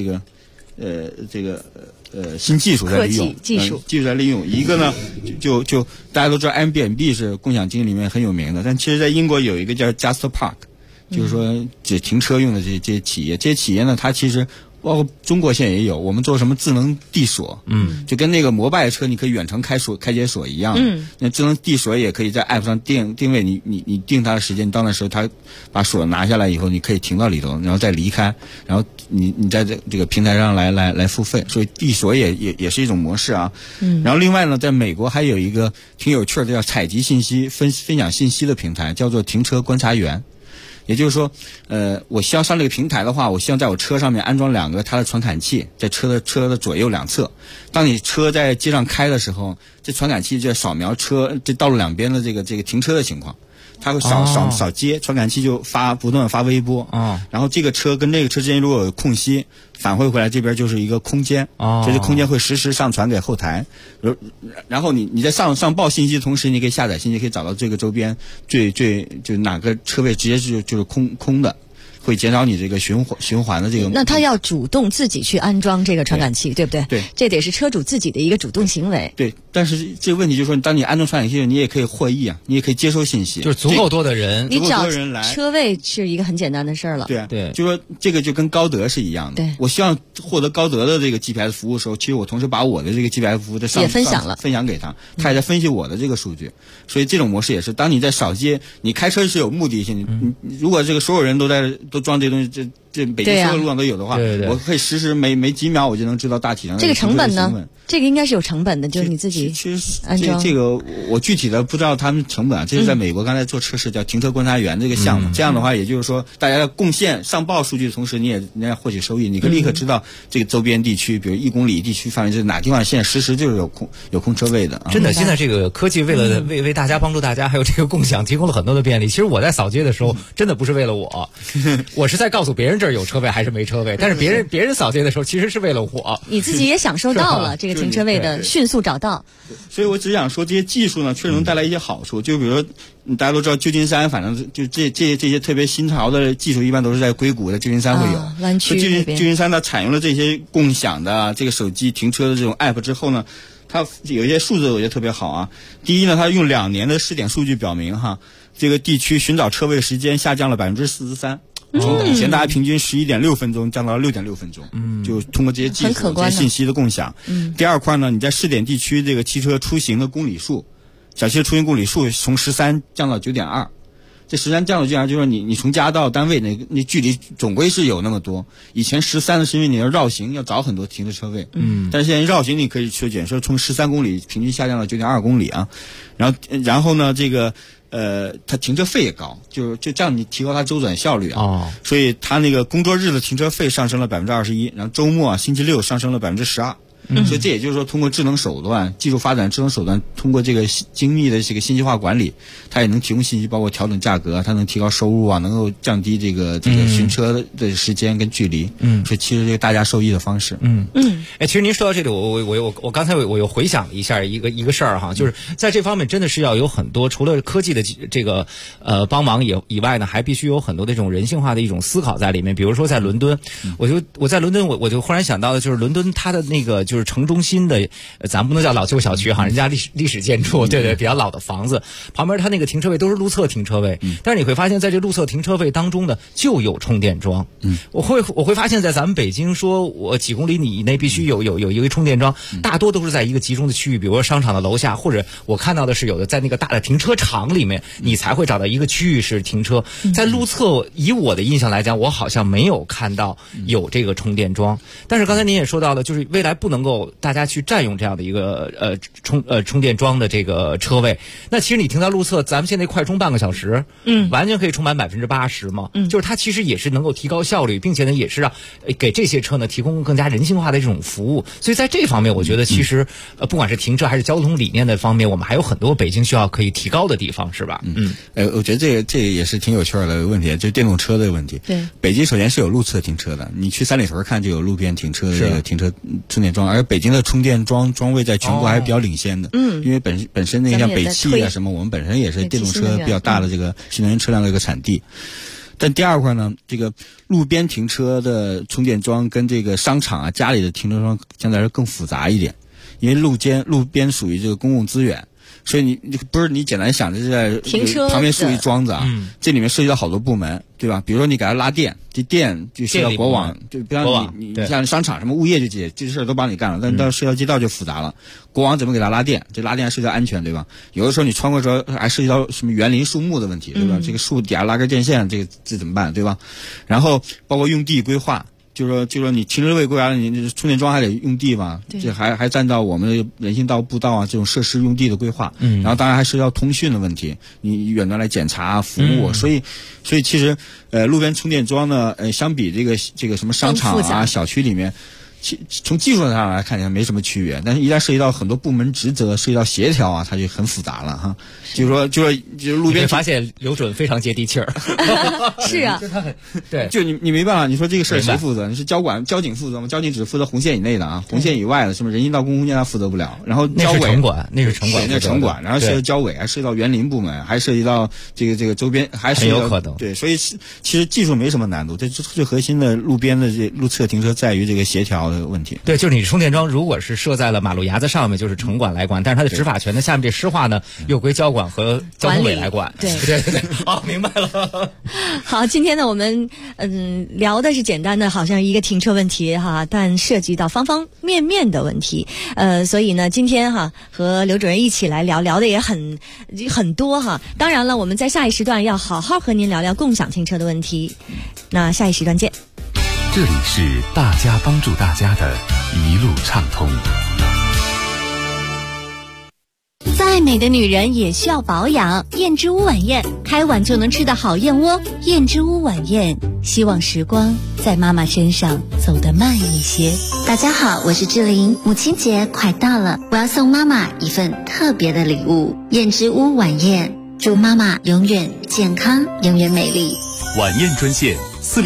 新技术在利用，技术在利用。一个呢，就大家都知道 Airbnb 是共享经济里面很有名的，但其实在英国有一个叫 Just Park， 就是说只停车用的这些企业，这些企业呢，它其实包括中国现在也有，我们做什么智能地锁，就跟那个摩拜车你可以远程开解锁一样，那智能地锁也可以在 app 上定位，你定它的时间，到那时候它把锁拿下来以后，你可以停到里头，然后再离开，然后你在这个平台上来付费，所以地锁也是一种模式啊。然后另外呢，在美国还有一个挺有趣的叫采集信息、分享信息的平台，叫做停车观察员。也就是说，我希望上这个平台的话，我希望在我车上面安装2个它的传感器，在车的左右两侧。当你车在街上开的时候，这传感器就扫描车这道路两边的这个停车的情况，它会扫街，传感器就不断发微波。然后这个车跟那个车之间如果有空隙，返回来这边就是一个空间，这个空间会实时上传给后台。然后你在上报信息的同时，你可以下载信息，可以找到这个周边就哪个车位直接就是空的，会减少你这个循环的这个。 那他要主动自己去安装这个传感器，对不对？ 对， 这得是车主自己的一个主动行为。 对，但是这个问题就是说，当你安装传感器，你也可以获益啊，你也可以接收信息， 就是足够多的人， 你找车位是一个很简单的事儿了。 对啊，对，就说这个就跟高德是一样的。对，我希望获得高德的这个 GPS 服务的时候，其实我同时把我的这个 GPS 服务的也分享了， 分享给他，他也在分析我的这个数据。所以这种模式也是，当你在扫街，你开车是有目的性，你如果这个所有人都装这东西， 这北京所有路上都有的话，我可以实时没几秒我就能知道大体上这个成本呢？这个应该是有成本的，就是你自己安装。 这个我具体的不知道他们成本啊，这是在美国刚才做测试叫停车观察员这个项目。这样的话，也就是说大家贡献上报数据的同时，你也获取收益，你可以立刻知道这个周边地区，比如1公里地区范围，这哪地方现在实时就是有空车位的。 真的，现在这个科技为大家帮助大家，还有这个共享提供了很多的便利。其实我在扫街的时候，真的不是为了我是在告诉别人这儿有车位还是没车位，但是别人扫街的时候，其实是为了我。 你自己也享受到了这个停车位的迅速找到。 所以我只想说，这些技术呢，确实能带来一些好处。就比如说，大家都知道旧金山，反正就这些特别新潮的技术，一般都是在硅谷的旧金山会有。 湾区那边。 旧金山它采用了这些共享的这个手机停车的这种 app 之后呢，它有一些数字我觉得特别好啊。第一呢，它用2年的试点数据表明这个地区寻找车位时间下降了43%。从以前大家平均11.6分钟降到了6.6分钟，就通过这些技术、这些信息的共享。第二块呢，你在试点地区这个汽车出行的公里数，小汽车出行公里数从13降到9.2，这13降到9.2，就是说你从家到单位那距离总归是有那么多。以前13是因为你要绕行要找很多停车位，但是现在绕行你可以缩减，说从13公里平均下降到9.2公里啊。然后呢，这个。它停车费也高，就这样你提高它周转效率啊。所以它那个工作日的停车费上升了21%，然后周末星期六上升了12%。所以这也就是说，通过智能手段、技术发展、智能手段，通过这个精密的这个信息化管理，它也能提供信息，包括调整价格，它能提高收入啊，能够降低这个寻车的时间跟距离。所以其实这个大家受益的方式。 其实您说到这里，我刚才我又回想一下一个事儿就是在这方面真的是要有很多，除了科技的这个帮忙以外呢，还必须有很多的这种人性化的一种思考在里面。比如说在伦敦，我在伦敦我就忽然想到的就是伦敦它的那个就是城中心的，咱不能叫老旧小区人家历史建筑，对，比较老的房子旁边，它那个停车位都是路侧停车位，但是你会发现在这路侧停车位当中呢，就有充电桩。我会发现在咱们北京说，我几公里以内必须有一个充电桩，大多都是在一个集中的区域，比如说商场的楼下，或者我看到的是有的在那个大的停车场里面，你才会找到一个区域是停车。在路侧，以我的印象来讲，我好像没有看到有这个充电桩。但是刚才您也说到了，就是未来不能够大家去占用这样的一个充电桩的这个车位。那其实你停在路侧，咱们现在快充半个小时，完全可以充满80%嘛。就是它其实也是能够提高效率，并且呢也是让给这些车呢提供更加人性化的这种服务。所以在这方面，我觉得其实不管是停车还是交通理念的方面，我们还有很多北京需要可以提高的地方，是吧？ 我觉得这也是挺有趣的问题，就是电动车的问题。 对， 北京首先是有路侧停车的，你去三里屯看就有路边停车的这个停车充电桩，而北京的充电桩位在全国还是比较领先的。因为本身那个像北汽啊什么，我们本身也是电动车比较大的这个新能源车辆的一个产地。但第二块呢，这个路边停车的充电桩跟这个商场啊、家里的停车桩相对来说更复杂一点，因为路边属于这个公共资源。所以你不是你简单想的是在停车旁边竖一桩子啊，这里面涉及到好多部门，对吧？比如说你给它拉电，这电就涉及到国网，就比方你像商场什么物业这事儿都帮你干了，但到涉及到街道就复杂了。国网怎么给它拉电？这拉电涉及到安全，对吧？有的时候你穿过时候还涉及到什么园林树木的问题，对吧？这个树底下拉根电线，这怎么办，对吧？然后包括用地规划。就是说你停车位规划，你充电桩还得用地嘛，这还占到我们的人行道、步道啊这种设施用地的规划。然后当然还涉及到通讯的问题，你远端来检查服务。所以其实路边充电桩呢，相比这个什么商场啊、小区里面。从技术上来看起来没什么区别，但是一旦涉及到很多部门职责，涉及到协调啊，它就很复杂了哈。就是路边发现刘准非常接地气儿， 是啊， 对，就你没办法，你说这个事儿谁负责？你是交警负责吗？交警只负责红线以内的啊，红线以外的什么人行道公共空间他负责不了。然后交委那是城管， 然后涉及到交委，还涉及到园林部门，还涉及到这个周边，还是有可能。 对，所以其实技术没什么难度，这最核心的路边的这路侧停车在于这个协调。问题对，就是你充电桩如果是设在了马路牙子上面，就是城管来管，但是它的执法权呢，下面这湿化呢又归交管和交通委来管。 对， 明白了。 好，今天呢我们聊的是简单的，好像一个停车问题哈，但涉及到方方面面的问题。所以呢，今天和刘主任一起来聊的也很多哈。当然了，我们在下一时段要好好和您聊聊共享停车的问题。那下一时段见。 这里是大家帮助大家的一路畅通。 再美的女人也需要保养，燕之屋晚宴，开碗就能吃的好燕窝。燕之屋晚宴，希望时光在妈妈身上走得慢一些。 大家好，我是志玲，母亲节快到了，我要送妈妈一份特别的礼物——燕之屋晚宴，祝妈妈永远健康，永远美丽。 晚宴专线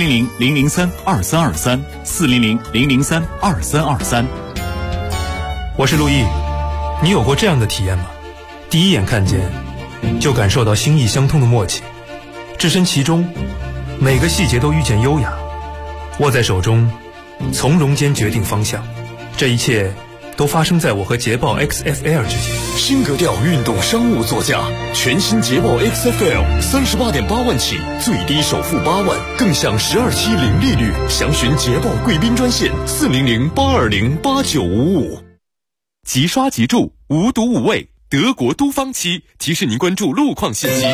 400-003-2323，400-003-2323。 我是陆毅，你有过这样的体验吗？第一眼看见，就感受到心意相通的默契，置身其中，每个细节都遇见优雅，握在手中，从容间决定方向。这一切都发生在我和捷豹 XFL 之间。 新格调运动商务座驾，全新捷豹 XFL 38.8万起，最低首付8万，更享12期零利率。详询捷豹贵宾专线400-820-8955。 即刷即住，无毒无味，德国都方漆提示您关注路况信息。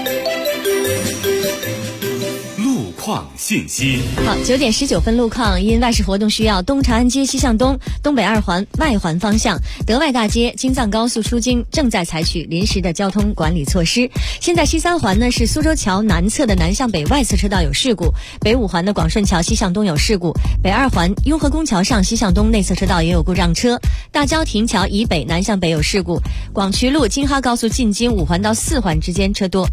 路况信息。 好，9点19分路况，因外事活动需要，东长安街西向东、东北2环外环方向、德外大街、京藏高速出京正在采取临时的交通管理措施。现在西3环呢是苏州桥南侧的南向北外侧车道有事故，北5环的广顺桥西向东有事故，北2环雍和宫桥上西向东内侧车道也有故障车，大郊亭桥以北南向北有事故，广渠路京哈高速进京5环到4环之间车多。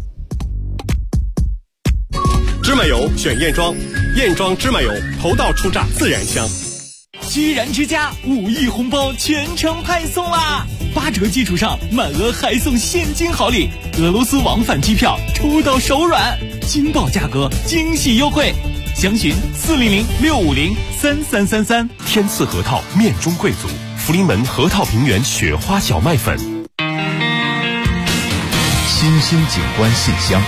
芝麻油选燕庄，燕庄芝麻油头道出榨自然香。 居然之家5亿红包全程派送啦！8折基础上满额还送现金好礼，俄罗斯往返机票抽到手软，惊爆价格，惊喜优惠，详询400-650-3333。 天赐核桃面中贵族，福临门核桃平原雪花小麦粉。 新兴景观信箱。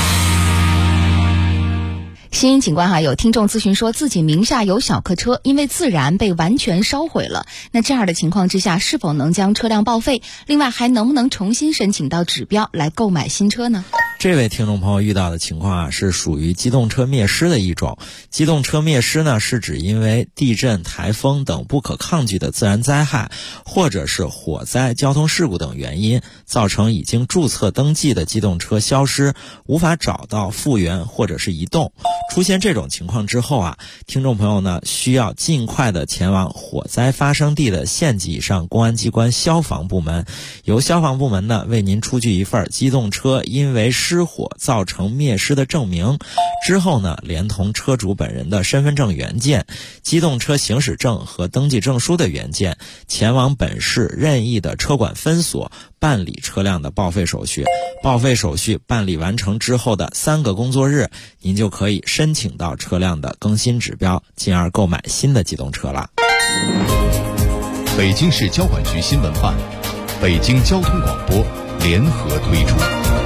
新景观有听众咨询说自己名下有小客车，因为自燃被完全烧毁了，那这样的情况之下是否能将车辆报废？另外还能不能重新申请到指标来购买新车呢？ 这位听众朋友遇到的情况是属于机动车灭失的一种。机动车灭失呢，是指因为地震、台风等不可抗拒的自然灾害，或者是火灾、交通事故等原因，造成已经注册登记的机动车消失，无法找到、复原或者是移动。出现这种情况之后听众朋友呢需要尽快的前往火灾发生地的县级以上公安机关消防部门，由消防部门呢为您出具一份机动车因为失火造成灭失的证明，之后呢连同车主本人的身份证原件、机动车行驶证和登记证书的原件，前往本市任意的车管分所办理车辆的报废手续。报废手续办理完成之后的3个工作日，您就可以申请到车辆的更新指标，进而购买新的机动车了。 北京市交管局新闻办、北京交通广播联合推出。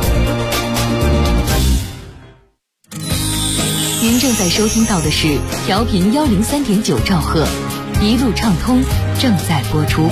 您正在收听到的是调频103.9兆赫，一路畅通正在播出。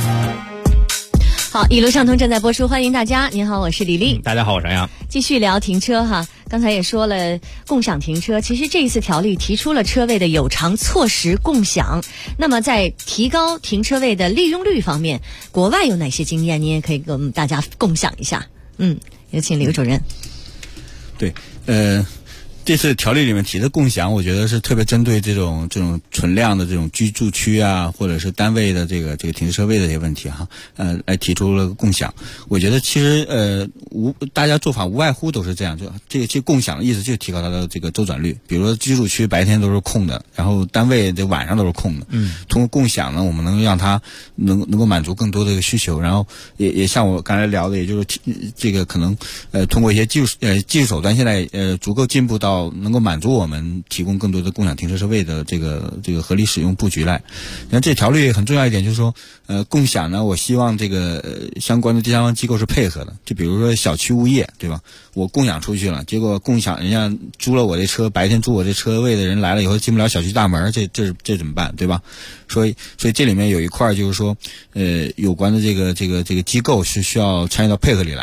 好，一路畅通正在播出，欢迎大家。您好，我是李丽。 大家好，我是杨洋。 继续聊停车哈，刚才也说了共享停车，其实这一次条例提出了车位的有偿错时共享。那么在提高停车位的利用率方面，国外有哪些经验？您也可以跟我们大家共享一下。有请刘主任。 对，这次条例里面提的共享，我觉得是特别针对这种存量的这种居住区或者是单位的这个停车位的这些问题来提出了共享。我觉得其实大家做法无外乎都是这样，就这共享的意思就是提高它的这个周转率。比如说居住区白天都是空的，然后单位这晚上都是空的。通过共享呢，我们能让它能够满足更多的一个需求，然后也像我刚才聊的，也就是这个可能通过一些技术手段，现在足够进步到能够满足我们提供更多的共享停车车位的这个合理使用布局来。那这条例很重要一点就是说，共享呢，我希望这个相关的第三方机构是配合的。就比如说小区物业，对吧？我共享出去了，结果共享人家租了我这车，白天租我这车位的人来了以后进不了小区大门，这怎么办，对吧？所以这里面有一块就是说，有关的这个机构是需要参与到配合里来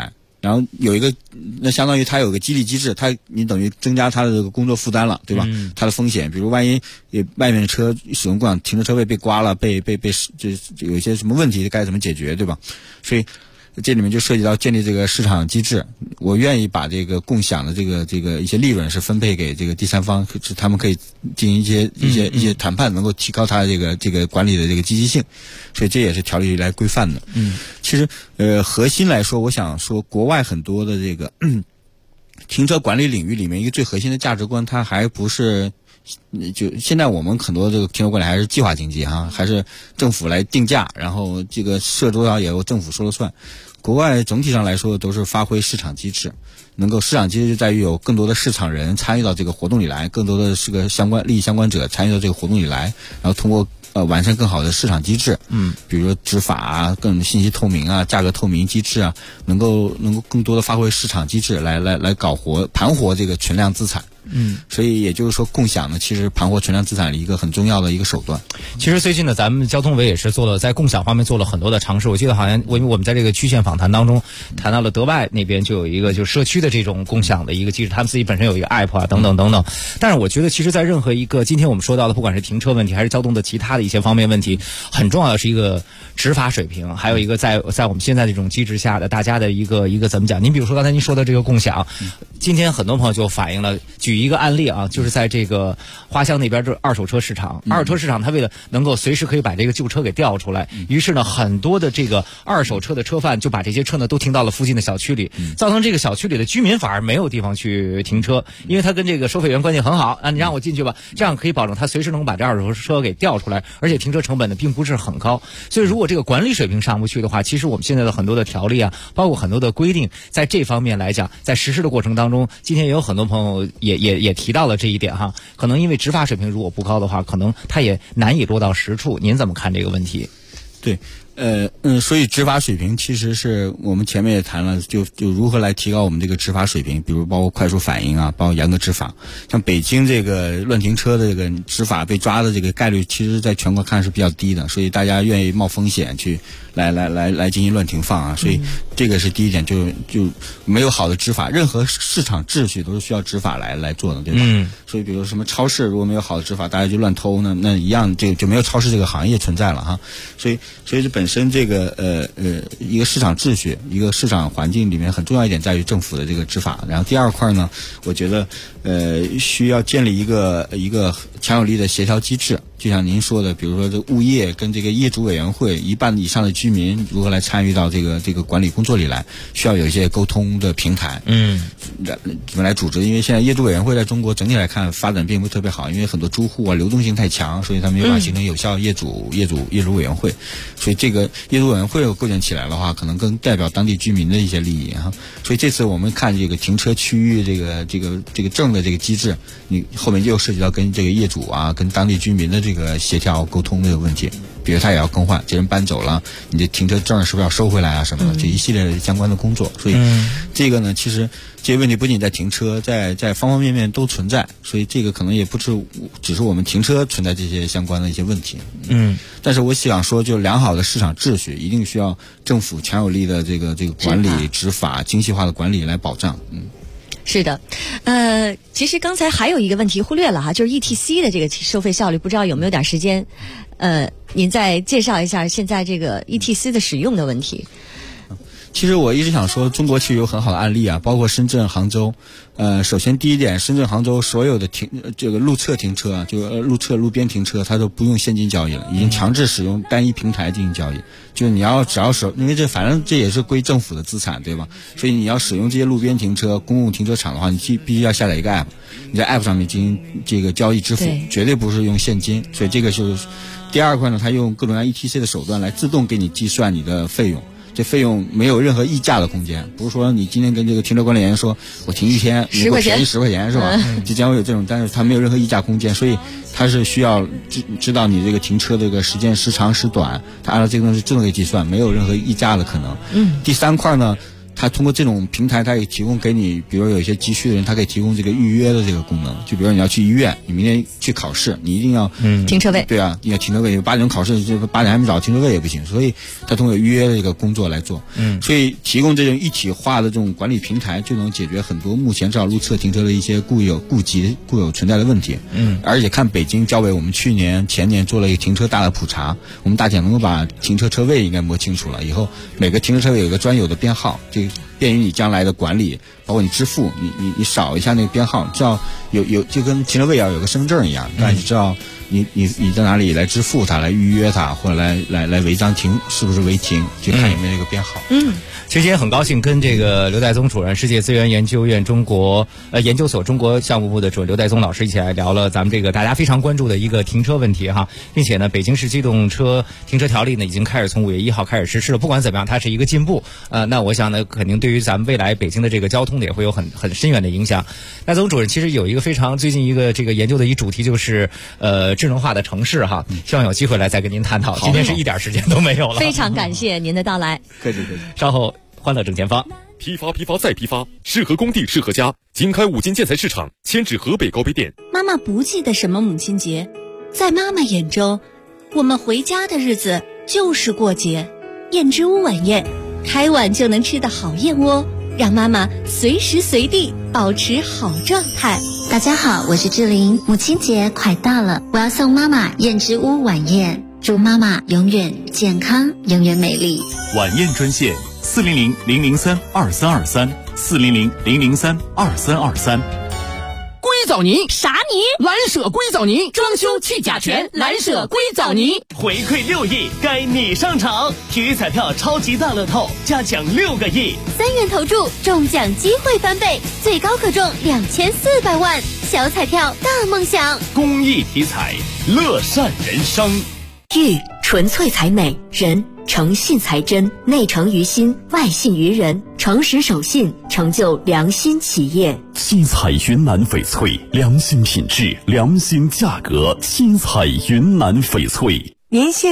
然后有一个，那相当于它有个激励机制，你等于增加它的这个工作负担了，对吧？它的风险，比如万一外面的车使用共享停车车位被刮了，被有一些什么问题该怎么解决，对吧？所以这里面就涉及到建立这个市场机制，我愿意把这个共享的这个一些利润是分配给这个第三方，是他们可以进行一些谈判，能够提高它这个管理的这个积极性，所以这也是条例来规范的。其实核心来说，我想说国外很多的这个停车管理领域里面一个最核心的价值观，它还不是。就现在我们很多这个停车管理还是计划经济还是政府来定价，然后这个设多少也由政府说了算。国外总体上来说都是发挥市场机制，市场机制就在于有更多的市场人参与到这个活动里来，更多的是个利益相关者参与到这个活动里来，然后通过完善更好的市场机制，比如说执法啊，更信息透明啊，价格透明机制啊，能够更多的发挥市场机制来盘活这个存量资产。所以也就是说，共享呢，其实盘活存量资产的一个很重要的一个手段。 其实最近呢，咱们交通委也是在共享方面做了很多的尝试。我记得好像我们在这个区县访谈当中谈到了德外那边就有一个就是社区的这种共享的一个机制，他们自己本身有一个 app 啊，等等等等。但是我觉得，其实，在任何一个今天我们说到的，不管是停车问题还是交通的其他的一些方面问题，很重要的是一个执法水平，还有一个在我们现在这种机制下的大家的一个怎么讲？您比如说刚才您说的这个共享，今天很多朋友就反映了，举一个案例啊，就是在这个花乡那边这二手车市场，它为了能够随时可以把这个旧车给调出来，于是呢，很多的这个二手车的车贩就把这些车呢都停到了附近的小区里，造成这个小区里的居民反而没有地方去停车，因为他跟这个收费员关系很好啊，你让我进去吧，这样可以保证他随时能把这二手车给调出来，而且停车成本呢并不是很高。所以如果这个管理水平上不去的话，其实我们现在的很多的条例啊，包括很多的规定，在这方面来讲，在实施的过程当中，今天也有很多朋友也提到了这一点哈，可能因为执法水平如果不高的话，可能他也难以落到实处。您怎么看这个问题？ 对。所以执法水平其实是我们前面也谈了，就如何来提高我们这个执法水平，比如包括快速反应啊，包括严格执法。像北京这个乱停车的这个执法被抓的这个概率，其实在全国看是比较低的，所以大家愿意冒风险去来进行乱停放啊。所以这个是第一点，就没有好的执法，任何市场秩序都是需要执法来做的，对吧？所以比如什么超市如果没有好的执法，大家就乱偷，那一样就没有超市这个行业存在了哈。所以这本身这个一个市场秩序，一个市场环境里面很重要一点在于政府的这个执法。然后第二块呢，我觉得需要建立一个强有力的协调机制，就像您说的，比如说这物业跟这个业主委员会一半以上的居民如何来参与到这个管理工作里来，需要有一些沟通的平台，怎么来组织？因为现在业主委员会在中国整体来看发展并不是特别好，因为很多租户啊流动性太强，所以他没有办法形成有效业主委员会，所以这个业主委员会构建起来的话，可能更代表当地居民的一些利益哈。所以这次我们看这个停车区域这个证的这个机制，你后面又涉及到跟这个业主啊跟当地居民的这个协调沟通这个问题，比如他也要更换，这人搬走了，你这停车证是不是要收回来啊什么的，这一系列的相关的工作。所以这个呢，其实这些问题不仅在停车，在方方面面都存在，所以这个可能也不只是我们停车存在这些相关的一些问题。但是我想说，就良好的市场秩序一定需要政府强有力的这个管理执法精细化的管理来保障。 是的，其实刚才还有一个问题忽略了哈，就是 ETC 的这个收费效率，不知道有没有点时间，您再介绍一下现在这个 ETC 的使用的问题。 其实我一直想说，中国其实有很好的案例啊，包括深圳、杭州。首先第一点，深圳、杭州所有的这个路侧停车啊，就路边停车，它都不用现金交易了，已经强制使用单一平台进行交易。就你只要因为反正这也是归政府的资产，对吧？所以你要使用这些路边停车、公共停车场的话，你必须要下载一个 app， 你在 app 上面进行这个交易支付，绝对不是用现金。所以这个就是第二块呢，它用各种各样 ETC 的手段来自动给你计算你的费用。这费用没有任何议价的空间，不是说你今天跟这个停车管理员说我停一天你给我便宜10块钱是吧？即将会有这种，但是它没有任何议价空间，所以它是需要知道你这个停车这个时间时长时短，它按照这个东西自动给计算，没有任何议价的可能。第三块呢， 它通过这种平台，它也提供给你，比如有一些急需的人，它可以提供这个预约的这个功能。就比如你要去医院，你明天去考试，你一定要停车位。 对啊，你要停车位。8点钟考试，这8点还没找停车位也不行，所以它通过预约的这个工作来做。所以提供这种一体化的这种管理平台，就能解决很多目前至少路侧停车的一些固有存在的问题。而且看北京交委，我们去年前年做了一个停车大的普查，我们大体能够把停车车位应该摸清楚了。以后每个停车车位有一个专有的编号，这便于你将来的管理，包括你支付，你扫一下那个编号，知道有就跟停车位要有个身份证一样，那你知道你在哪里来支付它，来预约它，或者来违章停是不是违停，就看有没有这个编号。 其实今天很高兴跟这个刘代宗主任，世界资源研究院研究所中国项目部的主任刘代宗老师一起来聊了咱们这个大家非常关注的一个停车问题哈，并且呢，北京市机动车停车条例呢已经开始从5月1号开始实施了。不管怎么样，它是一个进步。那我想呢，肯定对于咱们未来北京的这个交通也会有很深远的影响。代宗主任其实有一个最近一个这个研究的一主题就是智能化的城市哈，希望有机会来再跟您探讨。今天是一点时间都没有了。 非常感谢您的到来。 客气。 稍后欢乐正前方， 批发再批发，适合工地适合家。经开5金建材市场，迁至河北高碑店。 妈妈不记得什么母亲节，在妈妈眼中，我们回家的日子就是过节。燕之屋晚宴，开碗就能吃的好燕窝，让妈妈随时随地保持好状态。 大家好，我是志玲，母亲节快到了，我要送妈妈燕之屋晚宴，祝妈妈永远健康，永远美丽。 晚宴专线400-003-2323，400-003-2323。 硅藻泥啥泥？ 蓝舍硅藻泥，装修去甲醛，蓝舍硅藻泥。 回馈6亿，该你上场！体育彩票超级大乐透，加奖6个亿 ，3元投注，中奖机会翻倍，最高可中2400万。小彩票大梦想， 公益体彩，乐善人生。 玉纯粹才美，人诚信才真，内诚于心，外信于人，诚实守信，成就良心企业。 七彩云南翡翠，良心品质，良心价格。七彩云南翡翠， 您现